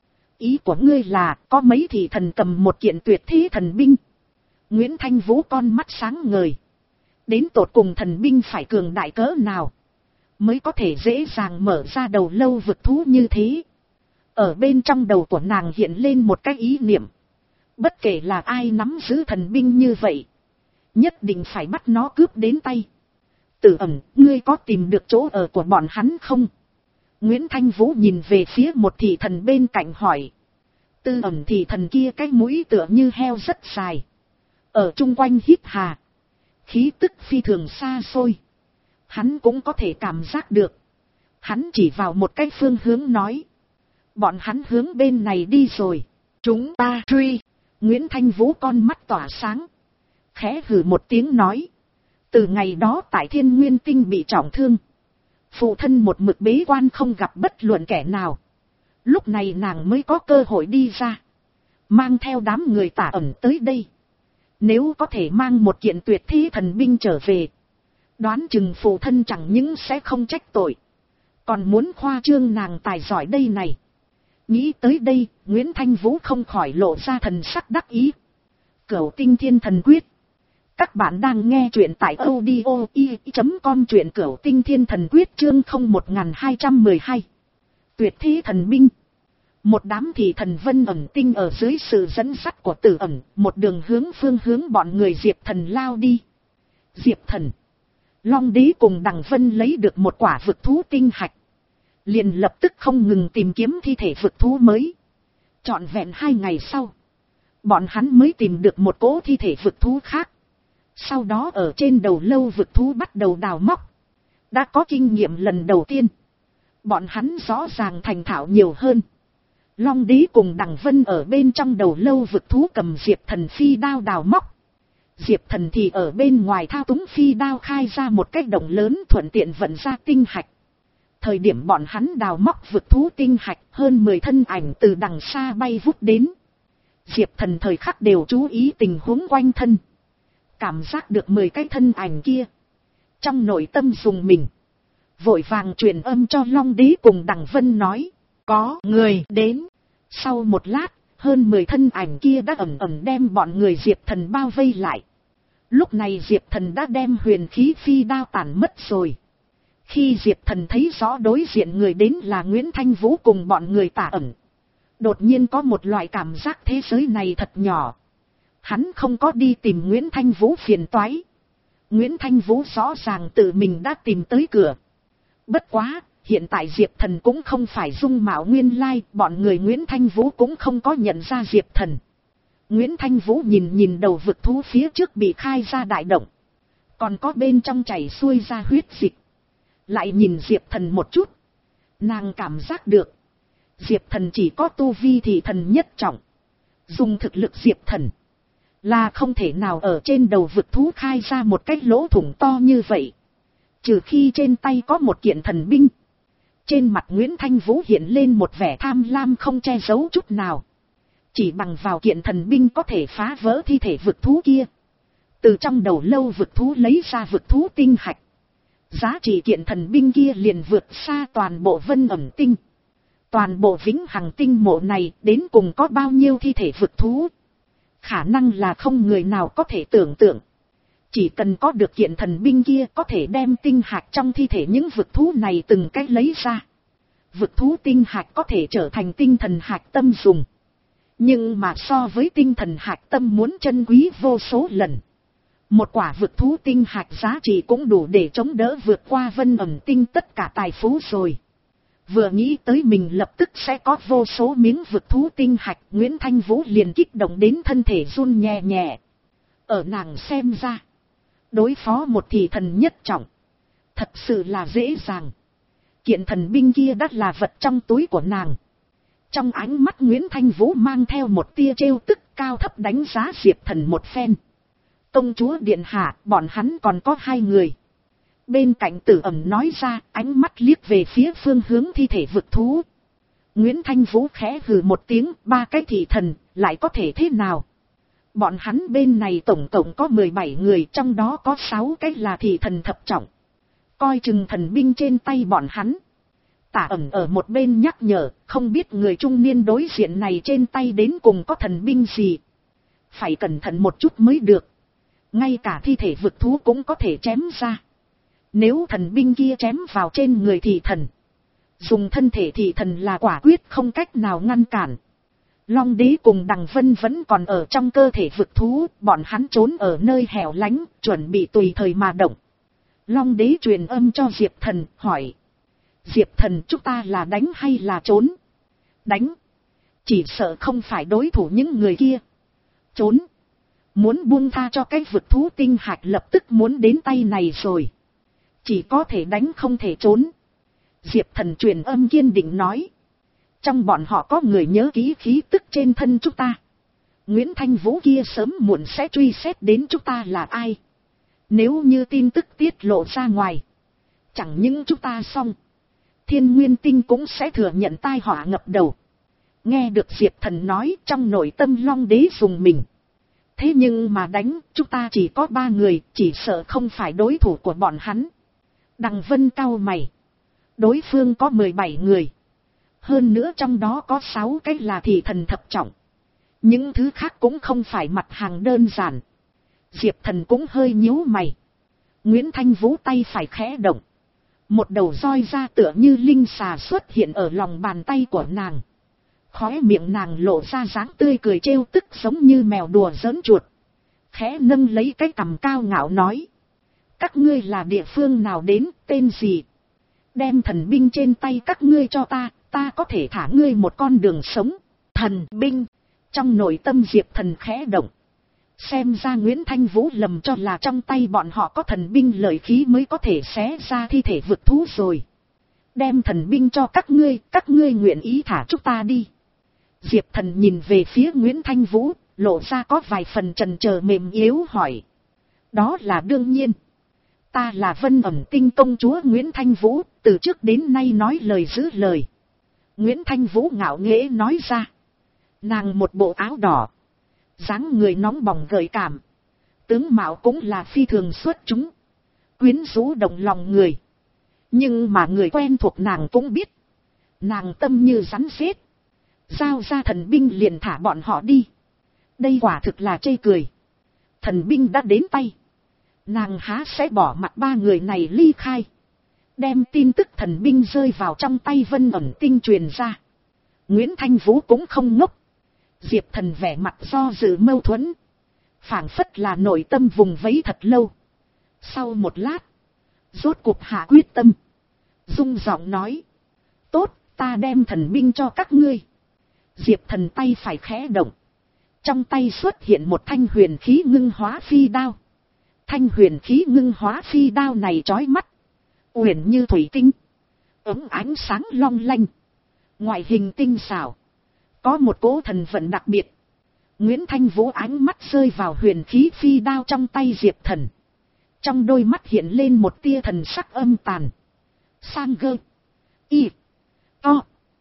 Ý của ngươi là có mấy thị thần cầm một kiện tuyệt thế thần binh? Nguyễn Thanh Vũ con mắt sáng ngời. Đến tột cùng thần binh phải cường đại cỡ nào mới có thể dễ dàng mở ra đầu lâu vực thú như thế? Ở bên trong đầu của nàng hiện lên một cái ý niệm. Bất kể là ai nắm giữ thần binh như vậy, nhất định phải bắt nó cướp đến tay. Tử Ẩn, ngươi có tìm được chỗ ở của bọn hắn không? Nguyễn Thanh Vũ nhìn về phía một thị thần bên cạnh hỏi. Tư Ẩn thị thần kia cái mũi tựa như heo rất dài. Ở chung quanh hít hà. Khí tức phi thường xa xôi. Hắn cũng có thể cảm giác được. Hắn chỉ vào một cái phương hướng nói. Bọn hắn hướng bên này đi rồi. Chúng ta truy. Nguyễn Thanh Vũ con mắt tỏa sáng. Khẽ hừ một tiếng nói. Từ ngày đó tại Thiên Nguyên Tinh bị trọng thương. Phụ thân một mực bế quan không gặp bất luận kẻ nào. Lúc này nàng mới có cơ hội đi ra. Mang theo đám người Tả Ẩn tới đây. Nếu có thể mang một kiện tuyệt thế thần binh trở về, đoán chừng phụ thân chẳng những sẽ không trách tội, còn muốn khoa trương nàng tài giỏi đây này. Nghĩ tới đây, Nguyễn Thanh Vũ không khỏi lộ ra thần sắc đắc ý. Cửu Tinh Thiên Thần Quyết. Các bạn đang nghe truyện tại audio i chấm com, truyện Cửu Tinh Thiên Thần Quyết chương không một hai một hai. Tuyệt thế thần binh. Một đám thị thần vân ẩn tinh ở dưới sự dẫn dắt của Tử Ẩn, một đường hướng phương hướng bọn người Diệp Thần lao đi. Diệp Thần, Long Đế cùng Đằng Vân lấy được một quả vực thú tinh hạch, liền lập tức không ngừng tìm kiếm thi thể vực thú mới. Trọn vẹn hai ngày sau, bọn hắn mới tìm được một cỗ thi thể vực thú khác. Sau đó ở trên đầu lâu vực thú bắt đầu đào móc. Đã có kinh nghiệm lần đầu tiên. Bọn hắn rõ ràng thành thạo nhiều hơn. Long Đế cùng Đằng Vân ở bên trong đầu lâu vực thú cầm Diệp Thần phi đao đào móc. Diệp Thần thì ở bên ngoài thao túng phi đao khai ra một cái động lớn thuận tiện vận ra tinh hạch. Thời điểm bọn hắn đào móc vực thú tinh hạch, hơn mười thân ảnh từ đằng xa bay vút đến. Diệp Thần thời khắc đều chú ý tình huống quanh thân. Cảm giác được mười cái thân ảnh kia. Trong nội tâm dùng mình. Vội vàng truyền âm cho Long Đế cùng Đằng Vân nói. Có người đến. Sau một lát, hơn mười thân ảnh kia đã ẩm ẩm đem bọn người Diệp Thần bao vây lại. Lúc này Diệp Thần đã đem huyền khí phi đao tản mất rồi. Khi Diệp Thần thấy rõ đối diện người đến là Nguyễn Thanh Vũ cùng bọn người Tả Ẩn. Đột nhiên có một loại cảm giác thế giới này thật nhỏ. Hắn không có đi tìm Nguyễn Thanh Vũ phiền toái. Nguyễn Thanh Vũ rõ ràng tự mình đã tìm tới cửa. Bất quá, hiện tại Diệp Thần cũng không phải dung mạo nguyên lai, bọn người Nguyễn Thanh Vũ cũng không có nhận ra Diệp Thần. Nguyễn Thanh Vũ nhìn nhìn đầu vực thú phía trước bị khai ra đại động. Còn có bên trong chảy xuôi ra huyết dịch. Lại nhìn Diệp Thần một chút. Nàng cảm giác được. Diệp Thần chỉ có tu vi thì thần nhất trọng. Dùng thực lực Diệp Thần. Là không thể nào ở trên đầu vực thú khai ra một cái lỗ thủng to như vậy. Trừ khi trên tay có một kiện thần binh. Trên mặt Nguyễn Thanh Vũ hiện lên một vẻ tham lam không che giấu chút nào. Chỉ bằng vào kiện thần binh có thể phá vỡ thi thể vực thú kia. Từ trong đầu lâu vực thú lấy ra vực thú tinh hạch. Giá trị kiện thần binh kia liền vượt xa toàn bộ Vân Ẩm Tinh. Toàn bộ Vĩnh Hằng Tinh mộ này đến cùng có bao nhiêu thi thể vực thú. Khả năng là không người nào có thể tưởng tượng. Chỉ cần có được kiện thần binh kia có thể đem tinh hạch trong thi thể những vực thú này từng cách lấy ra. Vực thú tinh hạch có thể trở thành tinh thần hạch tâm dùng. Nhưng mà so với tinh thần hạch tâm muốn chân quý vô số lần. Một quả vực thú tinh hạch giá trị cũng đủ để chống đỡ vượt qua Vân Ẩm Tinh tất cả tài phú rồi. Vừa nghĩ tới mình lập tức sẽ có vô số miếng vực thú tinh hạch, Nguyễn Thanh Vũ liền kích động đến thân thể run nhẹ nhẹ. Ở nàng xem ra, đối phó một thị thần nhất trọng, thật sự là dễ dàng. Kiện thần binh kia đắt là vật trong túi của nàng. Trong ánh mắt Nguyễn Thanh Vũ mang theo một tia trêu tức, cao thấp đánh giá Diệp Thần một phen. Công chúa điện hạ, bọn hắn còn có hai người. Bên cạnh Tử Ẩm nói ra, ánh mắt liếc về phía phương hướng thi thể vực thú. Nguyễn Thanh Vũ khẽ hừ một tiếng, ba cái thị thần, lại có thể thế nào? Bọn hắn bên này tổng cộng có mười bảy người, trong đó có sáu cái là thị thần thập trọng. Coi chừng thần binh trên tay bọn hắn. Tả Ẩm ở một bên nhắc nhở, không biết người trung niên đối diện này trên tay đến cùng có thần binh gì. Phải cẩn thận một chút mới được. Ngay cả thi thể vực thú cũng có thể chém ra. Nếu thần binh kia chém vào trên người thị thần, dùng thân thể thị thần là quả quyết không cách nào ngăn cản. Long Đế cùng Đằng Vân vẫn còn ở trong cơ thể vực thú, bọn hắn trốn ở nơi hẻo lánh, chuẩn bị tùy thời mà động. Long Đế truyền âm cho Diệp Thần, hỏi. Diệp Thần, chúng ta là đánh hay là trốn? Đánh. Chỉ sợ không phải đối thủ những người kia. Trốn. Muốn buông tha cho cái vực thú tinh hạch lập tức muốn đến tay này rồi. Chỉ có thể đánh không thể trốn. Diệp Thần truyền âm kiên định nói. Trong bọn họ có người nhớ ký khí tức trên thân chúng ta. Nguyễn Thanh Vũ kia sớm muộn sẽ truy xét đến chúng ta là ai. Nếu như tin tức tiết lộ ra ngoài, chẳng những chúng ta xong, Thiên Nguyên Tinh cũng sẽ thừa nhận tai họa ngập đầu. Nghe được Diệp Thần nói, trong nội tâm Long Đế dùng mình. Thế nhưng mà đánh, chúng ta chỉ có ba người, chỉ sợ không phải đối thủ của bọn hắn. Đằng Vân cau mày. Đối phương có mười bảy người. Hơn nữa trong đó có sáu cái là thị thần thập trọng. Những thứ khác cũng không phải mặt hàng đơn giản. Diệp Thần cũng hơi nhíu mày. Nguyễn Thanh Vũ tay phải khẽ động. Một đầu roi ra tựa như linh xà xuất hiện ở lòng bàn tay của nàng. Khóe miệng nàng lộ ra dáng tươi cười trêu tức giống như mèo đùa giỡn chuột. Khẽ nâng lấy cái cằm cao ngạo nói. Các ngươi là địa phương nào đến, tên gì? Đem thần binh trên tay các ngươi cho ta, ta có thể thả ngươi một con đường sống. Thần binh. Trong nội tâm Diệp Thần khẽ động. Xem ra Nguyễn Thanh Vũ lầm cho là trong tay bọn họ có thần binh lợi khí mới có thể xé ra thi thể vực thú rồi. Đem thần binh cho các ngươi, các ngươi nguyện ý thả chúng ta đi. Diệp Thần nhìn về phía Nguyễn Thanh Vũ, lộ ra có vài phần chần chờ mềm yếu hỏi. Đó là đương nhiên. Ta là Vân Ẩm Tinh công chúa Nguyễn Thanh Vũ, từ trước đến nay nói lời giữ lời. Nguyễn Thanh Vũ ngạo nghễ nói ra. Nàng một bộ áo đỏ, dáng người nóng bỏng gợi cảm, tướng mạo cũng là phi thường xuất chúng, quyến rũ động lòng người. Nhưng mà người quen thuộc nàng cũng biết, nàng tâm như rắn rết, giao ra thần binh liền thả bọn họ đi. Đây quả thực là chê cười. Thần binh đã đến tay, nàng há sẽ bỏ mặc ba người này ly khai. Đem tin tức thần binh rơi vào trong tay Vân Ẩm Tinh truyền ra. Nguyễn Thanh Vũ cũng không ngốc. Diệp Thần vẻ mặt do dự mâu thuẫn, phảng phất là nội tâm vùng vẫy thật lâu. Sau một lát, rốt cuộc hạ quyết tâm, rung giọng nói. Tốt, ta đem thần binh cho các ngươi. Diệp Thần tay phải khẽ động, trong tay xuất hiện một thanh huyền khí ngưng hóa phi đao. Thanh huyền khí ngưng hóa phi đao này chói mắt, uyển như thủy tinh, ống ánh sáng long lanh, ngoại hình tinh xảo, có một cỗ thần vận đặc biệt. Nguyễn Thanh Vũ ánh mắt rơi vào huyền khí phi đao trong tay Diệp Thần, trong đôi mắt hiện lên một tia thần sắc âm tàn. Sang gơ, y, to,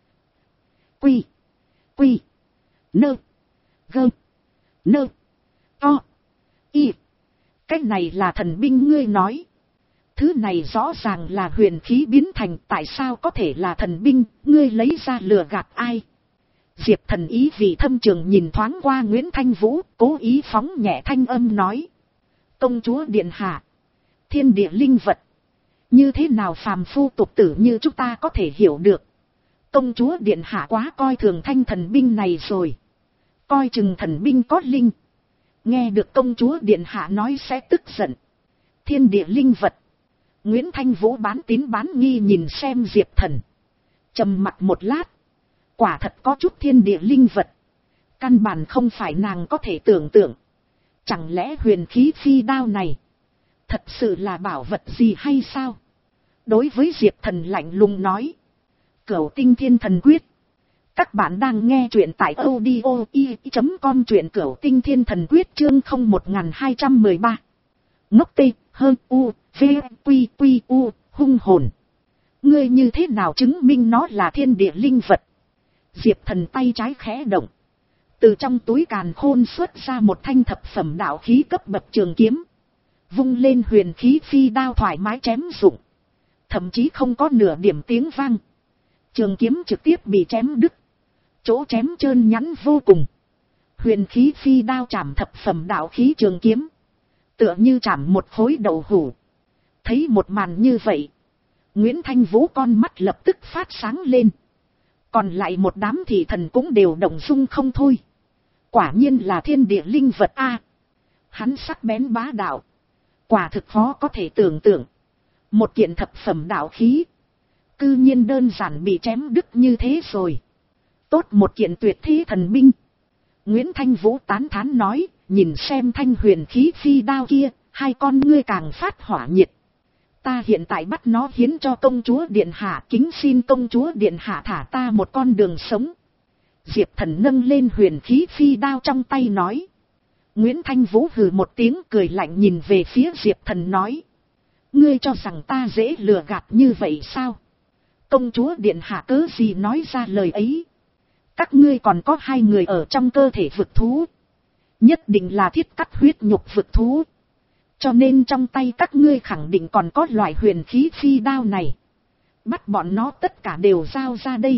quy, quy, nơ, gơ, nơ, to, y. Cái này là thần binh ngươi nói. Thứ này rõ ràng là huyền khí biến thành, tại sao có thể là thần binh, ngươi lấy ra lừa gạt ai? Diệp Thần ý vị thâm trường nhìn thoáng qua Nguyễn Thanh Vũ, cố ý phóng nhẹ thanh âm nói. Công chúa điện hạ, thiên địa linh vật, như thế nào phàm phu tục tử như chúng ta có thể hiểu được. Công chúa điện hạ quá coi thường thanh thần binh này rồi. Coi chừng thần binh có linh. Nghe được công chúa điện hạ nói sẽ tức giận. Thiên địa linh vật. Nguyễn Thanh Vũ bán tín bán nghi nhìn xem Diệp Thần, trầm mặt một lát. Quả thật có chút thiên địa linh vật, căn bản không phải nàng có thể tưởng tượng. Chẳng lẽ huyền khí phi đao này thật sự là bảo vật gì hay sao? Đối với Diệp Thần lạnh lùng nói. Cửu Tinh Thiên Thần Quyết. Các bạn đang nghe truyện tại audio i chấm com, truyện Cửu Tinh Thiên Thần Quyết chương không một hai một ba. Ngốc tê, hơn u, v, quy quy u, hung hồn. Ngươi như thế nào chứng minh nó là thiên địa linh vật? Diệp Thần tay trái khẽ động, từ trong túi càn khôn xuất ra một thanh thập phẩm đạo khí cấp bậc trường kiếm, vung lên huyền khí phi đao thoải mái chém dụng, thậm chí không có nửa điểm tiếng vang. Trường kiếm trực tiếp bị chém đứt, chỗ chém trơn nhẵn vô cùng. Huyền khí phi đao chạm thập phẩm đạo khí trường kiếm, tựa như chạm một khối đậu hũ. Thấy một màn như vậy, Nguyễn Thanh Vũ con mắt lập tức phát sáng lên. Còn lại một đám thị thần cũng đều động dung không thôi. Quả nhiên là thiên địa linh vật a. Hắn sắc bén bá đạo, quả thực khó có thể tưởng tượng. Một kiện thập phẩm đạo khí, cư nhiên đơn giản bị chém đứt như thế rồi. Tốt một kiện tuyệt thế thần binh. Nguyễn Thanh Vũ tán thán nói, nhìn xem thanh huyền khí phi đao kia, hai con ngươi càng phát hỏa nhiệt. Ta hiện tại bắt nó hiến cho công chúa điện hạ, kính xin công chúa điện hạ thả ta một con đường sống. Diệp Thần nâng lên huyền khí phi đao trong tay nói. Nguyễn Thanh Vũ hừ một tiếng cười lạnh nhìn về phía Diệp Thần nói. Ngươi cho rằng ta dễ lừa gạt như vậy sao? Công chúa điện hạ cớ gì nói ra lời ấy? Các ngươi còn có hai người ở trong cơ thể vực thú, nhất định là thiết cắt huyết nhục vực thú. Cho nên trong tay các ngươi khẳng định còn có loại huyền khí phi đao này. Bắt bọn nó tất cả đều giao ra đây,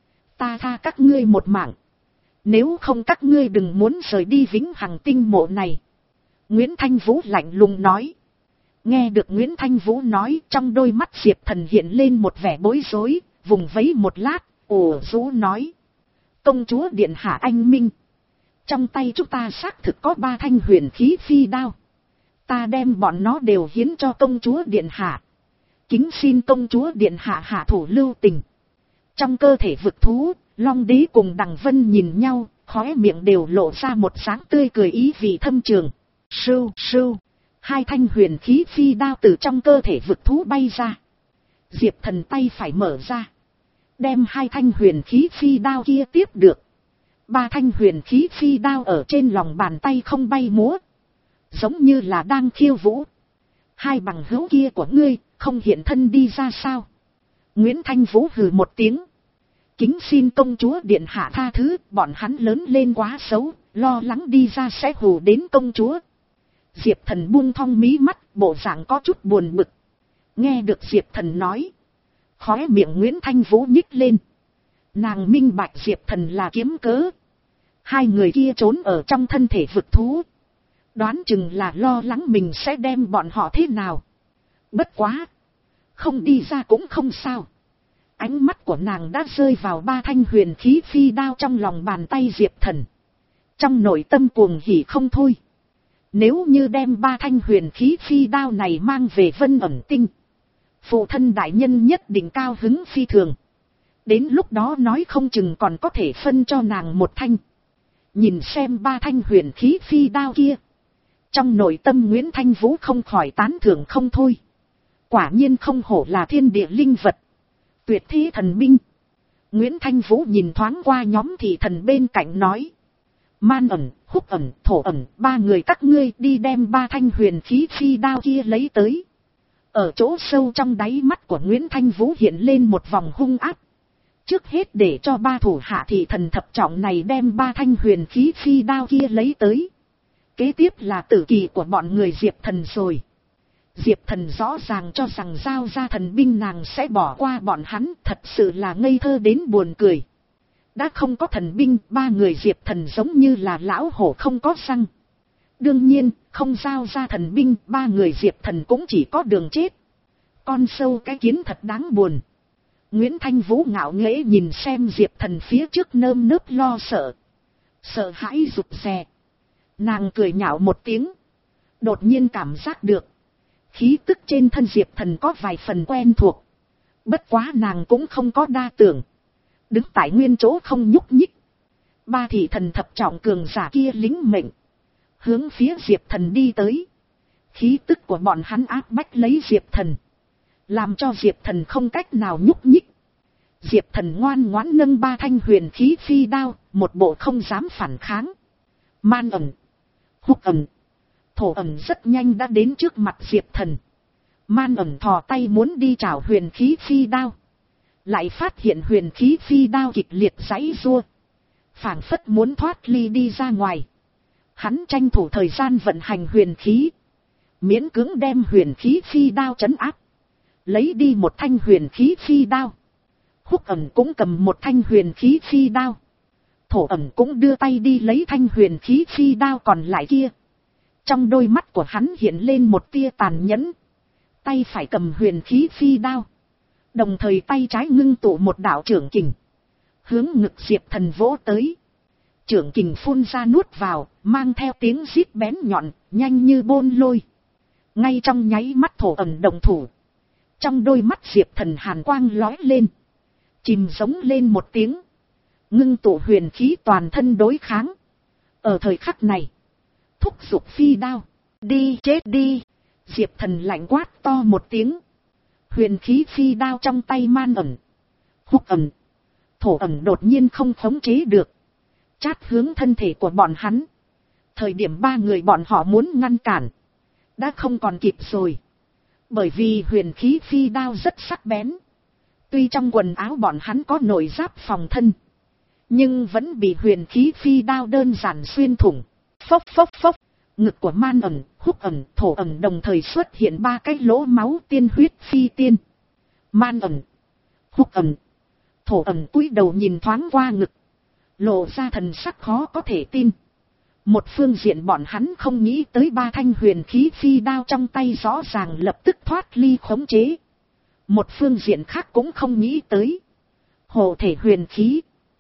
ta tha các ngươi một mạng. Nếu không các ngươi đừng muốn rời đi vĩnh hằng tinh mộ này. Nguyễn Thanh Vũ lạnh lùng nói. Nghe được Nguyễn Thanh Vũ nói, trong đôi mắt Diệp Thần hiện lên một vẻ bối rối, vùng vẫy một lát, ồ rú nói. Công chúa điện hạ anh minh, trong tay chúng ta xác thực có ba thanh huyền khí phi đao. Ta đem bọn nó đều hiến cho công chúa điện hạ, kính xin công chúa điện hạ hạ thủ lưu tình. Trong cơ thể vực thú, Long Đế cùng Đằng Vân nhìn nhau, khóe miệng đều lộ ra một dáng tươi cười ý vị thâm trường. Sưu sưu, hai thanh huyền khí phi đao từ trong cơ thể vực thú bay ra. Diệp Thần tay phải mở ra, đem hai thanh huyền khí phi đao kia tiếp được. Ba thanh huyền khí phi đao ở trên lòng bàn tay không bay múa, giống như là đang khiêu vũ. Hai bằng hữu kia của ngươi không hiện thân đi ra sao? Nguyễn Thanh Vũ hừ một tiếng. Kính xin công chúa điện hạ tha thứ, bọn hắn lớn lên quá xấu, lo lắng đi ra sẽ hù đến công chúa. Diệp Thần buông thong mí mắt, bộ dạng có chút buồn bực. Nghe được Diệp Thần nói, khóe miệng Nguyễn Thanh Vũ nhích lên. Nàng minh bạch Diệp Thần là kiếm cớ. Hai người kia trốn ở trong thân thể vực thú, đoán chừng là lo lắng mình sẽ đem bọn họ thế nào. Bất quá, không đi ra cũng không sao. Ánh mắt của nàng đã rơi vào ba thanh huyền khí phi đao trong lòng bàn tay Diệp Thần. Trong nội tâm cuồng hỉ không thôi. Nếu như đem ba thanh huyền khí phi đao này mang về Vân Ẩn Tinh, phụ thân đại nhân nhất định cao hứng phi thường. Đến lúc đó nói không chừng còn có thể phân cho nàng một thanh. Nhìn xem ba thanh huyền khí phi đao kia, trong nội tâm Nguyễn Thanh Vũ không khỏi tán thưởng không thôi. Quả nhiên không hổ là thiên địa linh vật, tuyệt thế thần binh. Nguyễn Thanh Vũ nhìn thoáng qua nhóm thị thần bên cạnh nói. Man ẩn, Húc ẩn, Thổ ẩn, ba người các ngươi đi đem ba thanh huyền khí phi đao kia lấy tới. Ở chỗ sâu trong đáy mắt của Nguyễn Thanh Vũ hiện lên một vòng hung ác. Trước hết để cho ba thủ hạ thị thần thập trọng này đem ba thanh huyền khí phi đao kia lấy tới. Kế tiếp là tử kỳ của bọn người Diệp Thần rồi. Diệp Thần rõ ràng cho rằng giao ra thần binh nàng sẽ bỏ qua bọn hắn, thật sự là ngây thơ đến buồn cười. Đã không có thần binh, ba người Diệp Thần giống như là lão hổ không có răng. Đương nhiên, không giao ra thần binh, ba người Diệp Thần cũng chỉ có đường chết. Con sâu cái kiến thật đáng buồn. Nguyễn Thanh Vũ ngạo nghễ nhìn xem Diệp Thần phía trước nơm nớp lo sợ. Sợ hãi rụt rè. Nàng cười nhạo một tiếng. Đột nhiên cảm giác được khí tức trên thân Diệp Thần có vài phần quen thuộc. Bất quá nàng cũng không có đa tưởng. Đứng tại nguyên chỗ không nhúc nhích. Ba thị thần thập trọng cường giả kia lính mệnh, hướng phía Diệp Thần đi tới. Khí tức của bọn hắn áp bách lấy Diệp Thần, làm cho Diệp Thần không cách nào nhúc nhích. Diệp Thần ngoan ngoãn nâng ba thanh huyền khí phi đao, một bộ không dám phản kháng. Man ẩn, Húc ẩn, Thổ ẩn rất nhanh đã đến trước mặt Diệp Thần. Man ẩn thò tay muốn đi chảo huyền khí phi đao, lại phát hiện huyền khí phi đao kịch liệt giãy giụa, phảng phất muốn thoát ly đi ra ngoài. Hắn tranh thủ thời gian vận hành huyền khí, miễn cưỡng đem huyền khí phi đao trấn áp, lấy đi một thanh huyền khí phi đao. Húc ẩn cũng cầm một thanh huyền khí phi đao. Thổ ẩn cũng đưa tay đi lấy thanh huyền khí phi đao còn lại kia. Trong đôi mắt của hắn hiện lên một tia tàn nhẫn. Tay phải cầm huyền khí phi đao, đồng thời tay trái ngưng tụ một đạo trưởng kình, hướng ngực Diệp Thần vỗ tới. Trưởng kình phun ra nuốt vào, mang theo tiếng rít bén nhọn, nhanh như bôn lôi. Ngay trong nháy mắt thổ ẩn đồng thủ, trong đôi mắt Diệp Thần hàn quang lói lên, chìm giống lên một tiếng, ngưng tụ huyền khí toàn thân đối kháng. Ở thời khắc này, thúc giục phi đao, đi chết đi. Diệp Thần lạnh quát to một tiếng, huyền khí phi đao trong tay Man ẩn, Húc ẩn, Thổ ẩn đột nhiên không khống chế được, chát hướng thân thể của bọn hắn. Thời điểm ba người bọn họ muốn ngăn cản, đã không còn kịp rồi. Bởi vì huyền khí phi đao rất sắc bén. Tuy trong quần áo bọn hắn có nội giáp phòng thân, nhưng vẫn bị huyền khí phi đao đơn giản xuyên thủng. Phốc phốc phốc, ngực của Man ẩn, Húc ẩn, Thổ ẩn đồng thời xuất hiện ba cái lỗ máu tiên huyết phi tiên. Man ẩn, Húc ẩn, Thổ ẩn cúi đầu nhìn thoáng qua ngực, lộ ra thần sắc khó có thể tin. Một phương diện bọn hắn không nghĩ tới ba thanh huyền khí phi đao trong tay rõ ràng lập tức thoát ly khống chế. Một phương diện khác cũng không nghĩ tới hộ thể huyền khí,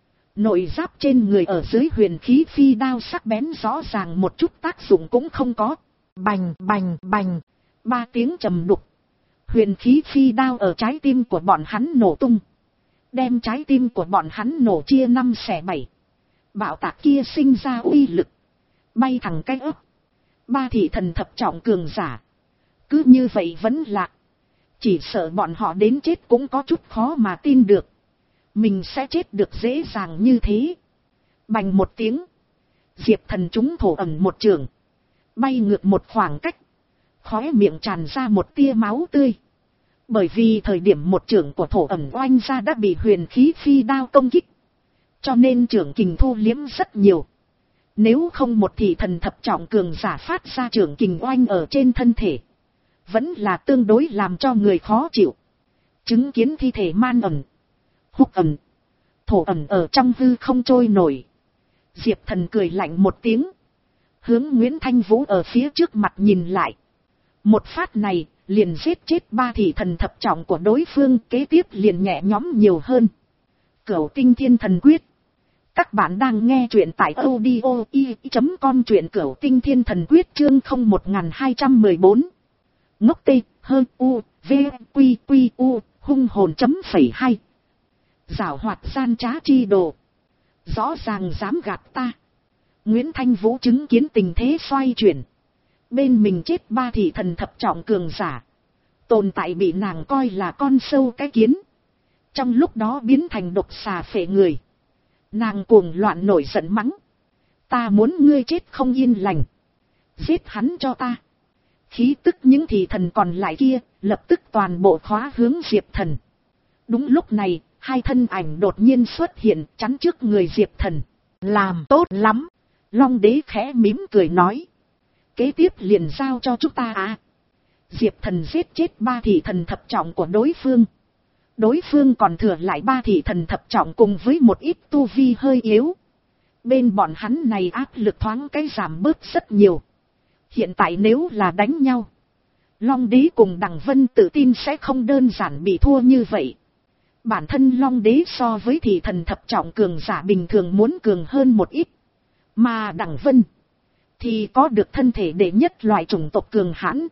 nội giáp trên người ở dưới huyền khí phi đao sắc bén rõ ràng một chút tác dụng cũng không có. Bành bành bành, ba tiếng trầm đục, huyền khí phi đao ở trái tim của bọn hắn nổ tung, đem trái tim của bọn hắn nổ chia năm xẻ bảy. Bạo tạc kia sinh ra uy lực, bay thẳng cái ấp. Ba thị thần thập trọng cường giả, cứ như vậy vẫn lạc. Chỉ sợ bọn họ đến chết cũng có chút khó mà tin được. Mình sẽ chết được dễ dàng như thế. Bành một tiếng. Diệp Thần trúng thổ ẩn một trường. Bay ngược một khoảng cách. Khóe miệng tràn ra một tia máu tươi. Bởi vì thời điểm một trường của thổ ẩn oanh ra đã bị huyền khí phi đao công kích. Cho nên trường kình thu liếm rất nhiều. Nếu không một thị thần thập trọng cường giả phát ra trường kình oanh ở trên thân thể, vẫn là tương đối làm cho người khó chịu. Chứng kiến thi thể man ẩn, húc ẩn, thổ ẩn ở trong hư không trôi nổi. Diệp Thần cười lạnh một tiếng. Hướng Nguyễn Thanh Vũ ở phía trước mặt nhìn lại. Một phát này, liền giết chết ba thị thần thập trọng của đối phương, kế tiếp liền nhẹ nhõm nhiều hơn. Cửu Tinh Thiên Thần Quyết. Các bạn đang nghe truyện tại audio i chấm com, truyện Cửu Tinh Thiên Thần Quyết chương không một hai một bốn. Ngốc tê, hơn u, v, quy quy u, hung hồn chấm phẩy hai. Giảo hoạt gian trá chi đồ. Rõ ràng dám gạt ta. Nguyễn Thanh Vũ chứng kiến tình thế xoay chuyển. Bên mình chết ba thị thần thập trọng cường giả. Tồn tại bị nàng coi là con sâu cái kiến. Trong lúc đó biến thành độc xà phệ người. Nàng cuồng loạn nổi giận mắng. Ta muốn ngươi chết không yên lành. Giết hắn cho ta. Khí tức những thị thần còn lại kia, lập tức toàn bộ khóa hướng Diệp Thần. Đúng lúc này, hai thân ảnh đột nhiên xuất hiện chắn trước người Diệp Thần. Làm tốt lắm. Long đế khẽ mím cười nói. Kế tiếp liền giao cho chúng ta à. Diệp Thần giết chết ba thị thần thập trọng của đối phương. Đối phương còn thừa lại ba thị thần thập trọng cùng với một ít tu vi hơi yếu. Bên bọn hắn này áp lực thoáng cái giảm bớt rất nhiều. Hiện tại nếu là đánh nhau, Long đế cùng Đằng Vân tự tin sẽ không đơn giản bị thua như vậy. Bản thân Long đế so với thị thần thập trọng cường giả bình thường muốn cường hơn một ít. Mà Đằng Vân thì có được thân thể đệ nhất loại chủng tộc cường hãn.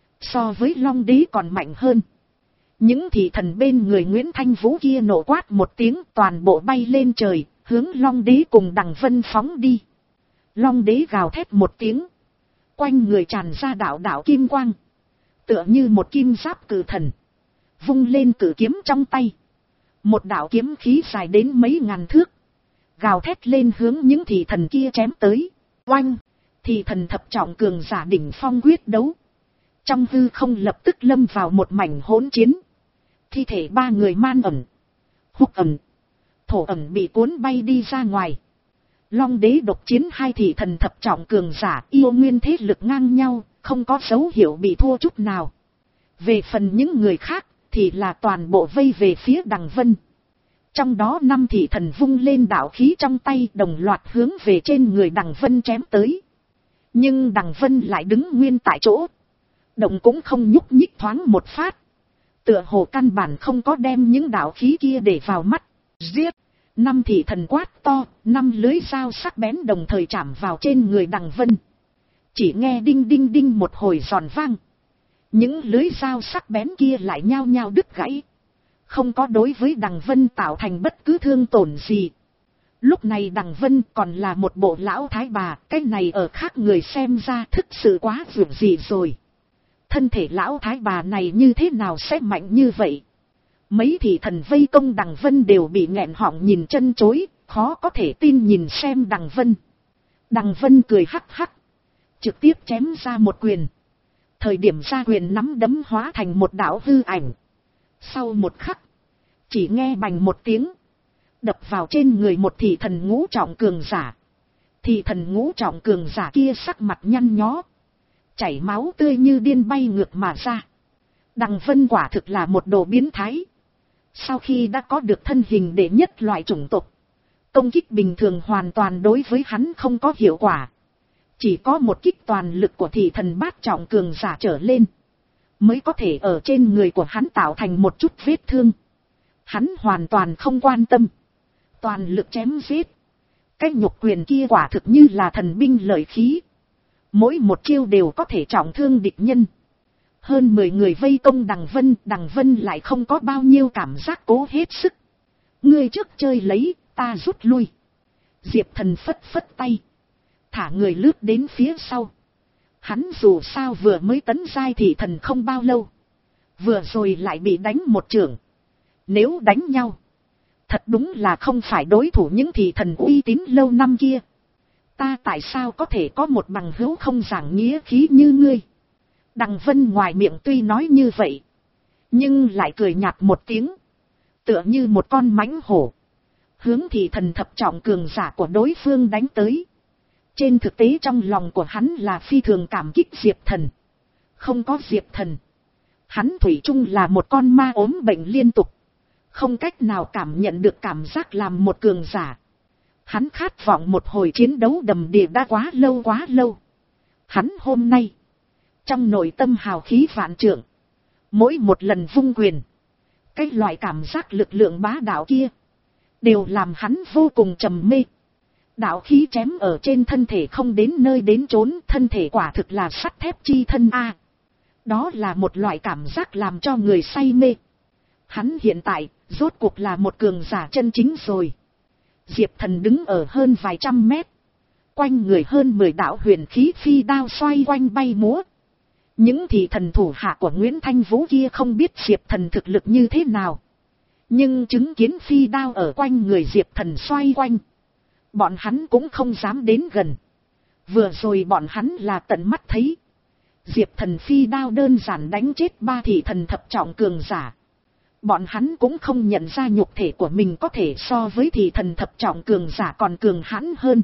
So với Long đế còn mạnh hơn. Những thị thần bên người Nguyễn Thanh Vũ kia nổ quát một tiếng, toàn bộ bay lên trời, hướng Long đế cùng Đằng Vân phóng đi. Long đế gào thét một tiếng. Quanh người tràn ra đạo đạo kim quang. Tựa như một kim giáp cử thần. Vung lên cử kiếm trong tay. Một đạo kiếm khí dài đến mấy ngàn thước. Gào thét lên hướng những thị thần kia chém tới. Oanh! Thị thần thập trọng cường giả đỉnh phong quyết đấu. Trong hư không lập tức lâm vào một mảnh hỗn chiến. Thi thể ba người man ẩn, húc ẩn, thổ ẩn bị cuốn bay đi ra ngoài. Long đế độc chiến hai thị thần thập trọng cường giả yêu nguyên thế lực ngang nhau, không có dấu hiệu bị thua chút nào. Về phần những người khác thì là toàn bộ vây về phía Đằng Vân. Trong đó năm thị thần vung lên đạo khí trong tay đồng loạt hướng về trên người Đằng Vân chém tới. Nhưng Đằng Vân lại đứng nguyên tại chỗ. Động cũng không nhúc nhích thoáng một phát. Tựa hồ căn bản không có đem những đạo khí kia để vào mắt. Giết! Năm thị thần quát to, năm lưới dao sắc bén đồng thời chạm vào trên người Đằng Vân. Chỉ nghe đinh đinh đinh một hồi giòn vang. Những lưới dao sắc bén kia lại nhao nhao đứt gãy. Không có đối với Đằng Vân tạo thành bất cứ thương tổn gì. Lúc này Đằng Vân còn là một bộ lão thái bà, cái này ở khác người xem ra thực sự quá dường gì rồi. Thân thể lão thái bà này như thế nào sẽ mạnh như vậy? Mấy thị thần vây công Đằng Vân đều bị nghẹn họng nhìn chân chối, khó có thể tin nhìn xem Đằng Vân. Đằng Vân cười hắc hắc, trực tiếp chém ra một quyền. Thời điểm ra quyền nắm đấm hóa thành một đạo hư ảnh. Sau một khắc, chỉ nghe bành một tiếng, đập vào trên người một thị thần ngũ trọng cường giả. Thị thần ngũ trọng cường giả kia sắc mặt nhăn nhó, chảy máu tươi như điên bay ngược mà ra. Đằng Vân quả thực là một đồ biến thái. Sau khi đã có được thân hình đệ nhất loại chủng tộc, công kích bình thường hoàn toàn đối với hắn không có hiệu quả. Chỉ có một kích toàn lực của thị thần bát trọng cường giả trở lên, mới có thể ở trên người của hắn tạo thành một chút vết thương. Hắn hoàn toàn không quan tâm, toàn lực chém giết. Cái nhục quyền kia quả thực như là thần binh lợi khí. Mỗi một chiêu đều có thể trọng thương địch nhân. Hơn mười người vây công Đằng Vân, Đằng Vân lại không có bao nhiêu cảm giác cố hết sức. Ngươi trước chơi lấy, ta rút lui. Diệp Thần phất phất tay, thả người lướt đến phía sau. Hắn dù sao vừa mới tấn giai thị thần không bao lâu, vừa rồi lại bị đánh một chưởng. Nếu đánh nhau, thật đúng là không phải đối thủ những thị thần uy tín lâu năm kia. Ta tại sao có thể có một bằng hữu không giảng nghĩa khí như ngươi? Đằng Vân ngoài miệng tuy nói như vậy, nhưng lại cười nhạt một tiếng, tựa như một con mãnh hổ, hướng thị thần thập trọng cường giả của đối phương đánh tới. Trên thực tế trong lòng của hắn là phi thường cảm kích Diệp Thần. Không có Diệp Thần, hắn thủy chung là một con ma ốm bệnh liên tục, không cách nào cảm nhận được cảm giác làm một cường giả. Hắn khát vọng một hồi chiến đấu đầm đìa đã quá lâu quá lâu. Hắn hôm nay, trong nội tâm hào khí vạn trượng, mỗi một lần vung quyền, cái loại cảm giác lực lượng bá đạo kia, đều làm hắn vô cùng trầm mê. Đạo khí chém ở trên thân thể không đến nơi đến chốn, thân thể quả thực là sắt thép chi thân a. Đó là một loại cảm giác làm cho người say mê. Hắn hiện tại, rốt cuộc là một cường giả chân chính rồi. Diệp Thần đứng ở hơn vài trăm mét, quanh người hơn mười đạo huyền khí phi đao xoay quanh bay múa. Những thị thần thủ hạ của Nguyễn Thanh Vũ kia không biết Diệp Thần thực lực như thế nào, nhưng chứng kiến phi đao ở quanh người Diệp Thần xoay quanh, bọn hắn cũng không dám đến gần. Vừa rồi bọn hắn là tận mắt thấy Diệp Thần phi đao đơn giản đánh chết ba thị thần thập trọng cường giả. Bọn hắn cũng không nhận ra nhục thể của mình có thể so với thị thần thập trọng cường giả còn cường hãn hơn.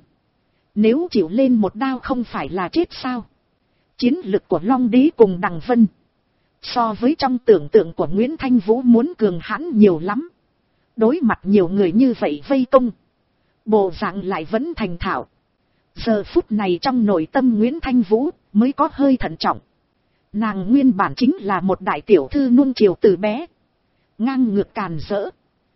Nếu chịu lên một đao không phải là chết sao? Chiến lực của Long Đế cùng Đằng Vân, so với trong tưởng tượng của Nguyễn Thanh Vũ muốn cường hãn nhiều lắm. Đối mặt nhiều người như vậy vây công, bộ dạng lại vẫn thành thạo. Giờ phút này trong nội tâm Nguyễn Thanh Vũ mới có hơi thận trọng. Nàng nguyên bản chính là một đại tiểu thư nuông chiều từ bé, ngang ngược càn rỡ.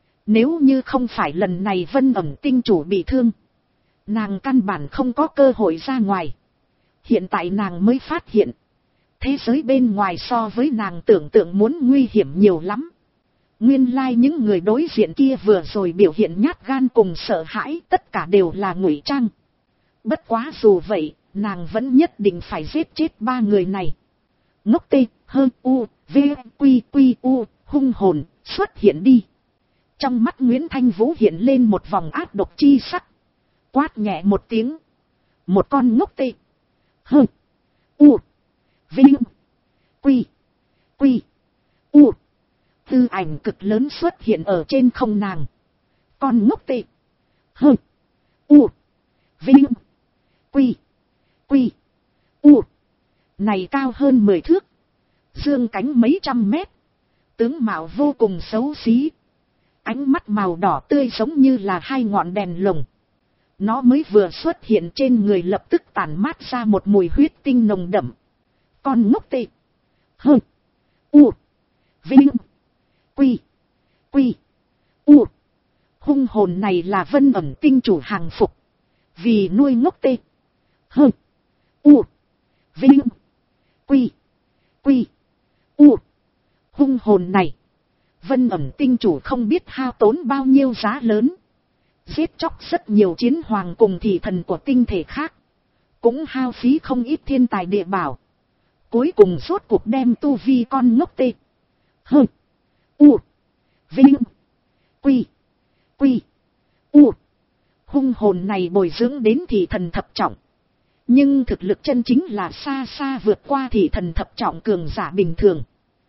Nếu như không phải lần này Vân Ẩm tinh chủ bị thương, nàng căn bản không có cơ hội ra ngoài. Hiện tại nàng mới phát hiện, thế giới bên ngoài so với nàng tưởng tượng muốn nguy hiểm nhiều lắm. Nguyên lai like những người đối diện kia vừa rồi biểu hiện nhát gan cùng sợ hãi, tất cả đều là ngụy trang. Bất quá dù vậy, nàng vẫn nhất định phải giết chết ba người này. Ngốc tê, hơn u, v, quy quy u, hung hồn, xuất hiện đi. Trong mắt Nguyễn Thanh Vũ hiện lên một vòng ác độc chi sắc. Quát nhẹ một tiếng. Một con ngốc tê, hơn u, vinh, quy, quy, u. Tư ảnh cực lớn xuất hiện ở trên không nàng. Con ngốc tê, hơn u, vinh, quy, quy, u. Này cao hơn mười thước, dương cánh mấy trăm mét, tướng mạo vô cùng xấu xí, ánh mắt màu đỏ tươi giống như là hai ngọn đèn lồng. Nó mới vừa xuất hiện trên người lập tức tản mát ra một mùi huyết tinh nồng đậm. Con ngốc tê, hơn u, vinh, quy, quy, u. Hung hồn này là Vân Ẩm tinh chủ hàng phục, vì nuôi ngốc tê, hơn u, vinh, quy, quy, u. Hung hồn này, Vân Ẩm tinh chủ không biết hao tốn bao nhiêu giá lớn, giết chóc rất nhiều chiến hoàng cùng thị thần của tinh thể khác, cũng hao phí không ít thiên tài địa bảo, cuối cùng rốt cuộc đem tu vi con ngốc tê, hơn u, vinh, quy, quy, u. Hung hồn này bồi dưỡng đến thị thần thập trọng, nhưng thực lực chân chính là xa xa vượt qua thị thần thập trọng cường giả bình thường.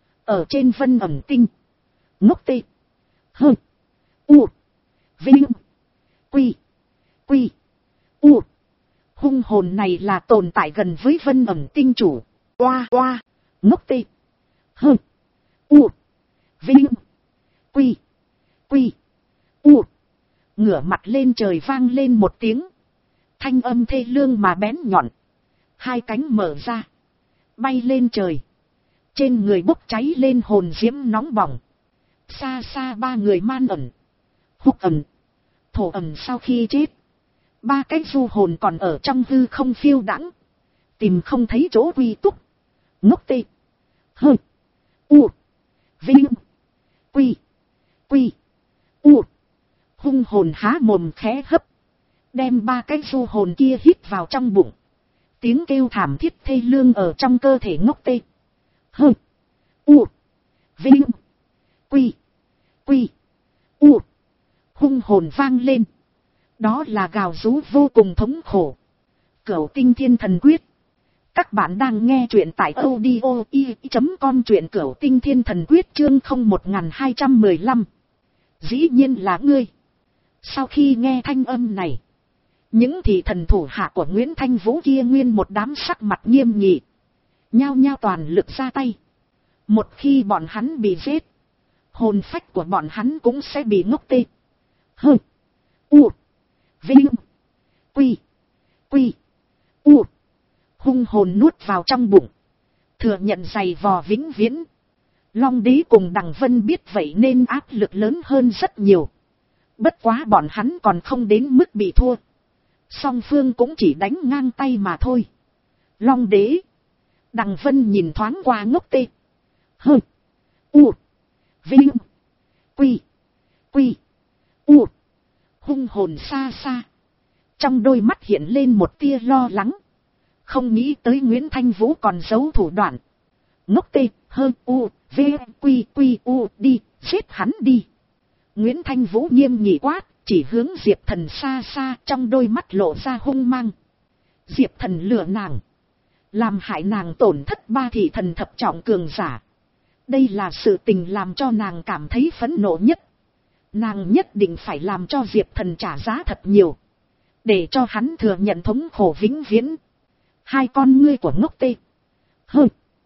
Ở trên Vân Ẩm tinh, ngốc tê, hơn u, vinh, quy, quy, u. Hung hồn này là tồn tại gần với Vân Ẩm tinh chủ. Oa oa, ngốc tê, hơn u, vinh, quy, quy, u. Ngửa mặt lên trời vang lên một tiếng, thanh âm thê lương mà bén nhọn, hai cánh mở ra, bay lên trời, trên người bốc cháy lên hồn diễm nóng bỏng. Xa xa ba người man ẩn, húc ẩn, thổ ẩn sau khi chết, ba cái du hồn còn ở trong hư không phiêu đãng, tìm không thấy chỗ quy túc. Ngốc tê, hơn u, vinh, quy, quy, u. Hung hồn há mồm khẽ hấp, đem ba cái du hồn kia hít vào trong bụng. Tiếng kêu thảm thiết thê lương ở trong cơ thể ngốc tê. Hơ. U. Vinh. Quy. Quy. U. Hung hồn vang lên. Đó là gào rú vô cùng thống khổ. Cửu Tinh Thiên Thần Quyết. Các bạn đang nghe truyện tại audio i chấm com, truyện Cửu Tinh Thiên Thần Quyết chương không một hai một lăm. Dĩ nhiên là ngươi. Sau khi nghe thanh âm này, những thị thần thủ hạ của Nguyễn Thanh Vũ kia nguyên một đám sắc mặt nghiêm nghị, nhao nhao toàn lực ra tay. Một khi bọn hắn bị giết, hồn phách của bọn hắn cũng sẽ bị ngốc tê. Hơ. U. Vinh. Quy. Quy. U. Hung hồn nuốt vào trong bụng, thừa nhận giày vò vĩnh viễn. Long Đế cùng Đằng Vân biết vậy nên áp lực lớn hơn rất nhiều. Bất quá bọn hắn còn không đến mức bị thua. Song phương cũng chỉ đánh ngang tay mà thôi. Long Đế, Đằng Vân nhìn thoáng qua ngốc tê. Hơ. U. Vinh. Quy. Quy. U. Hung hồn xa xa. Trong đôi mắt hiện lên một tia lo lắng. Không nghĩ tới Nguyễn Thanh Vũ còn giấu thủ đoạn. Ngốc tê, hơ, u, v, quy, quy, u, đi, giết hắn đi. Nguyễn Thanh Vũ nghiêm nghị quát, chỉ hướng Diệp Thần xa xa, trong đôi mắt lộ ra hung mang. Diệp Thần lừa nàng, làm hại nàng tổn thất ba thị thần thập trọng cường giả. Đây là sự tình làm cho nàng cảm thấy phẫn nộ nhất. Nàng nhất định phải làm cho Diệp Thần trả giá thật nhiều, để cho hắn thừa nhận thống khổ vĩnh viễn. Hai con ngươi của ngốc tê. Hơ.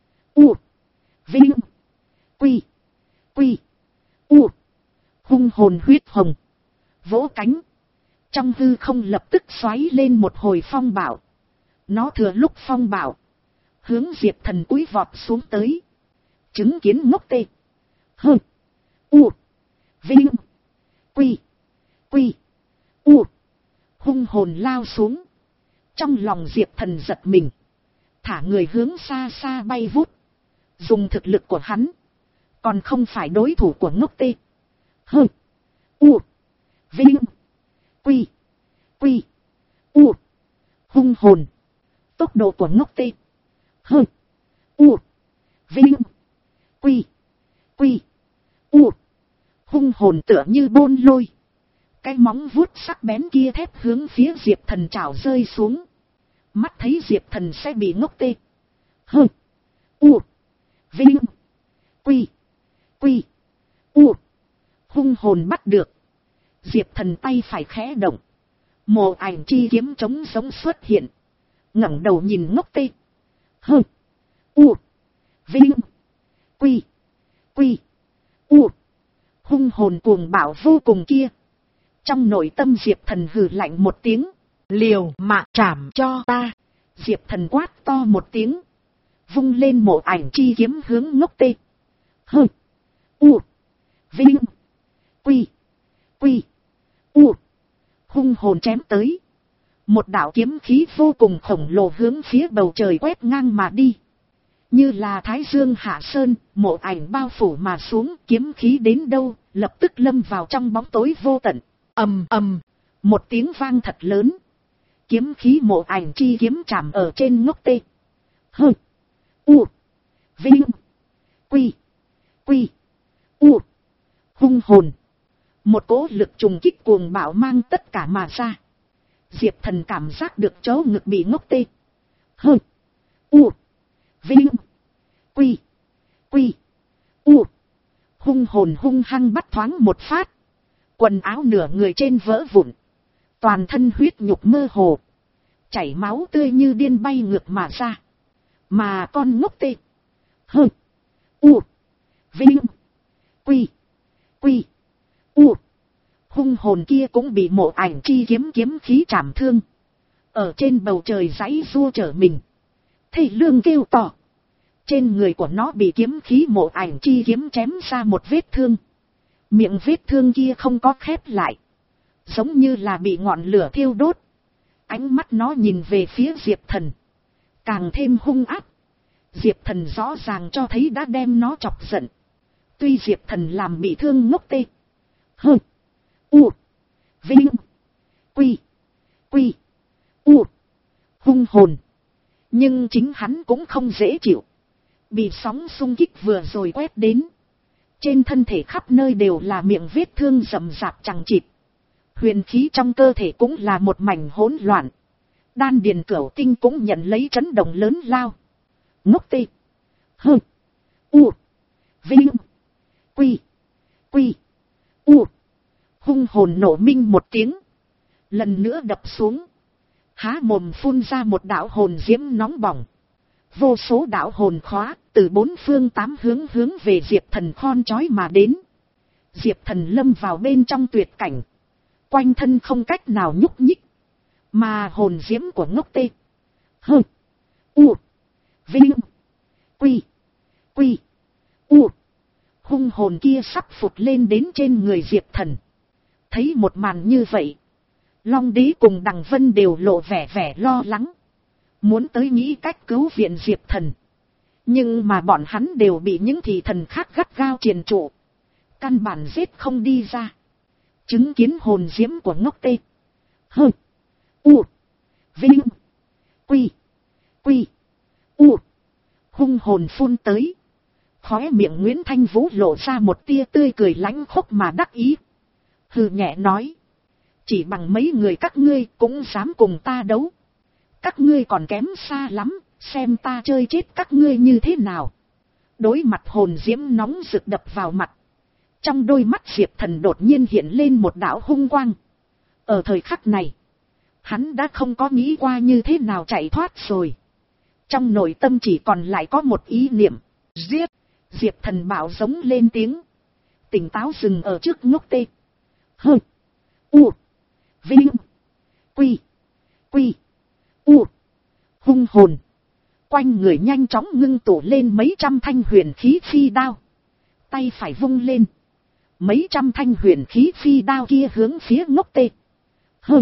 U. Vinh. Quy. Quy. U. Hung hồn huyết hồng. Vỗ cánh. Trong hư không lập tức xoáy lên một hồi phong bạo. Nó thừa lúc phong bạo, hướng Diệp Thần cúi vọt xuống tới. Chứng kiến ngốc tê. Hơ. U. Vinh. Quy. Quy. U. Hung hồn lao xuống. Trong lòng Diệp Thần giật mình, thả người hướng xa xa bay vút. Dùng thực lực của hắn, còn không phải đối thủ của ngốc tê. Hơ. U. Vinh. Quy. Quy. U. Hung hồn. Tốc độ của ngốc tê. Hơ. U. Vinh. Quy. Quy. U. Hung hồn tựa như bôn lôi. Cái móng vuốt sắc bén kia thép hướng phía Diệp Thần trào rơi xuống. Mắt thấy Diệp Thần sẽ bị ngốc tê. Hơ. U. Vinh. Quy. Quy. U. Hung hồn bắt được. Diệp Thần tay phải khẽ động. Mộ ảnh chi kiếm trống sống xuất hiện. Ngẩng đầu nhìn ngốc tê. Hơ. U. Vinh. Quy. Quy. U. Hung hồn cuồng bạo vô cùng kia. Trong nội tâm Diệp Thần hừ lạnh một tiếng. Liều mạng trảm cho ta. Diệp Thần quát to một tiếng, vung lên mộ ảnh chi kiếm hướng ngốc tê. Hơ. U. Vinh. Quy. Quy. U. Hung hồn chém tới. Một đạo kiếm khí vô cùng khổng lồ hướng phía bầu trời quét ngang mà đi. Như là Thái Dương hạ sơn, mộ ảnh bao phủ mà xuống, kiếm khí đến đâu, lập tức lâm vào trong bóng tối vô tận. Ầm ầm, một tiếng vang thật lớn. Kiếm khí mộ ảnh chi kiếm chạm ở trên ngốc tê. Hơ. U. Vinh. Quy. Quy. U. Hung hồn. Một cỗ lực trùng kích cuồng bạo mang tất cả mà ra. Diệp Thần cảm giác được chỗ ngực bị ngốc tê. Hơ. U. Vinh. Quy. Quy. U. Hung hồn hung hăng bắt thoáng một phát. Quần áo nửa người trên vỡ vụn. Toàn thân huyết nhục mơ hồ. Chảy máu tươi như điên bay ngược mà ra. Mà con ngốc tê. Hơ. U. Vinh. Quy. Quy. U. Hung hồn kia cũng bị mộ ảnh chi kiếm kiếm khí chảm thương. Ở trên bầu trời giãy giụa trở mình. Thê lương kêu to. Trên người của nó bị kiếm khí mộ ảnh chi kiếm chém ra một vết thương. Miệng vết thương kia không có khép lại. Giống như là bị ngọn lửa thiêu đốt. Ánh mắt nó nhìn về phía Diệp Thần. Càng thêm hung ác. Diệp Thần rõ ràng cho thấy đã đem nó chọc giận. Tuy Diệp Thần làm bị thương ngốc tê. Hơ. U. Vinh. Quy. hồn. Nhưng chính hắn cũng không dễ chịu. Bị sóng xung kích vừa rồi quét đến. Trên thân thể khắp nơi đều là miệng vết thương rậm rạp chằng chịt. Huyền khí trong cơ thể cũng là một mảnh hỗn loạn. Đan điền cửu tinh cũng nhận lấy chấn động lớn lao. Ngốc tê. Hơ. U. Vinh. Quy. Quy. U. Hung hồn nổ minh một tiếng. Lần nữa đập xuống. Há mồm phun ra một đạo hồn diễm nóng bỏng. Vô số đạo hồn khóa từ bốn phương tám hướng hướng về Diệp Thần khon chói mà đến. Diệp Thần lâm vào bên trong tuyệt cảnh. Quanh thân không cách nào nhúc nhích. Mà hồn diễm của ngốc tê. Hơ. U. Vinh. Quy. Quy. U. Hung hồn kia sắp phụt lên đến trên người Diệp Thần. Thấy một màn như vậy. Long Đế cùng Đằng Vân đều lộ vẻ vẻ lo lắng. Muốn tới nghĩ cách cứu viện Diệp Thần. Nhưng mà bọn hắn đều bị những thị thần khác gắt gao triền trụ. Căn bản giết không đi ra. Chứng kiến hồn diễm của ngốc tê. Hơ. U. Vinh. Quy. Quy. U. Hung hồn phun tới. Khóe miệng Nguyễn Thanh Vũ lộ ra một tia tươi cười lãnh khốc mà đắc ý. Hừ nhẹ nói. Chỉ bằng mấy người các ngươi cũng dám cùng ta đấu. Các ngươi còn kém xa lắm, xem ta chơi chết các ngươi như thế nào. Đối mặt hồn diễm nóng rực đập vào mặt. Trong đôi mắt Diệp Thần đột nhiên hiện lên một đạo hung quang. Ở thời khắc này, hắn đã không có nghĩ qua như thế nào chạy thoát rồi. Trong nội tâm chỉ còn lại có một ý niệm, giết. Diệp Thần bảo giống lên tiếng. Tỉnh táo dừng ở trước ngốc tê. Hơ. U. Vinh. Quy. Quy. U. Hung hồn. Quanh người nhanh chóng ngưng tụ lên mấy trăm thanh huyền khí phi đao. Tay phải vung lên. Mấy trăm thanh huyền khí phi đao kia hướng phía ngốc tê. Hơ.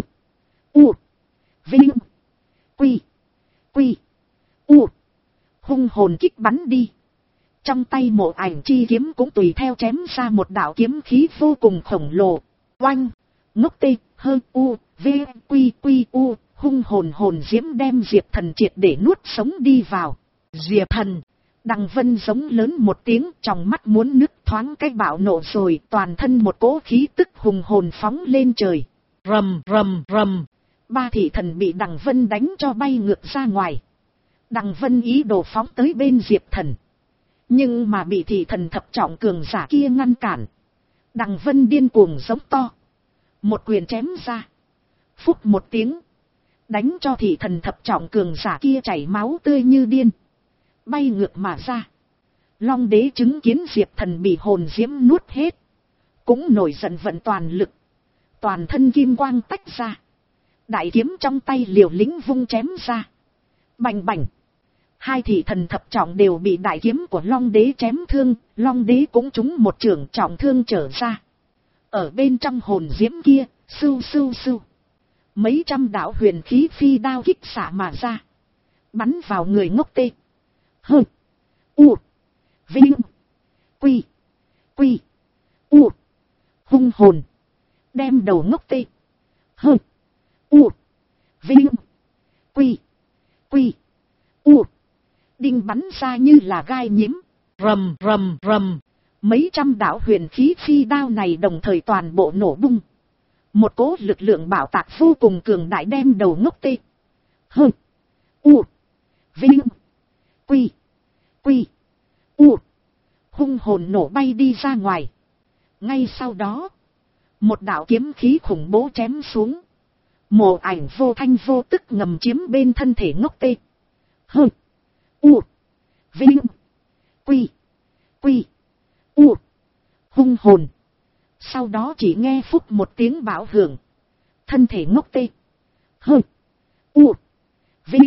U. Vinh. Quy. Quy. U. Hung hồn kích bắn đi. Trong tay Mộ Ảnh chi kiếm cũng tùy theo chém ra một đạo kiếm khí vô cùng khổng lồ. Oanh. Ngốc tê. Hơ. U. V. Quy. Quy. U. Hung hồn hồn diễm đem Diệp Thần triệt để nuốt sống đi vào. Diệp Thần. Đằng Vân giống lớn một tiếng, trong mắt muốn nứt, thoáng cái bạo nộ rồi, toàn thân một cỗ khí tức hùng hồn phóng lên trời. Rầm rầm rầm. Ba thị thần bị Đằng Vân đánh cho bay ngược ra ngoài. Đằng Vân ý đồ phóng tới bên Diệp Thần. Nhưng mà bị thị thần thập trọng cường giả kia ngăn cản. Đằng Vân điên cuồng giống to. Một quyền chém ra. Phúc một tiếng. Đánh cho thị thần thập trọng cường giả kia chảy máu tươi như điên. Bay ngược mà ra. Long Đế chứng kiến Diệp Thần bị hồn diễm nuốt hết. Cũng nổi giận vận toàn lực. Toàn thân kim quang tách ra. Đại kiếm trong tay liều lĩnh vung chém ra. Bành bành. Hai thị thần thập trọng đều bị đại kiếm của Long Đế chém thương. Long Đế cũng trúng một trường trọng thương trở ra. Ở bên trong hồn diễm kia, sưu sưu sưu. Mấy trăm đạo huyền khí phi đao kích xạ mà ra. Bắn vào người ngốc tê. Hơ. U. Vinh. Quy. Quy. U. Hung hồn. Đem đầu ngốc tê. Hơ. U. Vinh. Quy. Quy. U. Đinh bắn ra như là gai nhím. Rầm rầm rầm. Mấy trăm đạo huyền khí phi đao này đồng thời toàn bộ nổ bung. Một cỗ lực lượng bạo tạc vô cùng cường đại đem đầu ngốc tê. Hơ. U. Vinh. Quy. Quy. U. Hung hồn nổ bay đi ra ngoài. Ngay sau đó. Một đạo kiếm khí khủng bố chém xuống. Mộ Ảnh vô thanh vô tức ngầm chiếm bên thân thể ngốc tê. Hơ. U. Vinh. Quy. Quy. U. Hung hồn. Sau đó chỉ nghe phúc một tiếng bão hưởng. Thân thể ngốc tê. Hơ. U. Vinh.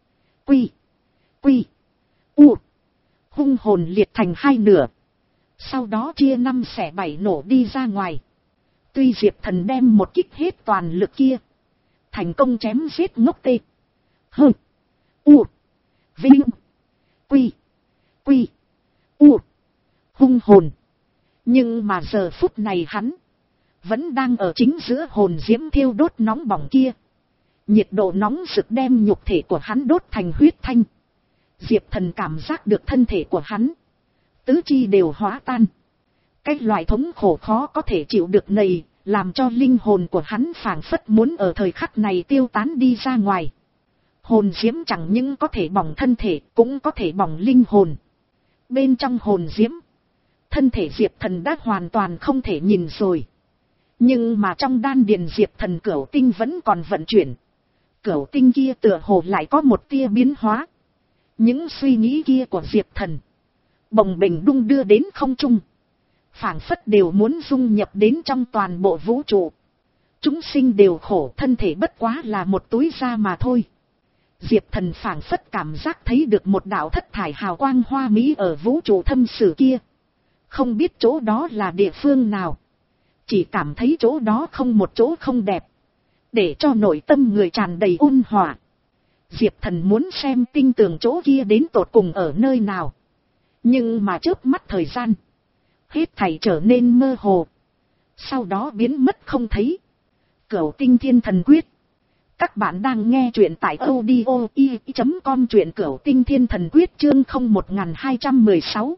Quy. Quy. U. Hung hồn liệt thành hai nửa. Sau đó chia năm xẻ bảy nổ đi ra ngoài. Tuy Diệp Thần đem một kích hết toàn lực kia. Thành công chém giết ngốc tê. Hơ. U. Vinh. Quy. Quy. U. Hung hồn. Nhưng mà giờ phút này hắn. Vẫn đang ở chính giữa hồn diễm thiêu đốt nóng bỏng kia. Nhiệt độ nóng rực đem nhục thể của hắn đốt thành huyết thanh. Diệp Thần cảm giác được thân thể của hắn, tứ chi đều hóa tan. Cái loại thống khổ khó có thể chịu được này, làm cho linh hồn của hắn phảng phất muốn ở thời khắc này tiêu tán đi ra ngoài. Hồn diễm chẳng những có thể bỏng thân thể, cũng có thể bỏng linh hồn. Bên trong hồn diễm, thân thể Diệp Thần đã hoàn toàn không thể nhìn rồi. Nhưng mà trong đan điền Diệp Thần cửu tinh vẫn còn vận chuyển. Cửu tinh kia tựa hồ lại có một tia biến hóa. Những suy nghĩ kia của Diệp Thần bồng bềnh đung đưa đến không trung, phảng phất đều muốn dung nhập đến trong toàn bộ vũ trụ. Chúng sinh đều khổ, thân thể bất quá là một túi da mà thôi. Diệp Thần phảng phất cảm giác thấy được một đạo thất thải hào quang hoa mỹ ở vũ trụ thâm sử kia. Không biết chỗ đó là địa phương nào, chỉ cảm thấy chỗ đó không một chỗ không đẹp, để cho nội tâm người tràn đầy ôn hòa. Diệp Thần muốn xem tinh tường chỗ kia đến tột cùng ở nơi nào. Nhưng mà chớp mắt thời gian, hết thảy trở nên mơ hồ, sau đó biến mất không thấy. Cửu tinh thiên thần quyết. Các bạn đang nghe truyện tại audio i chấm com, truyện Cửu tinh thiên thần quyết chương không một hai một sáu.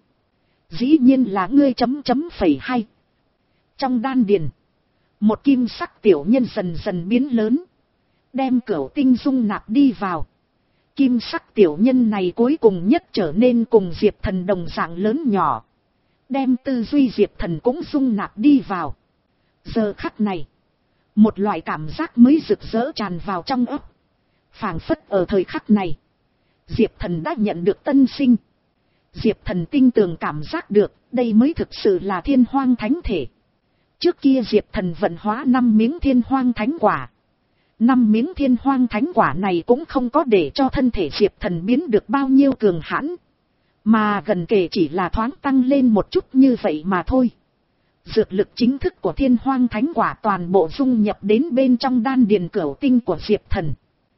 Dĩ nhiên là ngươi chấm chấm phẩy hai. Trong đan điền, một kim sắc tiểu nhân dần dần biến lớn, đem cửu tinh dung nạp đi vào. Kim sắc tiểu nhân này cuối cùng nhất trở nên cùng Diệp Thần đồng dạng lớn nhỏ, đem tư duy Diệp Thần cũng dung nạp đi vào. Giờ khắc này, một loại cảm giác mới rực rỡ tràn vào trong óc. Phảng phất ở thời khắc này, Diệp Thần đã nhận được tân sinh. Diệp Thần tinh tường cảm giác được, đây mới thực sự là thiên hoang thánh thể. Trước kia Diệp Thần vận hóa năm miếng thiên hoang thánh quả. Năm miếng thiên hoang thánh quả này cũng không có để cho thân thể Diệp Thần biến được bao nhiêu cường hãn, mà gần kể chỉ là thoáng tăng lên một chút như vậy mà thôi. Dược lực chính thức của thiên hoang thánh quả toàn bộ dung nhập đến bên trong đan điền cửu tinh của Diệp Thần.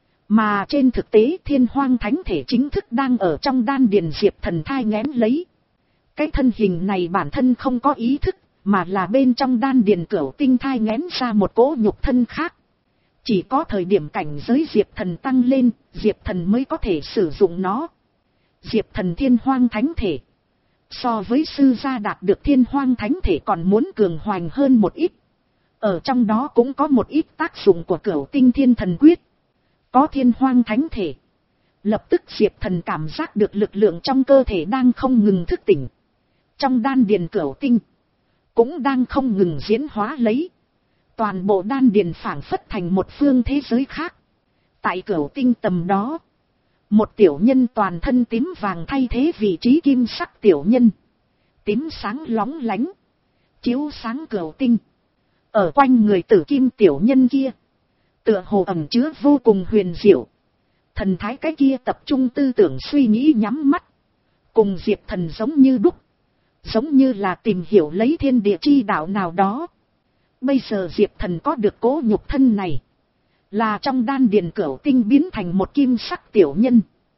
Mà trên thực tế thiên hoang thánh thể chính thức đang ở trong đan điền Diệp Thần thai nghén lấy. Cái thân hình này bản thân không có ý thức, mà là bên trong đan điền cửu tinh thai nghén ra một cỗ nhục thân khác. Chỉ có thời điểm cảnh giới Diệp Thần tăng lên, Diệp Thần mới có thể sử dụng nó. Diệp Thần thiên hoang thánh thể, so với sư gia đạt được thiên hoang thánh thể còn muốn cường hoành hơn một ít. Ở trong đó cũng có một ít tác dụng của cửu tinh thiên thần quyết. Có thiên hoang thánh thể, lập tức Diệp Thần cảm giác được lực lượng trong cơ thể đang không ngừng thức tỉnh. Trong đan điền cửu tinh, cũng đang không ngừng diễn hóa lấy. Toàn bộ đan điền phảng phất thành một phương thế giới khác. Tại cửu tinh tầm đó, một tiểu nhân toàn thân tím vàng thay thế vị trí kim sắc tiểu nhân. Tím sáng lóng lánh, chiếu sáng cửu tinh. Ở quanh người tử kim tiểu nhân kia, tựa hồ ẩn chứa vô cùng huyền diệu. Thần thái cái kia tập trung tư tưởng suy nghĩ nhắm mắt, cùng Diệp Thần giống như đúc, giống như là tìm hiểu lấy thiên địa chi đạo nào đó. Bây giờ Diệp Thần có được cố nhục thân này, là trong đan điền cửu tinh biến thành một kim sắc tiểu nhân.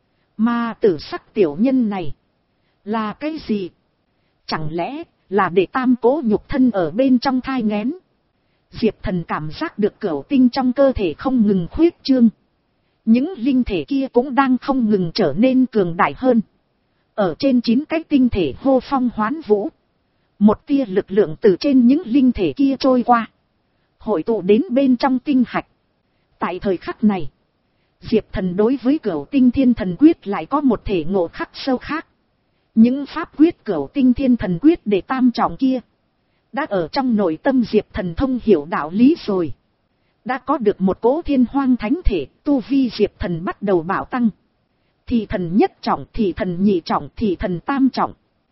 Mà tử sắc tiểu nhân này là cái gì? Chẳng lẽ là để tam cố nhục thân ở bên trong thai nghén? Diệp Thần cảm giác được cửu tinh trong cơ thể không ngừng khuyết trương. Những linh thể kia cũng đang không ngừng trở nên cường đại hơn. Ở trên chín cái tinh thể hô phong hoán vũ. Một tia lực lượng từ trên những linh thể kia trôi qua, hội tụ đến bên trong tinh hạch. Tại thời khắc này, Diệp Thần đối với cửu tinh thiên thần quyết lại có một thể ngộ khắc sâu khác. Những pháp quyết cửu tinh thiên thần quyết để tam trọng kia, đã ở trong nội tâm Diệp Thần thông hiểu đạo lý rồi. Đã có được một cỗ thiên hoang thánh thể, tu vi Diệp Thần bắt đầu bạo tăng. Thì thần nhất trọng, thì thần nhị trọng, thì thần tam trọng.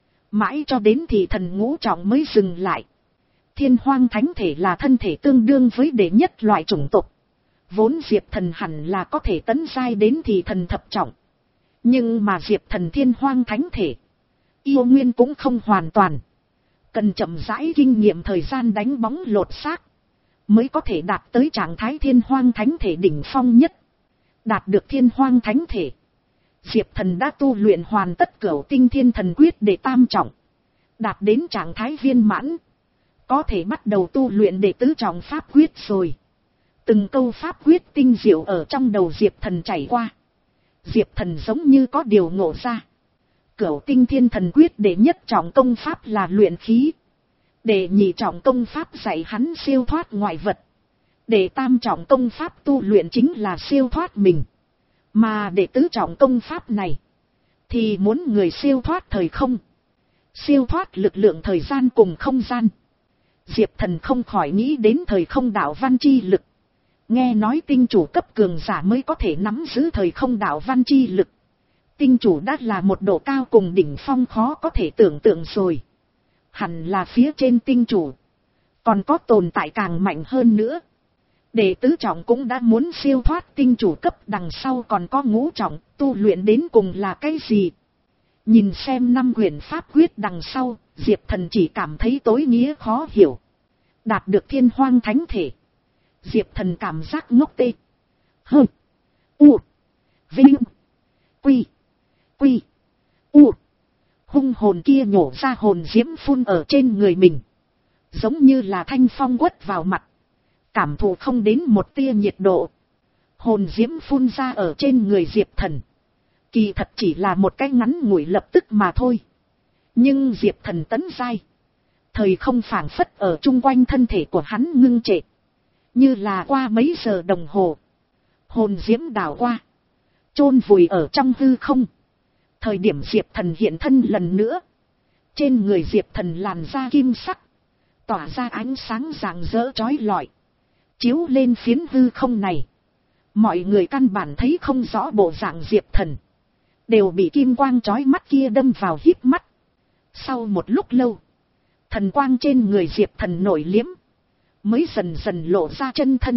Mãi cho đến thì thần ngũ trọng mới dừng lại. Thiên hoang thánh thể là thân thể tương đương với đệ nhất loại chủng tộc. Vốn Diệp Thần hẳn là có thể tấn giai đến thì thần thập trọng. Nhưng mà Diệp Thần thiên hoang thánh thể, yêu nguyên cũng không hoàn toàn. Cần chậm rãi kinh nghiệm thời gian đánh bóng lột xác, mới có thể đạt tới trạng thái thiên hoang thánh thể đỉnh phong nhất. Đạt được thiên hoang thánh thể, Diệp Thần đã tu luyện hoàn tất cửu tinh thiên thần quyết để tam trọng. Đạt đến trạng thái viên mãn, có thể bắt đầu tu luyện để tứ trọng pháp quyết rồi. Từng câu pháp quyết tinh diệu ở trong đầu Diệp Thần chảy qua. Diệp Thần giống như có điều ngộ ra. Cửu tinh thiên thần quyết đệ nhất trọng công pháp là luyện khí. Đệ nhị trọng công pháp dạy hắn siêu thoát ngoại vật. Đệ tam trọng công pháp tu luyện chính là siêu thoát mình. Mà đệ tứ trọng công pháp này thì muốn người siêu thoát thời không. Siêu thoát lực lượng thời gian cùng không gian. Diệp Thần không khỏi nghĩ đến thời không đạo văn chi lực. Nghe nói tinh chủ cấp cường giả mới có thể nắm giữ thời không đạo văn chi lực. Tinh chủ đã là một độ cao cùng đỉnh phong khó có thể tưởng tượng rồi. Hẳn là phía trên tinh chủ còn có tồn tại càng mạnh hơn nữa. Đệ tứ trọng cũng đã muốn siêu thoát tinh chủ cấp, đằng sau còn có ngũ trọng, tu luyện đến cùng là cái gì? Nhìn xem năm quyển pháp quyết đằng sau, Diệp Thần chỉ cảm thấy tối nghĩa khó hiểu. Đạt được thiên hoang thánh thể. Diệp Thần cảm giác ngốc tê. Hơ. U. Vinh. Quy. Quy. U. Hung hồn kia nhổ ra hồn diễm phun ở trên người mình. Giống như là thanh phong quất vào mặt. Cảm thụ không đến một tia nhiệt độ. Hồn diễm phun ra ở trên người Diệp Thần. Kỳ thật chỉ là một cái ngắn ngủi lập tức mà thôi. Nhưng Diệp Thần tấn giai. Thời không phảng phất ở chung quanh thân thể của hắn ngưng trệ. Như là qua mấy giờ đồng hồ. Hồn diễm đảo qua. Chôn vùi ở trong hư không. Thời điểm Diệp Thần hiện thân lần nữa. Trên người Diệp Thần làn da kim sắc. Tỏa ra ánh sáng rạng rỡ chói lọi. Chiếu lên phiến hư không này. Mọi người căn bản thấy không rõ bộ dạng Diệp Thần. Đều bị kim quang chói mắt kia đâm vào híp mắt. Sau một lúc lâu. Thần quang trên người Diệp Thần nổi liếm. Mới dần dần lộ ra chân thân.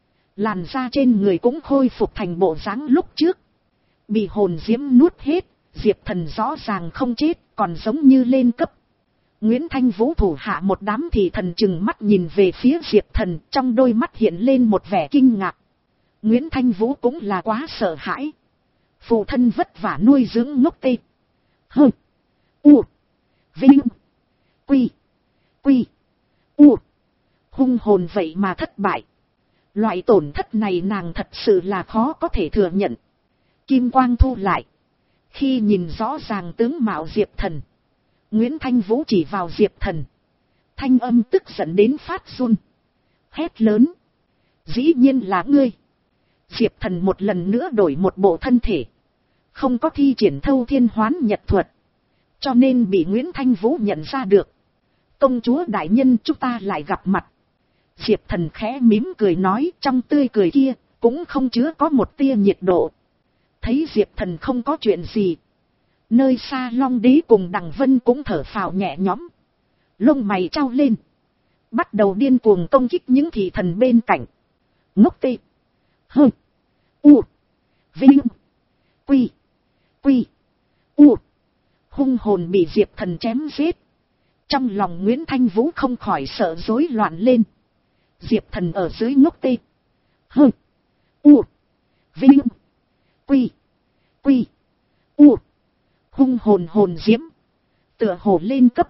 Làn da trên người cũng khôi phục thành bộ dáng lúc trước. Bị hồn diễm nuốt hết. Diệp Thần rõ ràng không chết. Còn giống như lên cấp. Nguyễn Thanh Vũ thủ hạ một đám thì thần chừng mắt nhìn về phía Diệp Thần. Trong đôi mắt hiện lên một vẻ kinh ngạc. Nguyễn Thanh Vũ cũng là quá sợ hãi. Phụ thân vất vả nuôi dưỡng ngốc tê. Hơ. U. Vinh. Quy. Quy. U. Hung hồn vậy mà thất bại. Loại tổn thất này nàng thật sự là khó có thể thừa nhận. Kim quang thu lại. Khi nhìn rõ ràng tướng mạo Diệp Thần. Nguyễn Thanh Vũ chỉ vào Diệp Thần. Thanh âm tức giận đến phát run. Hét lớn. Dĩ nhiên là ngươi. Diệp Thần một lần nữa đổi một bộ thân thể. Không có thi triển thâu thiên hoán nhật thuật. Cho nên bị Nguyễn Thanh Vũ nhận ra được. Công chúa đại nhân, chúng ta lại gặp mặt. Diệp Thần khẽ mím cười nói, trong tươi cười kia cũng không chứa có một tia nhiệt độ. Thấy Diệp Thần không có chuyện gì. Nơi xa Long Đế cùng Đằng Vân cũng thở phào nhẹ nhõm. Lông mày trao lên. Bắt đầu điên cuồng công kích những thị thần bên cạnh. Ngốc tê. Hơ. U. Vinh. Quy. Quy. U. Hung hồn bị Diệp Thần chém giết. Trong lòng Nguyễn Thanh Vũ không khỏi sợ rối loạn lên. Diệp Thần ở dưới ngốc tê. Hơ. U. Vinh. Quy. Quy. U. Hung hồn hồn diễm. Tựa hồ lên cấp.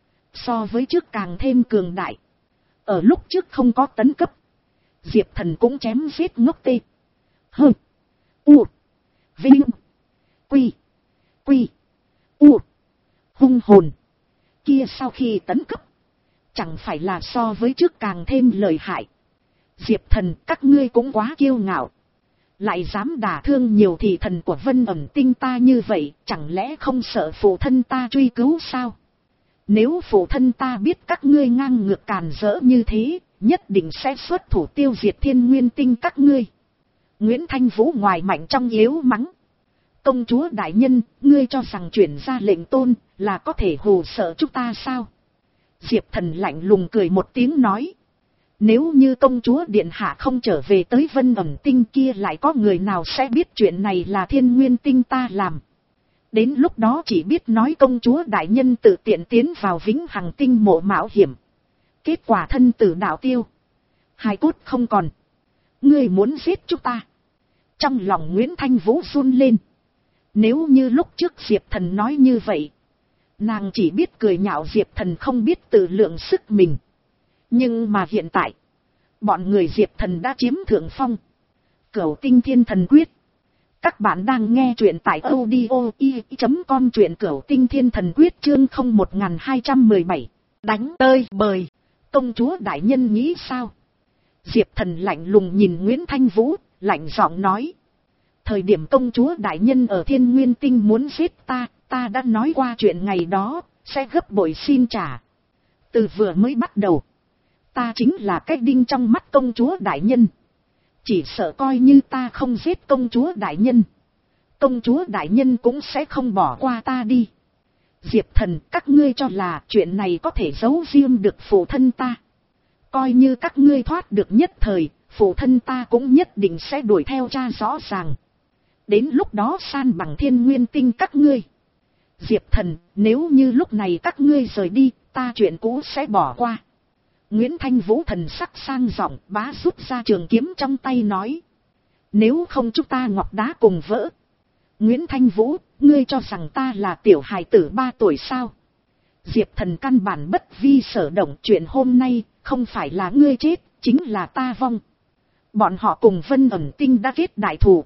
So với trước càng thêm cường đại. Ở lúc trước không có tấn cấp. Diệp Thần cũng chém giết ngốc tê. Hơ. U. Vinh. Quy. Quy. U. Hung hồn. Kia sau khi tấn cấp. Chẳng phải là so với trước càng thêm lợi hại. Diệp Thần, các ngươi cũng quá kiêu ngạo. Lại dám đả thương nhiều thị thần của Vân Ẩm Tinh ta như vậy. Chẳng lẽ không sợ phụ thân ta truy cứu sao? Nếu phụ thân ta biết các ngươi ngang ngược càn rỡ như thế, nhất định sẽ xuất thủ tiêu diệt Thiên Nguyên Tinh các ngươi. Nguyễn Thanh Vũ ngoài mạnh trong yếu mắng. Công chúa đại nhân, ngươi cho rằng chuyển ra lệnh tôn là có thể hù sợ chúng ta sao? Diệp Thần lạnh lùng cười một tiếng nói. Nếu như công chúa điện hạ không trở về tới Vân Ẩm Tinh kia, lại có người nào sẽ biết chuyện này là Thiên Nguyên Tinh ta làm? Đến lúc đó chỉ biết nói công chúa đại nhân tự tiện tiến vào Vĩnh Hằng Tinh mộ mạo hiểm. Kết quả thân tử đạo tiêu. Hài cốt không còn. Ngươi muốn giết chúng ta. Trong lòng Nguyễn Thanh Vũ run lên. Nếu như lúc trước Diệp Thần nói như vậy, nàng chỉ biết cười nhạo Diệp Thần không biết tự lượng sức mình. Nhưng mà hiện tại, bọn người Diệp Thần đã chiếm thượng phong. Cửu Tinh Thiên Thần Quyết. Các bạn đang nghe truyện tại audio i chấm com, truyện Cửu Tinh Thiên Thần Quyết chương không một hai một bảy. Đánh tơi bời. Công chúa đại nhân nghĩ sao? Diệp Thần lạnh lùng nhìn Nguyễn Thanh Vũ, lạnh giọng nói. Thời điểm công chúa đại nhân ở Thiên Nguyên Tinh muốn giết ta, ta đã nói qua chuyện ngày đó, sẽ gấp bội xin trả. Từ vừa mới bắt đầu, ta chính là cái đinh trong mắt công chúa đại nhân. Chỉ sợ coi như ta không giết công chúa đại nhân, công chúa đại nhân cũng sẽ không bỏ qua ta đi. Diệp Thần, các ngươi cho là chuyện này có thể giấu riêng được phụ thân ta. Coi như các ngươi thoát được nhất thời, phụ thân ta cũng nhất định sẽ đuổi theo tra rõ ràng. Đến lúc đó san bằng Thiên Nguyên Tinh các ngươi. Diệp Thần, nếu như lúc này các ngươi rời đi, ta chuyện cũ sẽ bỏ qua. Nguyễn Thanh Vũ thần sắc sang giọng, bá rút ra trường kiếm trong tay nói. Nếu không chúng ta ngọc đá cùng vỡ. Nguyễn Thanh Vũ, ngươi cho rằng ta là tiểu hài tử ba tuổi sao? Diệp Thần căn bản bất vi sở động, chuyện hôm nay không phải là ngươi chết, chính là ta vong. Bọn họ cùng Vân Ẩn Tinh đã kết đại thù.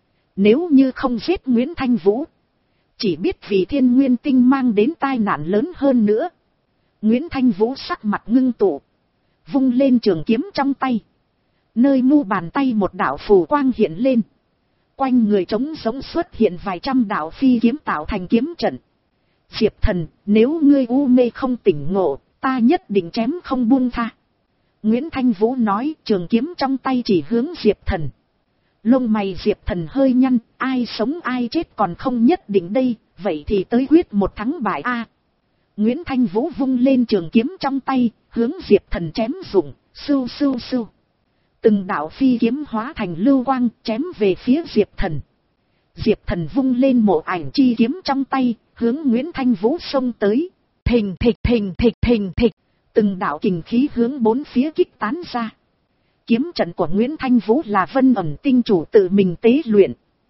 Nếu như không giết Nguyễn Thanh Vũ, chỉ biết vì Thiên Nguyên Tinh mang đến tai nạn lớn hơn nữa. Nguyễn Thanh Vũ sắc mặt ngưng tụ, vung lên trường kiếm trong tay. Nơi mu bàn tay một đạo phù quang hiện lên. Quanh người trống giống xuất hiện vài trăm đạo phi kiếm tạo thành kiếm trận. Diệp Thần, nếu ngươi u mê không tỉnh ngộ, ta nhất định chém không buông tha. Nguyễn Thanh Vũ nói, trường kiếm trong tay chỉ hướng Diệp Thần. Lông mày Diệp Thần hơi nhăn, ai sống ai chết còn không nhất định đây, vậy thì tới quyết một thắng bại a. Nguyễn Thanh Vũ vung lên trường kiếm trong tay, hướng Diệp Thần chém dụng, sưu sưu sưu. Từng đạo phi kiếm hóa thành lưu quang, chém về phía Diệp Thần. Diệp Thần vung lên mộ ảnh chi kiếm trong tay, hướng Nguyễn Thanh Vũ xông tới. Thình thịch thình thịch thình thịch, từng đạo kình khí hướng bốn phía kích tán ra. Kiếm trận của Nguyễn Thanh Vũ là Vân Ẩn Tinh chủ tự mình tế luyện,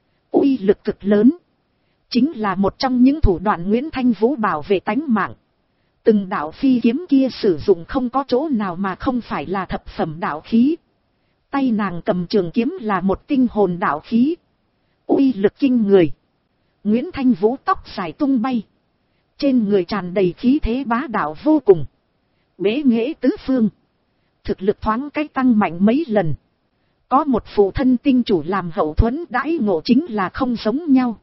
uy lực cực lớn. Chính là một trong những thủ đoạn Nguyễn Thanh Vũ bảo vệ tánh mạng. Từng đạo phi kiếm kia sử dụng không có chỗ nào mà không phải là thập phẩm đạo khí. Tay nàng cầm trường kiếm là một tinh hồn đạo khí, uy lực kinh người. Nguyễn Thanh Vũ tóc dài tung bay, trên người tràn đầy khí thế bá đạo vô cùng, bế nghệ tứ phương, thực lực thoáng cách tăng mạnh mấy lần. Có một phụ thân tinh chủ làm hậu thuẫn đãi ngộ chính là không giống nhau.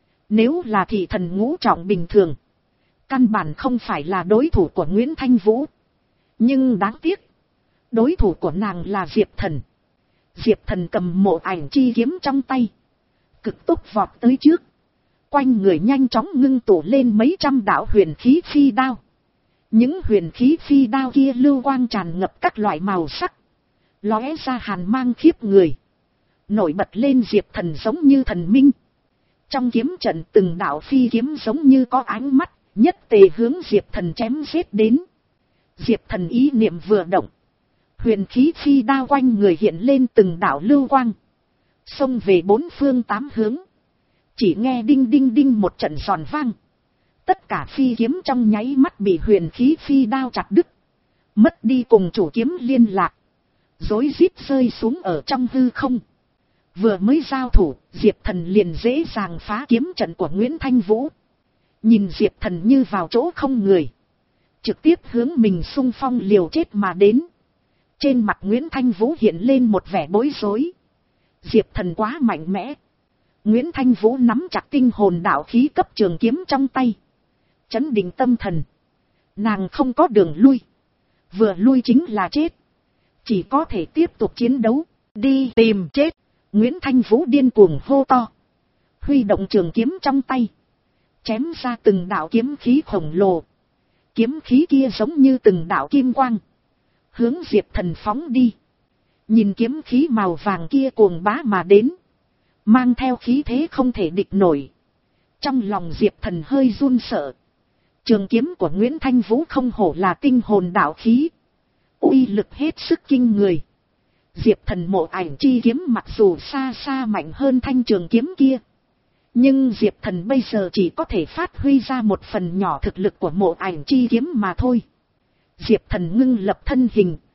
Nếu là thị thần ngũ trọng bình thường, căn bản không phải là đối thủ của Nguyễn Thanh Vũ. Nhưng đáng tiếc, đối thủ của nàng là Diệp Thần. Diệp Thần cầm mộ ảnh chi kiếm trong tay, cực tốc vọt tới trước. Quanh người nhanh chóng ngưng tụ lên mấy trăm đạo huyền khí phi đao. Những huyền khí phi đao kia lưu quang tràn ngập các loại màu sắc, lóe ra hàn mang khiếp người. Nổi bật lên Diệp Thần giống như thần minh. Trong kiếm trận từng đạo phi kiếm giống như có ánh mắt, nhất tề hướng Diệp Thần chém giết đến. Diệp Thần ý niệm vừa động, huyền khí phi đao quanh người hiện lên từng đạo lưu quang, xông về bốn phương tám hướng. Chỉ nghe đinh đinh đinh một trận giòn vang. Tất cả phi kiếm trong nháy mắt bị huyền khí phi đao chặt đứt, mất đi cùng chủ kiếm liên lạc, rối rít rơi xuống ở trong hư không. Vừa mới giao thủ, Diệp Thần liền dễ dàng phá kiếm trận của Nguyễn Thanh Vũ. Nhìn Diệp Thần như vào chỗ không người, trực tiếp hướng mình xung phong liều chết mà đến. Trên mặt Nguyễn Thanh Vũ hiện lên một vẻ bối rối. Diệp Thần quá mạnh mẽ. Nguyễn Thanh Vũ nắm chặt tinh hồn đạo khí cấp trường kiếm trong tay, chấn định tâm thần. Nàng không có đường lui, vừa lui chính là chết, chỉ có thể tiếp tục chiến đấu, đi tìm chết. Nguyễn Thanh Vũ điên cuồng hô to, huy động trường kiếm trong tay, chém ra từng đạo kiếm khí khổng lồ. Kiếm khí kia giống như từng đạo kim quang, hướng Diệp Thần phóng đi. Nhìn kiếm khí màu vàng kia cuồng bá mà đến, mang theo khí thế không thể địch nổi. Trong lòng Diệp Thần hơi run sợ. Trường kiếm của Nguyễn Thanh Vũ không hổ là tinh hồn đạo khí, uy lực hết sức kinh người. Diệp Thần mộ ảnh chi kiếm mặc dù xa xa mạnh hơn thanh trường kiếm kia, nhưng Diệp Thần bây giờ chỉ có thể phát huy ra một phần nhỏ thực lực của mộ ảnh chi kiếm mà thôi. Diệp Thần ngưng lập thân hình,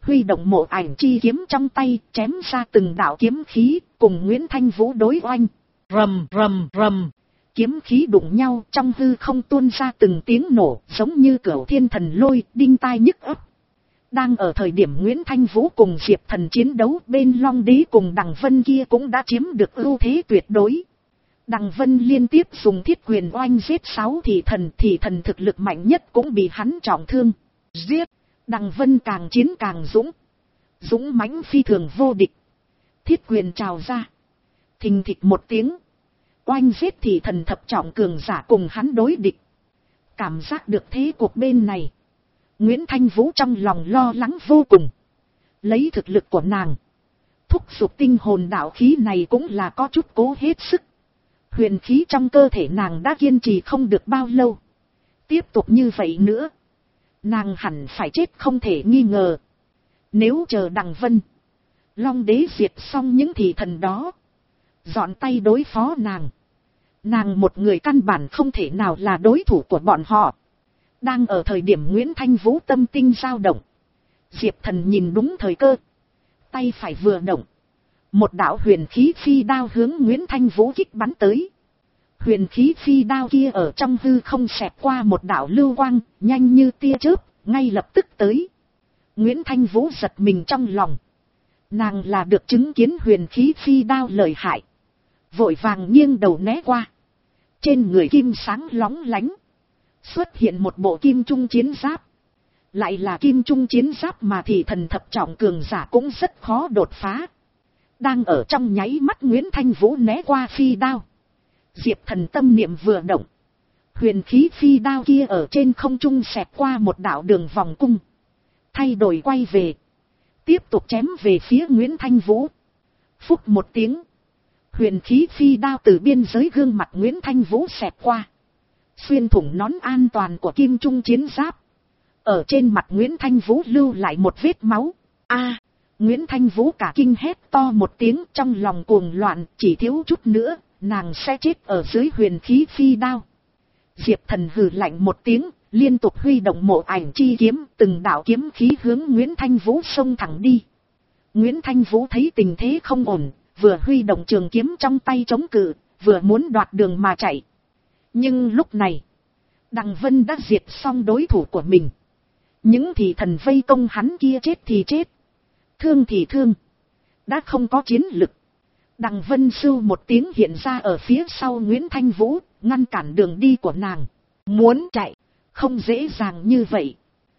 huy động mộ ảnh chi kiếm trong tay, chém ra từng đạo kiếm khí, cùng Nguyễn Thanh Vũ đối oanh. Rầm rầm rầm, kiếm khí đụng nhau, trong hư không tuôn ra từng tiếng nổ, giống như cửu thiên thần lôi, đinh tai nhức óc. Đang ở thời điểm Nguyễn Thanh Vũ cùng Diệp Thần chiến đấu, bên Long Đế cùng Đằng Vân kia cũng đã chiếm được ưu thế tuyệt đối. Đằng Vân liên tiếp dùng thiết quyền oanh giết sáu thị thần, thị thần thực lực mạnh nhất cũng bị hắn trọng thương. Giết, Đằng Vân càng chiến càng dũng. Dũng mãnh phi thường vô địch. Thiết quyền trào ra. Thình thịch một tiếng. Oanh giết thị thần thập trọng cường giả cùng hắn đối địch. Cảm giác được thế cuộc bên này, Nguyễn Thanh Vũ trong lòng lo lắng vô cùng. Lấy thực lực của nàng, thúc giục tinh hồn đạo khí này cũng là có chút cố hết sức. Huyền khí trong cơ thể nàng đã kiên trì không được bao lâu. Tiếp tục như vậy nữa, nàng hẳn phải chết không thể nghi ngờ. Nếu chờ Đằng Vân, Long Đế diệt xong những thị thần đó, dọn tay đối phó nàng, nàng một người căn bản không thể nào là đối thủ của bọn họ. Đang ở thời điểm Nguyễn Thanh Vũ tâm tinh dao động, Diệp Thần nhìn đúng thời cơ, tay phải vừa động, một đạo huyền khí phi đao hướng Nguyễn Thanh Vũ kích bắn tới. Huyền khí phi đao kia ở trong hư không xẹt qua một đạo lưu quang, nhanh như tia chớp, ngay lập tức tới. Nguyễn Thanh Vũ giật mình trong lòng. Nàng là được chứng kiến huyền khí phi đao lợi hại, vội vàng nghiêng đầu né qua. Trên người kim sáng lóng lánh, xuất hiện một bộ kim trung chiến giáp. Lại là kim trung chiến giáp mà thị thần thập trọng cường giả cũng rất khó đột phá. Đang ở trong nháy mắt Nguyễn Thanh Vũ né qua phi đao, Diệp Thần tâm niệm vừa động, huyền khí phi đao kia ở trên không trung xẹt qua một đạo đường vòng cung, thay đổi quay về, tiếp tục chém về phía Nguyễn Thanh Vũ. Phúc một tiếng, huyền khí phi đao từ biên giới gương mặt Nguyễn Thanh Vũ xẹt qua, xuyên thủng nón an toàn của kim trung chiến giáp. Ở trên mặt Nguyễn Thanh Vũ lưu lại một vết máu. A, Nguyễn Thanh Vũ cả kinh hét to một tiếng, trong lòng cuồng loạn, chỉ thiếu chút nữa, nàng sẽ chết ở dưới huyền khí phi đao. Diệp Thần hừ lạnh một tiếng, liên tục huy động mộ ảnh chi kiếm, từng đạo kiếm khí hướng Nguyễn Thanh Vũ xông thẳng đi. Nguyễn Thanh Vũ thấy tình thế không ổn, vừa huy động trường kiếm trong tay chống cự, vừa muốn đoạt đường mà chạy. Nhưng lúc này, Đằng Vân đã diệt xong đối thủ của mình. Những thị thần vây công hắn kia chết thì chết, thương thì thương, đã không có chiến lực. Đằng Vân sưu một tiếng hiện ra ở phía sau Nguyễn Thanh Vũ, ngăn cản đường đi của nàng. Muốn chạy, không dễ dàng như vậy.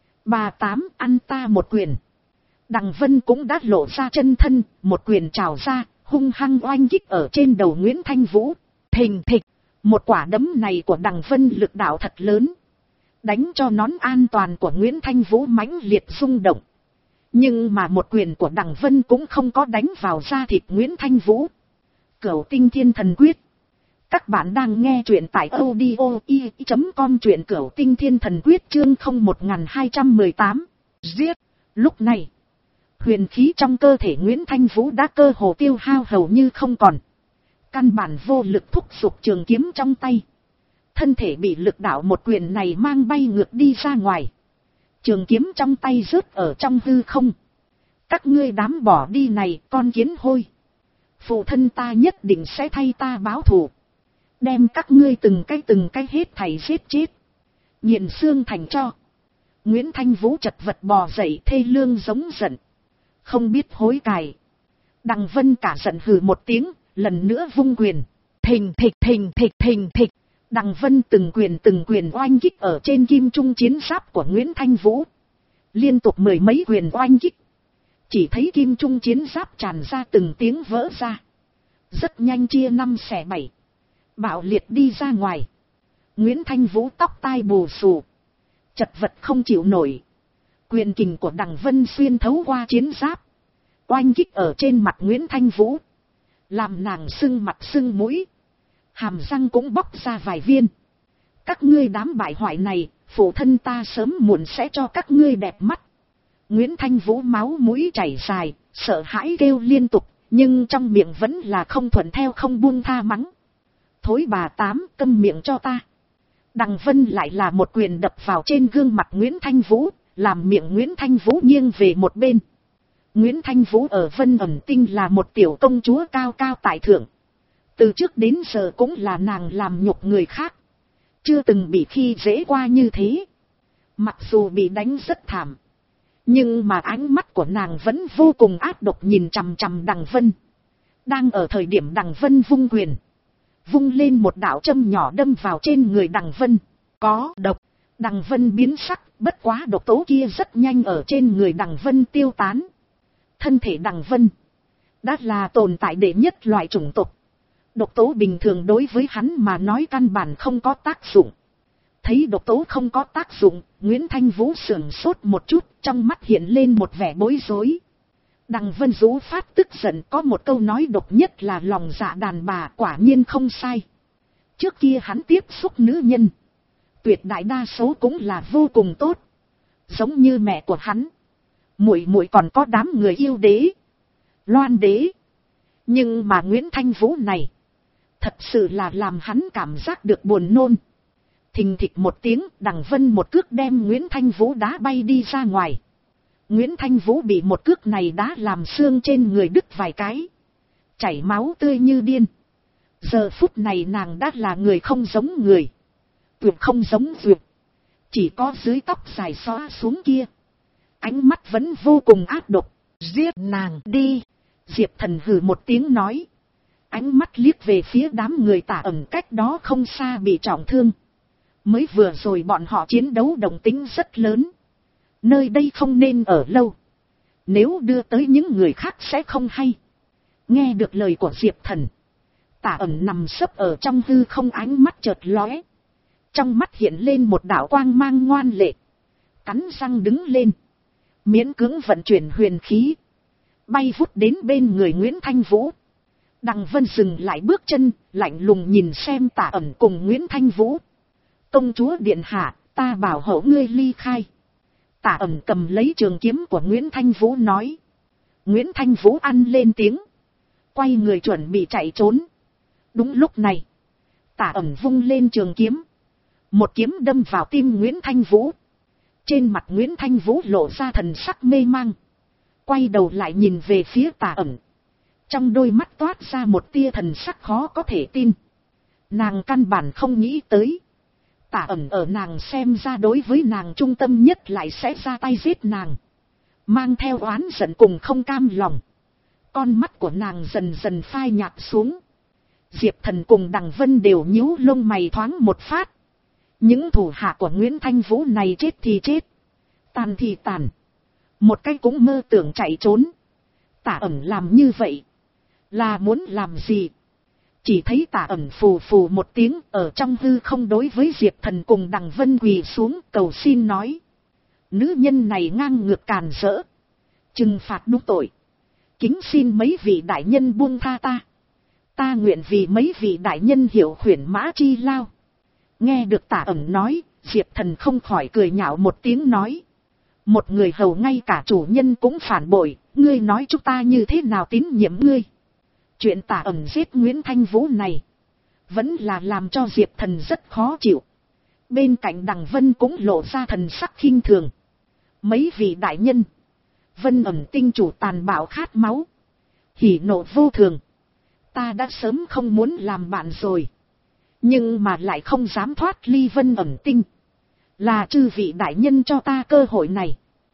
Bà Tám ăn ta một quyền. Đằng Vân cũng đã lộ ra chân thân, một quyền trào ra, hung hăng oanh kích ở trên đầu Nguyễn Thanh Vũ. Thình thịch, một quả đấm này của Đằng Vân lực đạo thật lớn, đánh cho nón an toàn của Nguyễn Thanh Vũ mãnh liệt rung động. Nhưng mà một quyền của Đằng Vân cũng không có đánh vào da thịt Nguyễn Thanh Vũ. Cửu Tinh Thiên Thần Quyết. Các bạn đang nghe truyện tại audio i chấm com, truyện Cửu Tinh Thiên Thần Quyết chương không một hai một tám. Giết. Lúc này, huyền khí trong cơ thể Nguyễn Thanh Vũ đã cơ hồ tiêu hao hầu như không còn. Căn bản vô lực thúc giục trường kiếm trong tay. Thân thể bị lực đạo một quyền này mang bay ngược đi ra ngoài. Trường kiếm trong tay rớt ở trong hư không. Các ngươi đám bỏ đi này, con kiến hôi. Phụ thân ta nhất định sẽ thay ta báo thù. Đem các ngươi từng cái từng cái hết thảy giết chết. Nghiền xương thành tro. Nguyễn Thanh Vũ chật vật bò dậy thê lương giống giận. Không biết hối cải. Đằng Vân cả giận hừ một tiếng, lần nữa vung quyền. Thình thịch thình thịch thình thịch. Đằng Vân từng quyền từng quyền oanh kích ở trên kim trung chiến giáp của Nguyễn Thanh Vũ. Liên tục mười mấy quyền oanh kích. Chỉ thấy kim trung chiến giáp tràn ra từng tiếng vỡ ra. Rất nhanh chia năm xẻ bảy. Bạo liệt đi ra ngoài. Nguyễn Thanh Vũ tóc tai bù xù, chật vật không chịu nổi. Quyền kình của Đằng Vân xuyên thấu qua chiến giáp, oanh kích ở trên mặt Nguyễn Thanh Vũ, làm nàng sưng mặt sưng mũi, hàm răng cũng bóc ra vài viên. Các ngươi đám bại hoại này, phụ thân ta sớm muộn sẽ cho các ngươi đẹp mắt. Nguyễn Thanh Vũ máu mũi chảy dài, sợ hãi kêu liên tục, nhưng trong miệng vẫn là không thuận theo không buông tha mắng. Thối bà Tám, câm miệng cho ta. Đằng Vân lại là một quyền đập vào trên gương mặt Nguyễn Thanh Vũ, làm miệng Nguyễn Thanh Vũ nghiêng về một bên. Nguyễn Thanh Vũ ở Vân Ẩm Tinh là một tiểu công chúa cao cao tại thượng. Từ trước đến giờ cũng là nàng làm nhục người khác. Chưa từng bị khi dễ qua như thế. Mặc dù bị đánh rất thảm. Nhưng mà ánh mắt của nàng vẫn vô cùng ác độc nhìn chằm chằm Đằng Vân. Đang ở thời điểm Đằng Vân vung quyền. Vung lên một đạo châm nhỏ đâm vào trên người Đằng Vân. Có độc. Đằng Vân biến sắc, bất quá độc tố kia rất nhanh ở trên người Đằng Vân tiêu tán. Thân thể Đằng Vân đã là tồn tại đệ nhất loại chủng tộc. Độc tố bình thường đối với hắn mà nói căn bản không có tác dụng. Thấy độc tố không có tác dụng, Nguyễn Thanh Vũ sửng sốt một chút, trong mắt hiện lên một vẻ bối rối. Đằng Vân rú phát tức giận, có một câu nói độc nhất là lòng dạ đàn bà, quả nhiên không sai. Trước kia hắn tiếp xúc nữ nhân, tuyệt đại đa số cũng là vô cùng tốt. Giống như mẹ của hắn, muội muội còn có đám người yêu đế, Loan đế. Nhưng mà Nguyễn Thanh Vũ này, thật sự là làm hắn cảm giác được buồn nôn. Thình thịch một tiếng, Đằng Vân một cước đem Nguyễn Thanh Vũ đá bay đi ra ngoài. Nguyễn Thanh Vũ bị một cước này đá làm xương trên người đứt vài cái, chảy máu tươi như điên. Giờ phút này nàng đã là người không giống người, tuyệt không giống tuyệt, chỉ có dưới tóc dài xóa xuống kia, ánh mắt vẫn vô cùng ác độc. Giết nàng đi. Diệp Thần hừ một tiếng nói, ánh mắt liếc về phía đám người Tả Ẩn cách đó không xa bị trọng thương. Mới vừa rồi bọn họ chiến đấu động tính rất lớn, nơi đây không nên ở lâu, nếu đưa tới những người khác sẽ không hay. Nghe được lời của Diệp Thần, Tả Ẩn nằm sấp ở trong hư không, ánh mắt chợt lóe, trong mắt hiện lên một đạo quang mang ngoan lệ, cắn răng đứng lên, miễn cưỡng vận chuyển huyền khí, bay vút đến bên người Nguyễn Thanh Vũ. Đằng Vân dừng lại bước chân, lạnh lùng nhìn xem Tả Ẩn cùng Nguyễn Thanh Vũ. Công chúa điện hạ, ta bảo hộ ngươi ly khai. Tả Ẩn cầm lấy trường kiếm của Nguyễn Thanh Vũ nói. Nguyễn Thanh Vũ ăn lên tiếng, quay người chuẩn bị chạy trốn. Đúng lúc này, Tả Ẩn vung lên trường kiếm, một kiếm đâm vào tim Nguyễn Thanh Vũ. Trên mặt Nguyễn Thanh Vũ lộ ra thần sắc mê mang, quay đầu lại nhìn về phía Tả Ẩn, trong đôi mắt toát ra một tia thần sắc khó có thể tin. Nàng căn bản không nghĩ tới, Tả Ẩn ở nàng xem ra đối với nàng trung tâm nhất lại sẽ ra tay giết nàng, mang theo oán giận cùng không cam lòng. Con mắt của nàng dần dần phai nhạt xuống. Diệp Thần cùng Đằng Vân đều nhíu lông mày thoáng một phát. Những thủ hạ của Nguyễn Thanh Vũ này chết thì chết, tàn thì tàn, một cái cũng mơ tưởng chạy trốn. Tả Ẩn làm như vậy là muốn làm gì? Chỉ thấy Tả Ẩn phù phù một tiếng ở trong hư không đối với Diệp Thần cùng Đằng Vân quỳ xuống cầu xin nói. Nữ nhân này ngang ngược càn rỡ, trừng phạt đúng tội, kính xin mấy vị đại nhân buông tha ta. Ta nguyện vì mấy vị đại nhân hiệu khuyển mã chi lao. Nghe được Tả Ẩn nói, Diệp Thần không khỏi cười nhạo một tiếng nói. Một người hầu ngay cả chủ nhân cũng phản bội, ngươi nói chúng ta như thế nào tín nhiệm ngươi? Chuyện Tả Ẩn giết Nguyễn Thanh Vũ này, vẫn là làm cho Diệp Thần rất khó chịu. Bên cạnh Đằng Vân cũng lộ ra thần sắc khinh thường. Mấy vị đại nhân, Vân Ẩn Tinh chủ tàn bạo khát máu, hỉ nộ vô thường. Ta đã sớm không muốn làm bạn rồi, nhưng mà lại không dám thoát ly Vân Ẩn Tinh. Là chư vị đại nhân cho ta cơ hội này,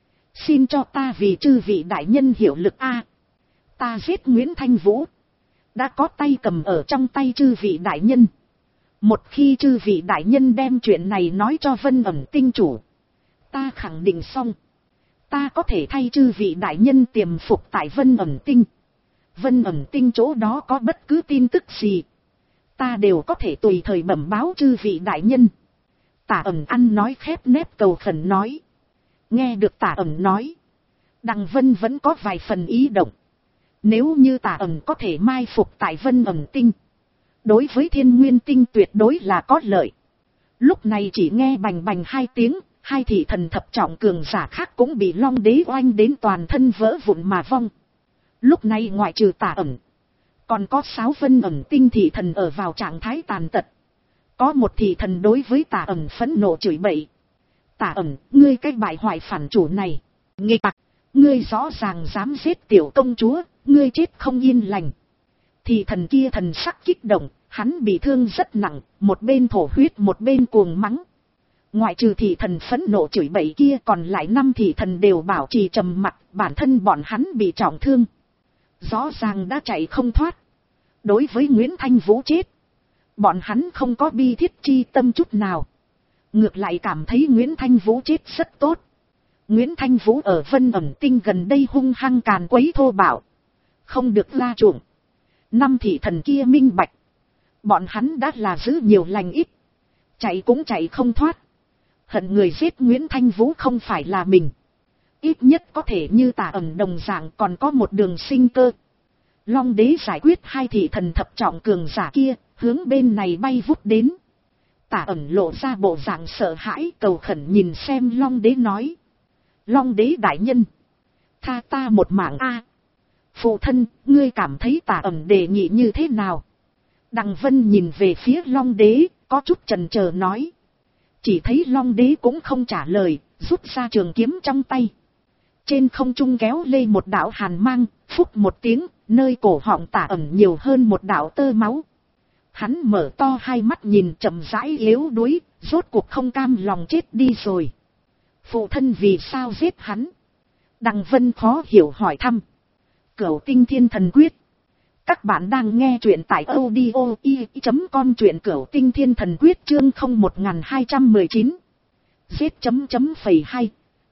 xin cho ta vì chư vị đại nhân hiệu lực a. Ta giết Nguyễn Thanh Vũ, đã có tay cầm ở trong tay chư vị đại nhân. Một khi chư vị đại nhân đem chuyện này nói cho Vân Ẩn Tinh chủ, ta khẳng định xong, ta có thể thay chư vị đại nhân tiềm phục tại Vân Ẩn Tinh. Vân Ẩn Tinh chỗ đó có bất cứ tin tức gì, ta đều có thể tùy thời bẩm báo chư vị đại nhân. Tả Ẩn ăn nói khép nép cầu khẩn nói. Nghe được Tả Ẩn nói, Đằng Vân vẫn có vài phần ý động. Nếu như Tả Ẩn có thể mai phục tại Vân Ẩn Tinh, đối với Thiên Nguyên Tinh tuyệt đối là có lợi. Lúc này chỉ nghe bành bành hai tiếng, hai thị thần thập trọng cường giả khác cũng bị Long Đế oanh đến toàn thân vỡ vụn mà vong. Lúc này ngoại trừ Tả Ẩn, còn có sáu Vân Ẩn Tinh thị thần ở vào trạng thái tàn tật. Có một thị thần đối với Tả Ẩn phẫn nộ chửi bậy. Tả Ẩn, ngươi cái bại hoại phản chủ này, nghịch tặc, ngươi rõ ràng dám giết tiểu công chúa, ngươi chết không yên lành. Thị thần kia thần sắc kích động, hắn bị thương rất nặng, một bên thổ huyết một bên cuồng mắng. Ngoại trừ thị thần phẫn nộ chửi bậy kia, còn lại năm thị thần đều bảo trì trầm mặc, bản thân bọn hắn bị trọng thương. Rõ ràng đã chạy không thoát. Đối với Nguyễn Thanh Vũ chết, bọn hắn không có bi thiết chi tâm chút nào. Ngược lại cảm thấy Nguyễn Thanh Vũ chết rất tốt. Nguyễn Thanh Vũ ở Vân Ẩn Tinh gần đây hung hăng càn quấy thô bạo, không được la chuộng. Năm thị thần kia minh bạch, bọn hắn đã là giữ nhiều lành ít, chạy cũng chạy không thoát. Hận người giết Nguyễn Thanh Vũ không phải là mình, ít nhất có thể như Tả Ẩn đồng dạng còn có một đường sinh cơ. Long đế giải quyết hai thị thần thập trọng cường giả kia, hướng bên này bay vút đến. Tả Ẩn lộ ra bộ dạng sợ hãi cầu khẩn nhìn xem Long đế nói: Long đế đại nhân, tha ta một mạng a. Phụ thân, ngươi cảm thấy Tả Ẩn đề nghị như thế nào? Đằng Vân nhìn về phía Long đế, có chút chần chờ nói. Chỉ thấy Long đế cũng không trả lời, rút ra trường kiếm trong tay. Trên không trung kéo lê một đạo hàn mang, phúc một tiếng, nơi cổ họng Tả Ẩn nhiều hơn một đạo tơ máu. Hắn mở to hai mắt nhìn chậm rãi yếu đuối, rốt cuộc không cam lòng chết đi rồi. Phụ thân vì sao giết hắn? Đằng Vân khó hiểu hỏi thăm. Cửu Tinh Thiên Thần Quyết. Các bạn đang nghe truyện tại audio i chấm com, truyện Cửu Tinh Thiên Thần Quyết chương không một hai một chín. Giết chấm chấm phẩy hai.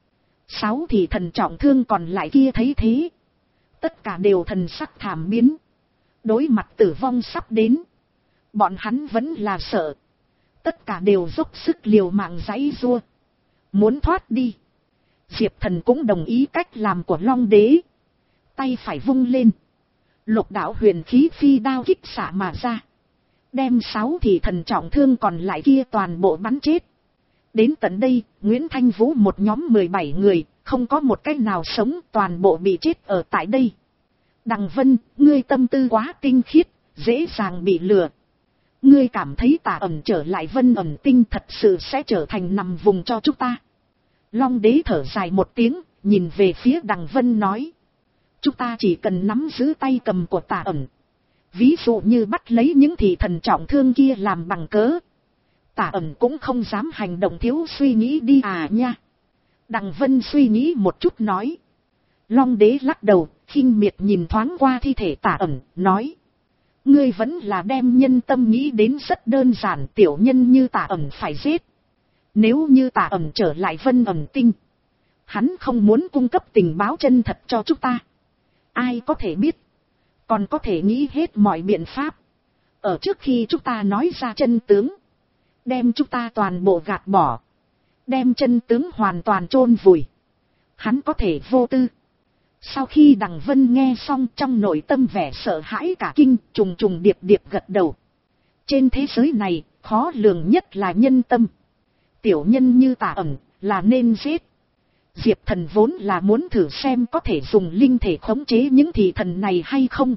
Sáu thì thần trọng thương còn lại kia thấy thế, tất cả đều thần sắc thảm biến. Đối mặt tử vong sắp đến, bọn hắn vẫn là sợ. Tất cả đều dốc sức liều mạng giãy giụa, muốn thoát đi. Diệp Thần cũng đồng ý cách làm của Long đế. Tay phải vung lên, lục đạo huyền khí phi đao kích xạ mà ra, đem sáu thị thần trọng thương còn lại kia toàn bộ bắn chết. Đến tận đây, Nguyễn Thanh Vũ một nhóm mười bảy người, không có một cái nào sống, toàn bộ bị chết ở tại đây. Đằng Vân, ngươi tâm tư quá tinh khiết, dễ dàng bị lừa. Ngươi cảm thấy Tả Ẩn trở lại Vân Ẩn Tinh thật sự sẽ trở thành nằm vùng cho chúng ta? Long đế thở dài một tiếng, nhìn về phía Đằng Vân nói. Chúng ta chỉ cần nắm giữ tay cầm của Tả Ẩn. Ví dụ như bắt lấy những thị thần trọng thương kia làm bằng cớ, Tả Ẩn cũng không dám hành động thiếu suy nghĩ đi à nha. Đằng Vân suy nghĩ một chút nói. Long đế lắc đầu, khinh miệt nhìn thoáng qua thi thể Tả Ẩn, nói. Ngươi vẫn là đem nhân tâm nghĩ đến rất đơn giản, tiểu nhân như Tả Ẩn phải giết. Nếu như Tả Ẩn trở lại Vân Ẩn Tinh, hắn không muốn cung cấp tình báo chân thật cho chúng ta. Ai có thể biết, còn có thể nghĩ hết mọi biện pháp, ở trước khi chúng ta nói ra chân tướng, đem chúng ta toàn bộ gạt bỏ, đem chân tướng hoàn toàn chôn vùi. Hắn có thể vô tư. Sau khi Đằng Vân nghe xong, trong nội tâm vẻ sợ hãi cả kinh, trùng trùng điệp điệp gật đầu. Trên thế giới này, khó lường nhất là nhân tâm. Tiểu nhân như Tả Ẩn, là nên giết. Diệp Thần vốn là muốn thử xem có thể dùng linh thể khống chế những thị thần này hay không.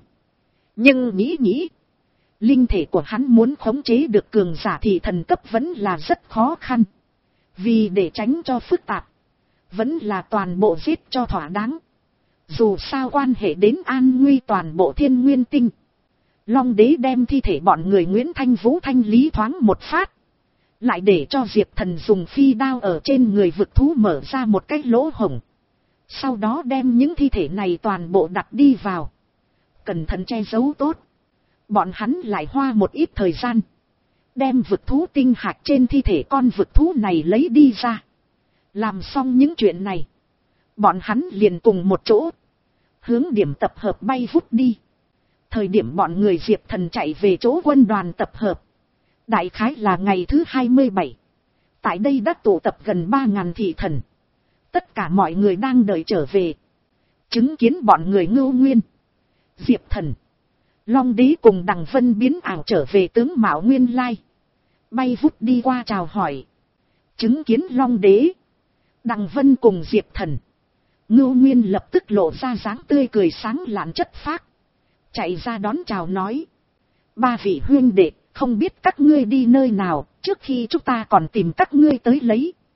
Nhưng nghĩ nghĩ, linh thể của hắn muốn khống chế được cường giả thị thần cấp vẫn là rất khó khăn. Vì để tránh cho phức tạp, vẫn là toàn bộ giết cho thỏa đáng. Dù sao quan hệ đến an nguy toàn bộ Thiên Nguyên Tinh. Long đế đem thi thể bọn người Nguyễn Thanh Vũ thanh lý thoáng một phát, lại để cho Diệp Thần dùng phi đao ở trên người vực thú mở ra một cái lỗ hổng. Sau đó đem những thi thể này toàn bộ đặt đi vào, cẩn thận che giấu tốt. Bọn hắn lại hoa một ít thời gian, đem vực thú tinh hạt trên thi thể con vực thú này lấy đi ra. Làm xong những chuyện này, bọn hắn liền cùng một chỗ, hướng điểm tập hợp bay vút đi. Thời điểm bọn người Diệp Thần chạy về chỗ quân đoàn tập hợp, đại khái là ngày thứ hai mươi bảy. Tại đây đã tụ tập gần ba ngàn thị thần. Tất cả mọi người đang đợi trở về, chứng kiến bọn người Ngưu Nguyên, Diệp Thần, Long đế cùng Đằng Vân biến ảo trở về tướng mạo nguyên lai, bay vút đi qua chào hỏi. Chứng kiến Long đế, Đằng Vân cùng Diệp Thần, Ngưu Nguyên lập tức lộ ra dáng tươi cười sáng lạn chất phác, chạy ra đón chào nói. Ba vị huynh đệ, không biết các ngươi đi nơi nào, trước khi chúng ta còn tìm các ngươi tới lấy.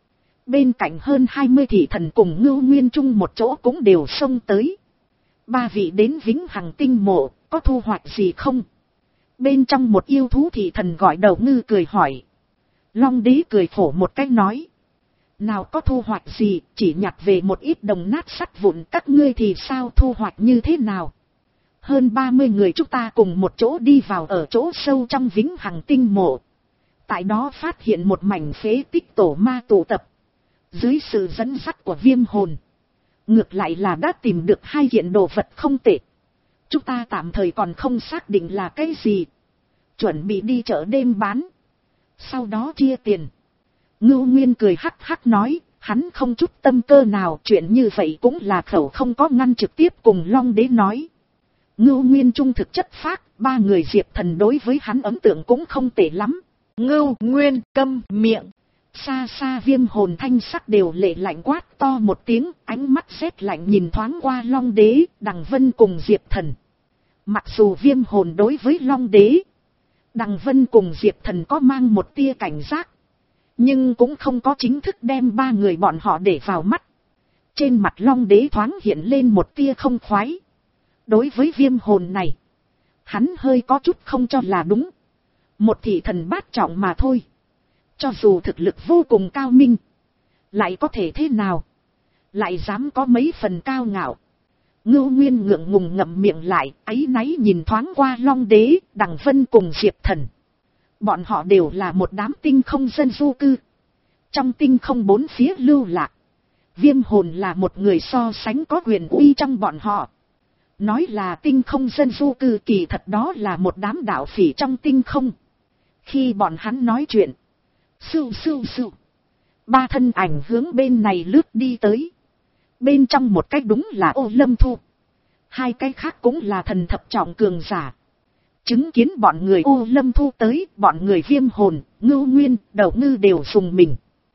Bên cạnh hơn hai mươi thị thần cùng Ngưu Nguyên chung một chỗ cũng đều xông tới. Ba vị đến Vĩnh Hằng tinh mộ, có thu hoạch gì không? Bên trong một yêu thú thị thần gọi đầu Ngư cười hỏi. Long đế cười khổ một cách nói. Nào có thu hoạch gì, chỉ nhặt về một ít đồng nát sắt vụn, các ngươi thì sao, thu hoạch như thế nào? Hơn ba mươi người chúng ta cùng một chỗ đi vào ở chỗ sâu trong Vĩnh Hằng tinh mộ. Tại đó phát hiện một mảnh phế tích tổ ma tụ tập. Dưới sự dẫn dắt của Viêm hồn, ngược lại là đã tìm được hai kiện đồ vật không tệ. Chúng ta tạm thời còn không xác định là cái gì. Chuẩn bị đi chợ đêm bán. Sau đó chia tiền. Ngưu Nguyên cười hắc hắc nói, hắn không chút tâm cơ nào, chuyện như vậy cũng là khẩu không có ngăn, trực tiếp cùng Long đế nói. Ngưu Nguyên trung thực chất phác, ba người Diệp Thần đối với hắn ấn tượng cũng không tệ lắm. Ngưu Nguyên câm miệng. Xa xa Viêm hồn thanh sắc đều lệ lạnh quát to một tiếng, ánh mắt rét lạnh nhìn thoáng qua Long đế, Đằng Vân cùng Diệp Thần. Mặc dù Viêm hồn đối với Long đế, Đằng Vân cùng Diệp Thần có mang một tia cảnh giác, nhưng cũng không có chính thức đem ba người bọn họ để vào mắt. Trên mặt Long đế thoáng hiện lên một tia không khoái. Đối với Viêm hồn này, hắn hơi có chút không cho là đúng. Một thị thần bát trọng mà thôi. Cho dù thực lực vô cùng cao minh, lại có thể thế nào? Lại dám có mấy phần cao ngạo. Ngưu Nguyên ngượng ngùng ngậm miệng lại, áy náy nhìn thoáng qua Long đế, Đằng Vân cùng Diệp Thần. Bọn họ đều là một đám tinh không dân du cư. Trong tinh không bốn phía lưu lạc, Viêm hồn là một người so sánh có quyền uy trong bọn họ. Nói là tinh không dân du cư, kỳ thật đó là một đám đạo phỉ trong tinh không. Khi bọn hắn nói chuyện, sưu sưu sưu, ba thân ảnh hướng bên này lướt đi tới. Bên trong một cái đúng là Ô Lâm Thu, hai cái khác cũng là thần thập trọng cường giả. Chứng kiến bọn người Ô Lâm Thu tới, bọn người Viêm hồn, Ngưu Nguyên, Đầu Ngư đều dùng mình.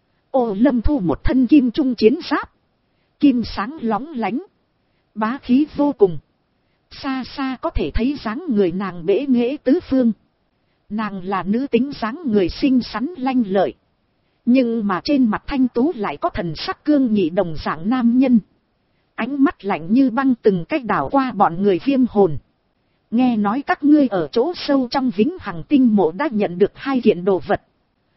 Ô Lâm Thu một thân kim trung chiến giáp, kim sáng lóng lánh, bá khí vô cùng. Xa xa có thể thấy dáng người nàng bể nghễ tứ phương. Nàng là nữ tính dáng người xinh xắn lanh lợi, nhưng mà trên mặt thanh tú lại có thần sắc cương nghị đồng dạng nam nhân. Ánh mắt lạnh như băng từng cách đảo qua bọn người Viêm hồn. Nghe nói các ngươi ở chỗ sâu trong Vĩnh Hằng tinh mộ đã nhận được hai kiện đồ vật.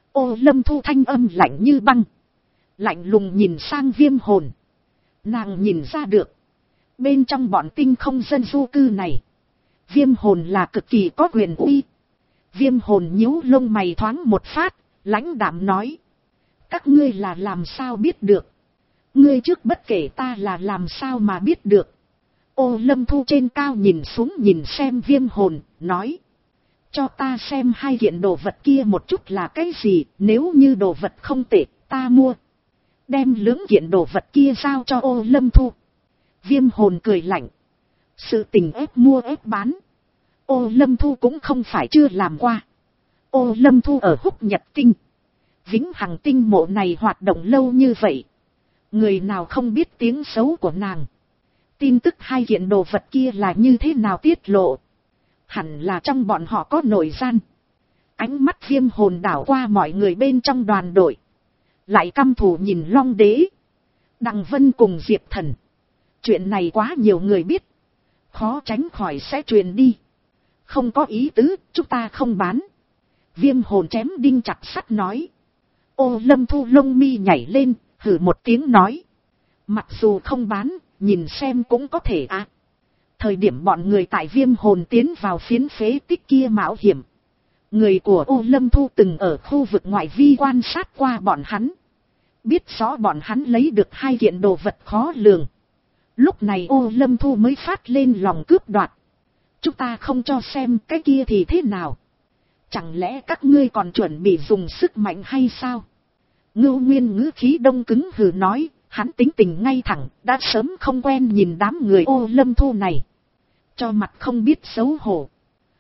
Ô Lâm Thu thanh âm lạnh như băng, lạnh lùng nhìn sang Viêm hồn. Nàng nhìn ra được, bên trong bọn tinh không dân du cư này, Viêm hồn là cực kỳ có quyền uy. Viêm hồn nhíu lông mày thoáng một phát, lãnh đạm nói. Các ngươi là làm sao biết được? Ngươi trước bất kể ta là làm sao mà biết được. Ô Lâm Thu trên cao nhìn xuống nhìn xem Viêm hồn, nói. Cho ta xem hai kiện đồ vật kia một chút là cái gì, nếu như đồ vật không tệ, ta mua. Đem lưỡng kiện đồ vật kia giao cho Ô Lâm Thu. Viêm hồn cười lạnh. Sự tình ép mua ép bán, Ô Lâm Thu cũng không phải chưa làm qua. Ô Lâm Thu ở Húc Nhật Tinh, Vĩnh Hằng tinh mộ này hoạt động lâu như vậy, người nào không biết tiếng xấu của nàng. Tin tức hai kiện đồ vật kia là như thế nào tiết lộ, hẳn là trong bọn họ có nội gian. Ánh mắt Viêm hồn đảo qua mọi người bên trong đoàn đội, lại căm thù nhìn Long đế, Đằng Vân cùng Diệp Thần. Chuyện này quá nhiều người biết, khó tránh khỏi sẽ truyền đi. Không có ý tứ, chúng ta không bán. Viêm hồn chém đinh chặt sắt nói. Ô Lâm Thu lông mi nhảy lên, hử một tiếng nói. Mặc dù không bán, nhìn xem cũng có thể à. Thời điểm bọn người tại Viêm hồn tiến vào phiến phế tích kia mạo hiểm, người của Ô Lâm Thu từng ở khu vực ngoại vi quan sát qua bọn hắn, biết rõ bọn hắn lấy được hai kiện đồ vật khó lường. Lúc này Ô Lâm Thu mới phát lên lòng cướp đoạt. Chúng ta không cho xem cái kia thì thế nào? Chẳng lẽ các ngươi còn chuẩn bị dùng sức mạnh hay sao? Ngưu Nguyên ngữ khí đông cứng hừ nói, hắn tính tình ngay thẳng, đã sớm không quen nhìn đám người Ô Lâm Thu này. Cho mặt không biết xấu hổ.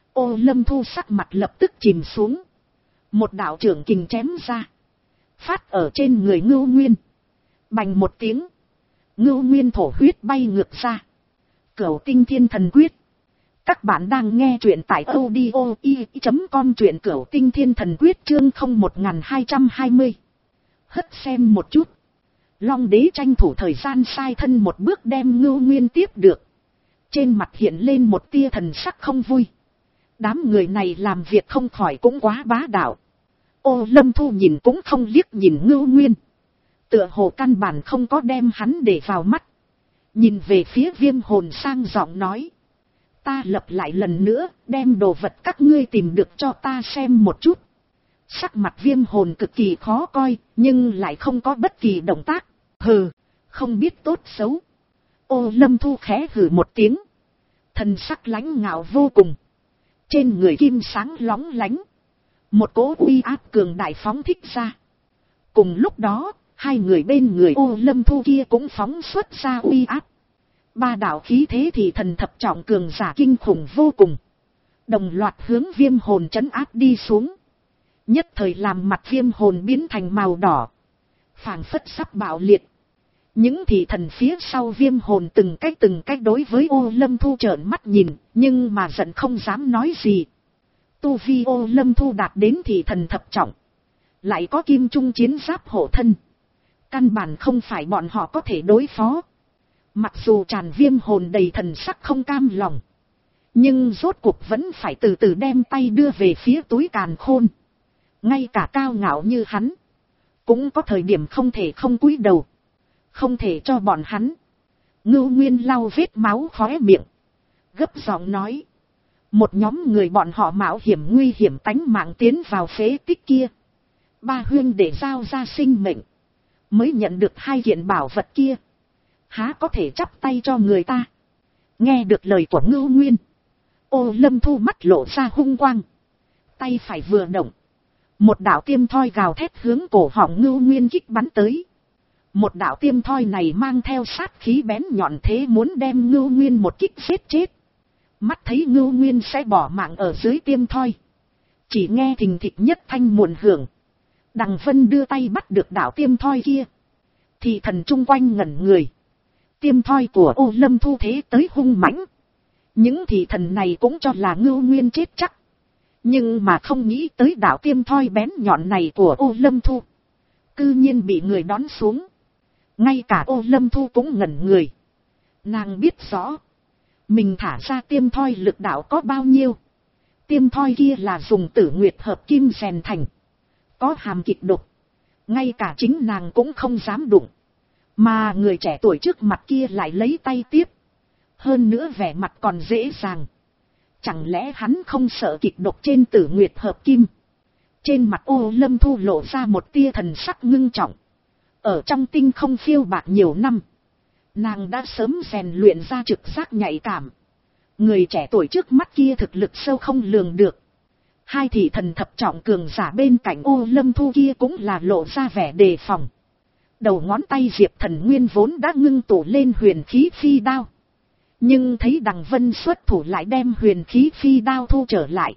Ô Lâm Thu sắc mặt lập tức chìm xuống. Một đạo trưởng kình chém ra, phát ở trên người Ngưu Nguyên. Bành một tiếng, Ngưu Nguyên thổ huyết bay ngược ra. Cửu Tinh Thiên Thần Quyết. Các bạn đang nghe truyện tại audio i chấm com, truyện Cửu Tinh Thiên Thần Quyết chương không một hai hai mươi. Hất xem một chút. Long đế tranh thủ thời gian sai thân một bước đem Ngưu Nguyên tiếp được. Trên mặt hiện lên một tia thần sắc không vui. Đám người này làm việc không khỏi cũng quá bá đạo. Ô Lâm Thu nhìn cũng không liếc nhìn Ngưu Nguyên. Tựa hồ căn bản không có đem hắn để vào mắt. Nhìn về phía Viêm Hồn sang giọng nói. Ta lập lại lần nữa, đem đồ vật các ngươi tìm được cho ta xem một chút. Sắc mặt Viêm Hồn cực kỳ khó coi, nhưng lại không có bất kỳ động tác. Hừ, không biết tốt xấu. Ô Lâm Thu khẽ hừ một tiếng. Thần sắc lãnh ngạo vô cùng. Trên người kim sáng lóng lánh. Một cỗ uy áp cường đại phóng thích ra. Cùng lúc đó, hai người bên người Ô Lâm Thu kia cũng phóng xuất ra uy áp. Ba đạo khí thế thì thần thập trọng cường giả kinh khủng vô cùng. Đồng loạt hướng Viêm Hồn trấn áp đi xuống. Nhất thời làm mặt Viêm Hồn biến thành màu đỏ. Phảng phất sắp bạo liệt. Những thị thần phía sau Viêm Hồn từng cách từng cách đối với Ô Lâm Thu trợn mắt nhìn, nhưng mà giận không dám nói gì. Tu vi Ô Lâm Thu đạt đến thị thần thập trọng. Lại có kim trung chiến giáp hộ thân. Căn bản không phải bọn họ có thể đối phó. Mặc dù tràn Viêm Hồn đầy thần sắc không cam lòng. Nhưng rốt cuộc vẫn phải từ từ đem tay đưa về phía túi càn khôn. Ngay cả cao ngạo như hắn. Cũng có thời điểm không thể không cúi đầu. Không thể cho bọn hắn. Ngưu Nguyên lau vết máu khóe miệng. Gấp giọng nói. Một nhóm người bọn họ mạo hiểm nguy hiểm tánh mạng tiến vào phế tích kia. Ba huyên để giao ra sinh mệnh. Mới nhận được hai kiện bảo vật kia. Há có thể chắp tay cho người ta. Nghe được lời của Ngưu Nguyên. Ô Lâm Thu mắt lộ ra hung quang. Tay phải vừa động. Một đạo tiêm thoi gào thét hướng cổ họng Ngưu Nguyên kích bắn tới. Một đạo tiêm thoi này mang theo sát khí bén nhọn thế muốn đem Ngưu Nguyên một kích giết chết. Mắt thấy Ngưu Nguyên sẽ bỏ mạng ở dưới tiêm thoi. Chỉ nghe thình thịch nhất thanh muộn hưởng. Đằng Vân đưa tay bắt được đạo tiêm thoi kia. Thì thần chung quanh ngẩn người. Tiêm thoi của Ô Lâm Thu thế tới hung mãnh. Những thị thần này cũng cho là Ngưu Nguyên chết chắc. Nhưng mà không nghĩ tới đạo tiêm thoi bén nhọn này của Ô Lâm Thu. Cư nhiên bị người đón xuống. Ngay cả Ô Lâm Thu cũng ngẩn người. Nàng biết rõ. Mình thả ra tiêm thoi lực đạo có bao nhiêu. Tiêm thoi kia là dùng tử nguyệt hợp kim rèn thành. Có hàm kịch độc. Ngay cả chính nàng cũng không dám đụng. Mà người trẻ tuổi trước mặt kia lại lấy tay tiếp. Hơn nữa vẻ mặt còn dễ dàng. Chẳng lẽ hắn không sợ kịch độc trên tử nguyệt hợp kim. Trên mặt Ô Lâm Thu lộ ra một tia thần sắc ngưng trọng. Ở trong tinh không phiêu bạc nhiều năm. Nàng đã sớm rèn luyện ra trực giác nhạy cảm. Người trẻ tuổi trước mắt kia thực lực sâu không lường được. Hai thị thần thập trọng cường giả bên cạnh Ô Lâm Thu kia cũng là lộ ra vẻ đề phòng. Đầu ngón tay Diệp Thần Nguyên vốn đã ngưng tụ lên huyền khí phi đao. Nhưng thấy Đằng Vân xuất thủ lại đem huyền khí phi đao thu trở lại.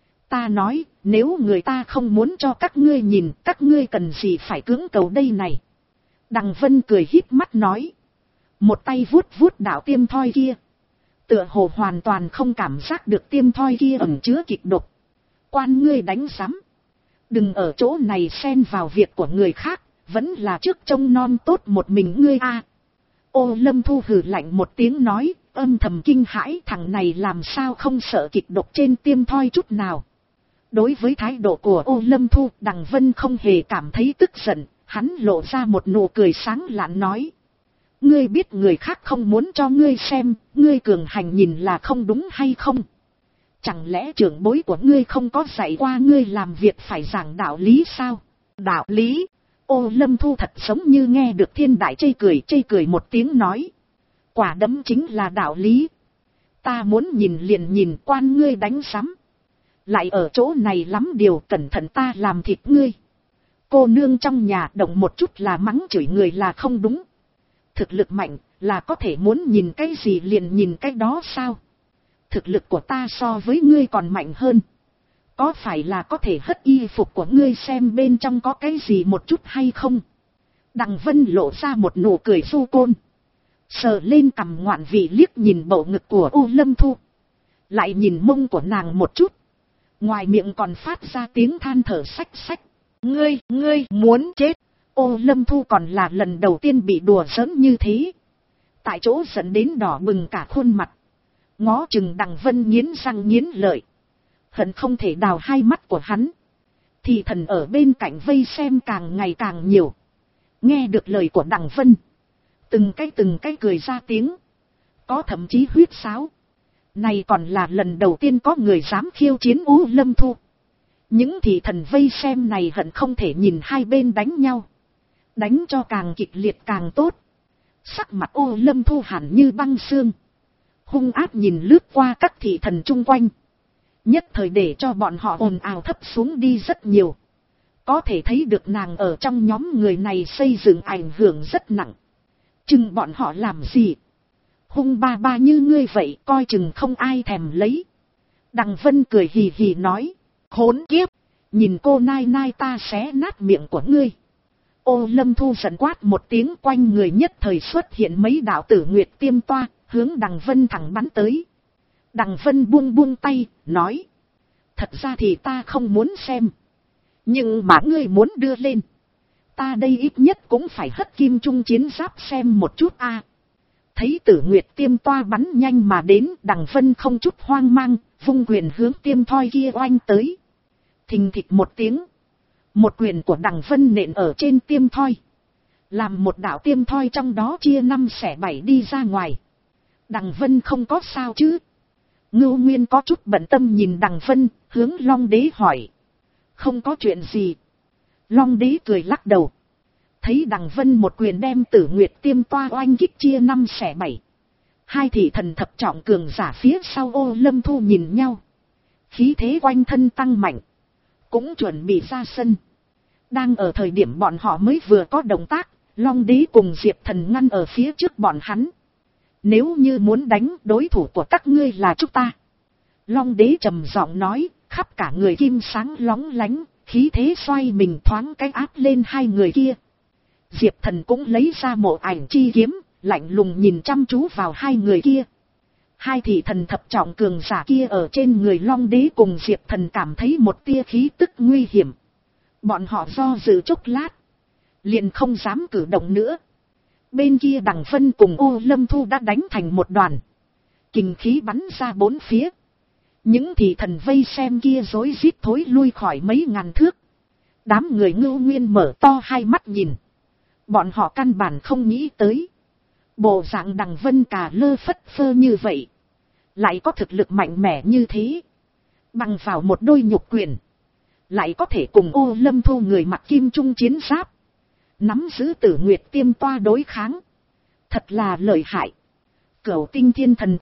Ta nói, nếu người ta không muốn cho các ngươi nhìn, các ngươi cần gì phải cưỡng cầu đây này. Đằng Vân cười híp mắt nói. Một tay vuốt vuốt đạo tiêm thoi kia. Tựa hồ hoàn toàn không cảm giác được tiêm thoi kia ẩn chứa kịch độc. Quan ngươi đánh rắm. Đừng ở chỗ này xen vào việc của người khác, vẫn là trước trông non tốt một mình ngươi a. Ô Lâm Thu hừ lạnh một tiếng nói, âm thầm kinh hãi, thằng này làm sao không sợ kịch độc trên tiêm thoi chút nào. Đối với thái độ của Ô Lâm Thu, Đằng Vân không hề cảm thấy tức giận, hắn lộ ra một nụ cười sáng lạn nói. Ngươi biết người khác không muốn cho ngươi xem, ngươi cường hành nhìn là không đúng hay không? Chẳng lẽ trưởng bối của ngươi không có dạy qua ngươi làm việc phải giảng đạo lý sao? Đạo lý? Ô Lâm Thu thật giống như nghe được thiên đại chê cười, chê cười một tiếng nói. Quả đấm chính là đạo lý. Ta muốn nhìn liền nhìn, quan ngươi đánh sắm. Lại ở chỗ này lắm điều, cẩn thận ta làm thịt ngươi. Cô nương trong nhà động một chút là mắng chửi người là không đúng. Thực lực mạnh là có thể muốn nhìn cái gì liền nhìn cái đó sao? Thực lực của ta so với ngươi còn mạnh hơn. Có phải là có thể hất y phục của ngươi xem bên trong có cái gì một chút hay không? Đằng Vân lộ ra một nụ cười du côn. Sờ lên cằm ngoạn vị liếc nhìn bầu ngực của Ô Lâm Thu. Lại nhìn mông của nàng một chút. Ngoài miệng còn phát ra tiếng than thở xách xách. Ngươi, ngươi muốn chết. Ô Lâm Thu còn là lần đầu tiên bị đùa giỡn như thế. Tại chỗ dẫn đến đỏ bừng cả khuôn mặt. Ngó chừng Đằng Vân nghiến răng nghiến lợi. Hận không thể đào hai mắt của hắn. Thì thần ở bên cạnh vây xem càng ngày càng nhiều. Nghe được lời của Đằng Vân. Từng cái từng cái cười ra tiếng. Có thậm chí huyết sáo. Này còn là lần đầu tiên có người dám khiêu chiến Ô Lâm Thu. Những thị thần vây xem này hận không thể nhìn hai bên đánh nhau. Đánh cho càng kịch liệt càng tốt. Sắc mặt Ô Lâm Thu hẳn như băng xương. Hung ác nhìn lướt qua các thị thần chung quanh. Nhất thời để cho bọn họ ồn ào thấp xuống đi rất nhiều. Có thể thấy được nàng ở trong nhóm người này xây dựng ảnh hưởng rất nặng. Chừng bọn họ làm gì? Hung ba ba như ngươi vậy coi chừng không ai thèm lấy. Đằng Vân cười hì hì nói. Khốn kiếp, nhìn cô nai nai ta xé nát miệng của ngươi. Ô Lâm Thu giận quát một tiếng, quanh người nhất thời xuất hiện mấy đạo tử nguyệt tiêm toa, hướng Đằng Vân thẳng bắn tới. Đằng Vân buông buông tay, nói. Thật ra thì ta không muốn xem. Nhưng mà ngươi muốn đưa lên. Ta đây ít nhất cũng phải hất kim trung chiến giáp xem một chút a. Thấy tử nguyệt tiêm toa bắn nhanh mà đến, Đằng Vân không chút hoang mang, vung quyền hướng tiêm thoi kia oanh tới. Thình thịch một tiếng. Một quyền của Đằng Vân nện ở trên tiêm thoi. Làm một đạo tiêm thoi trong đó chia năm xẻ bảy đi ra ngoài. Đằng Vân không có sao chứ? Ngưu Nguyên có chút bận tâm nhìn Đằng Vân, hướng Long Đế hỏi. Không có chuyện gì. Long Đế cười lắc đầu. Thấy Đằng Vân một quyền đem tử nguyệt tiêm toa oanh kích chia năm xẻ bảy. Hai thị thần thập trọng cường giả phía sau Ô Lâm Thu nhìn nhau. Khí thế quanh thân tăng mạnh. Cũng chuẩn bị ra sân. Đang ở thời điểm bọn họ mới vừa có động tác, Long Đế cùng Diệp Thần ngăn ở phía trước bọn hắn. Nếu như muốn đánh, đối thủ của các ngươi là chúng ta. Long Đế trầm giọng nói, khắp cả người kim sáng lóng lánh, khí thế xoay mình thoáng cái áp lên hai người kia. Diệp Thần cũng lấy ra mộ ảnh chi kiếm, lạnh lùng nhìn chăm chú vào hai người kia. Hai thị thần thập trọng cường giả kia ở trên người Long Đế cùng Diệp Thần cảm thấy một tia khí tức nguy hiểm. Bọn họ do dự chốc lát, liền không dám cử động nữa. Bên kia Đằng Vân cùng Ô Lâm Thu đã đánh thành một đoàn. Kình khí bắn ra bốn phía. Những thị thần vây xem kia rối rít thối lui khỏi mấy ngàn thước. Đám người Ngưu Nguyên mở to hai mắt nhìn. Bọn họ căn bản không nghĩ tới. Bộ dạng Đằng Vân cà lơ phất phơ như vậy. Lại có thực lực mạnh mẽ như thế. Bằng vào một đôi nhục quyền. Lại có thể cùng Ô Lâm Thu người mặc kim trung chiến giáp. Nắm giữ tử nguyệt tiêm toa đối kháng. Thật là lợi hại. Cửu tinh thiên thần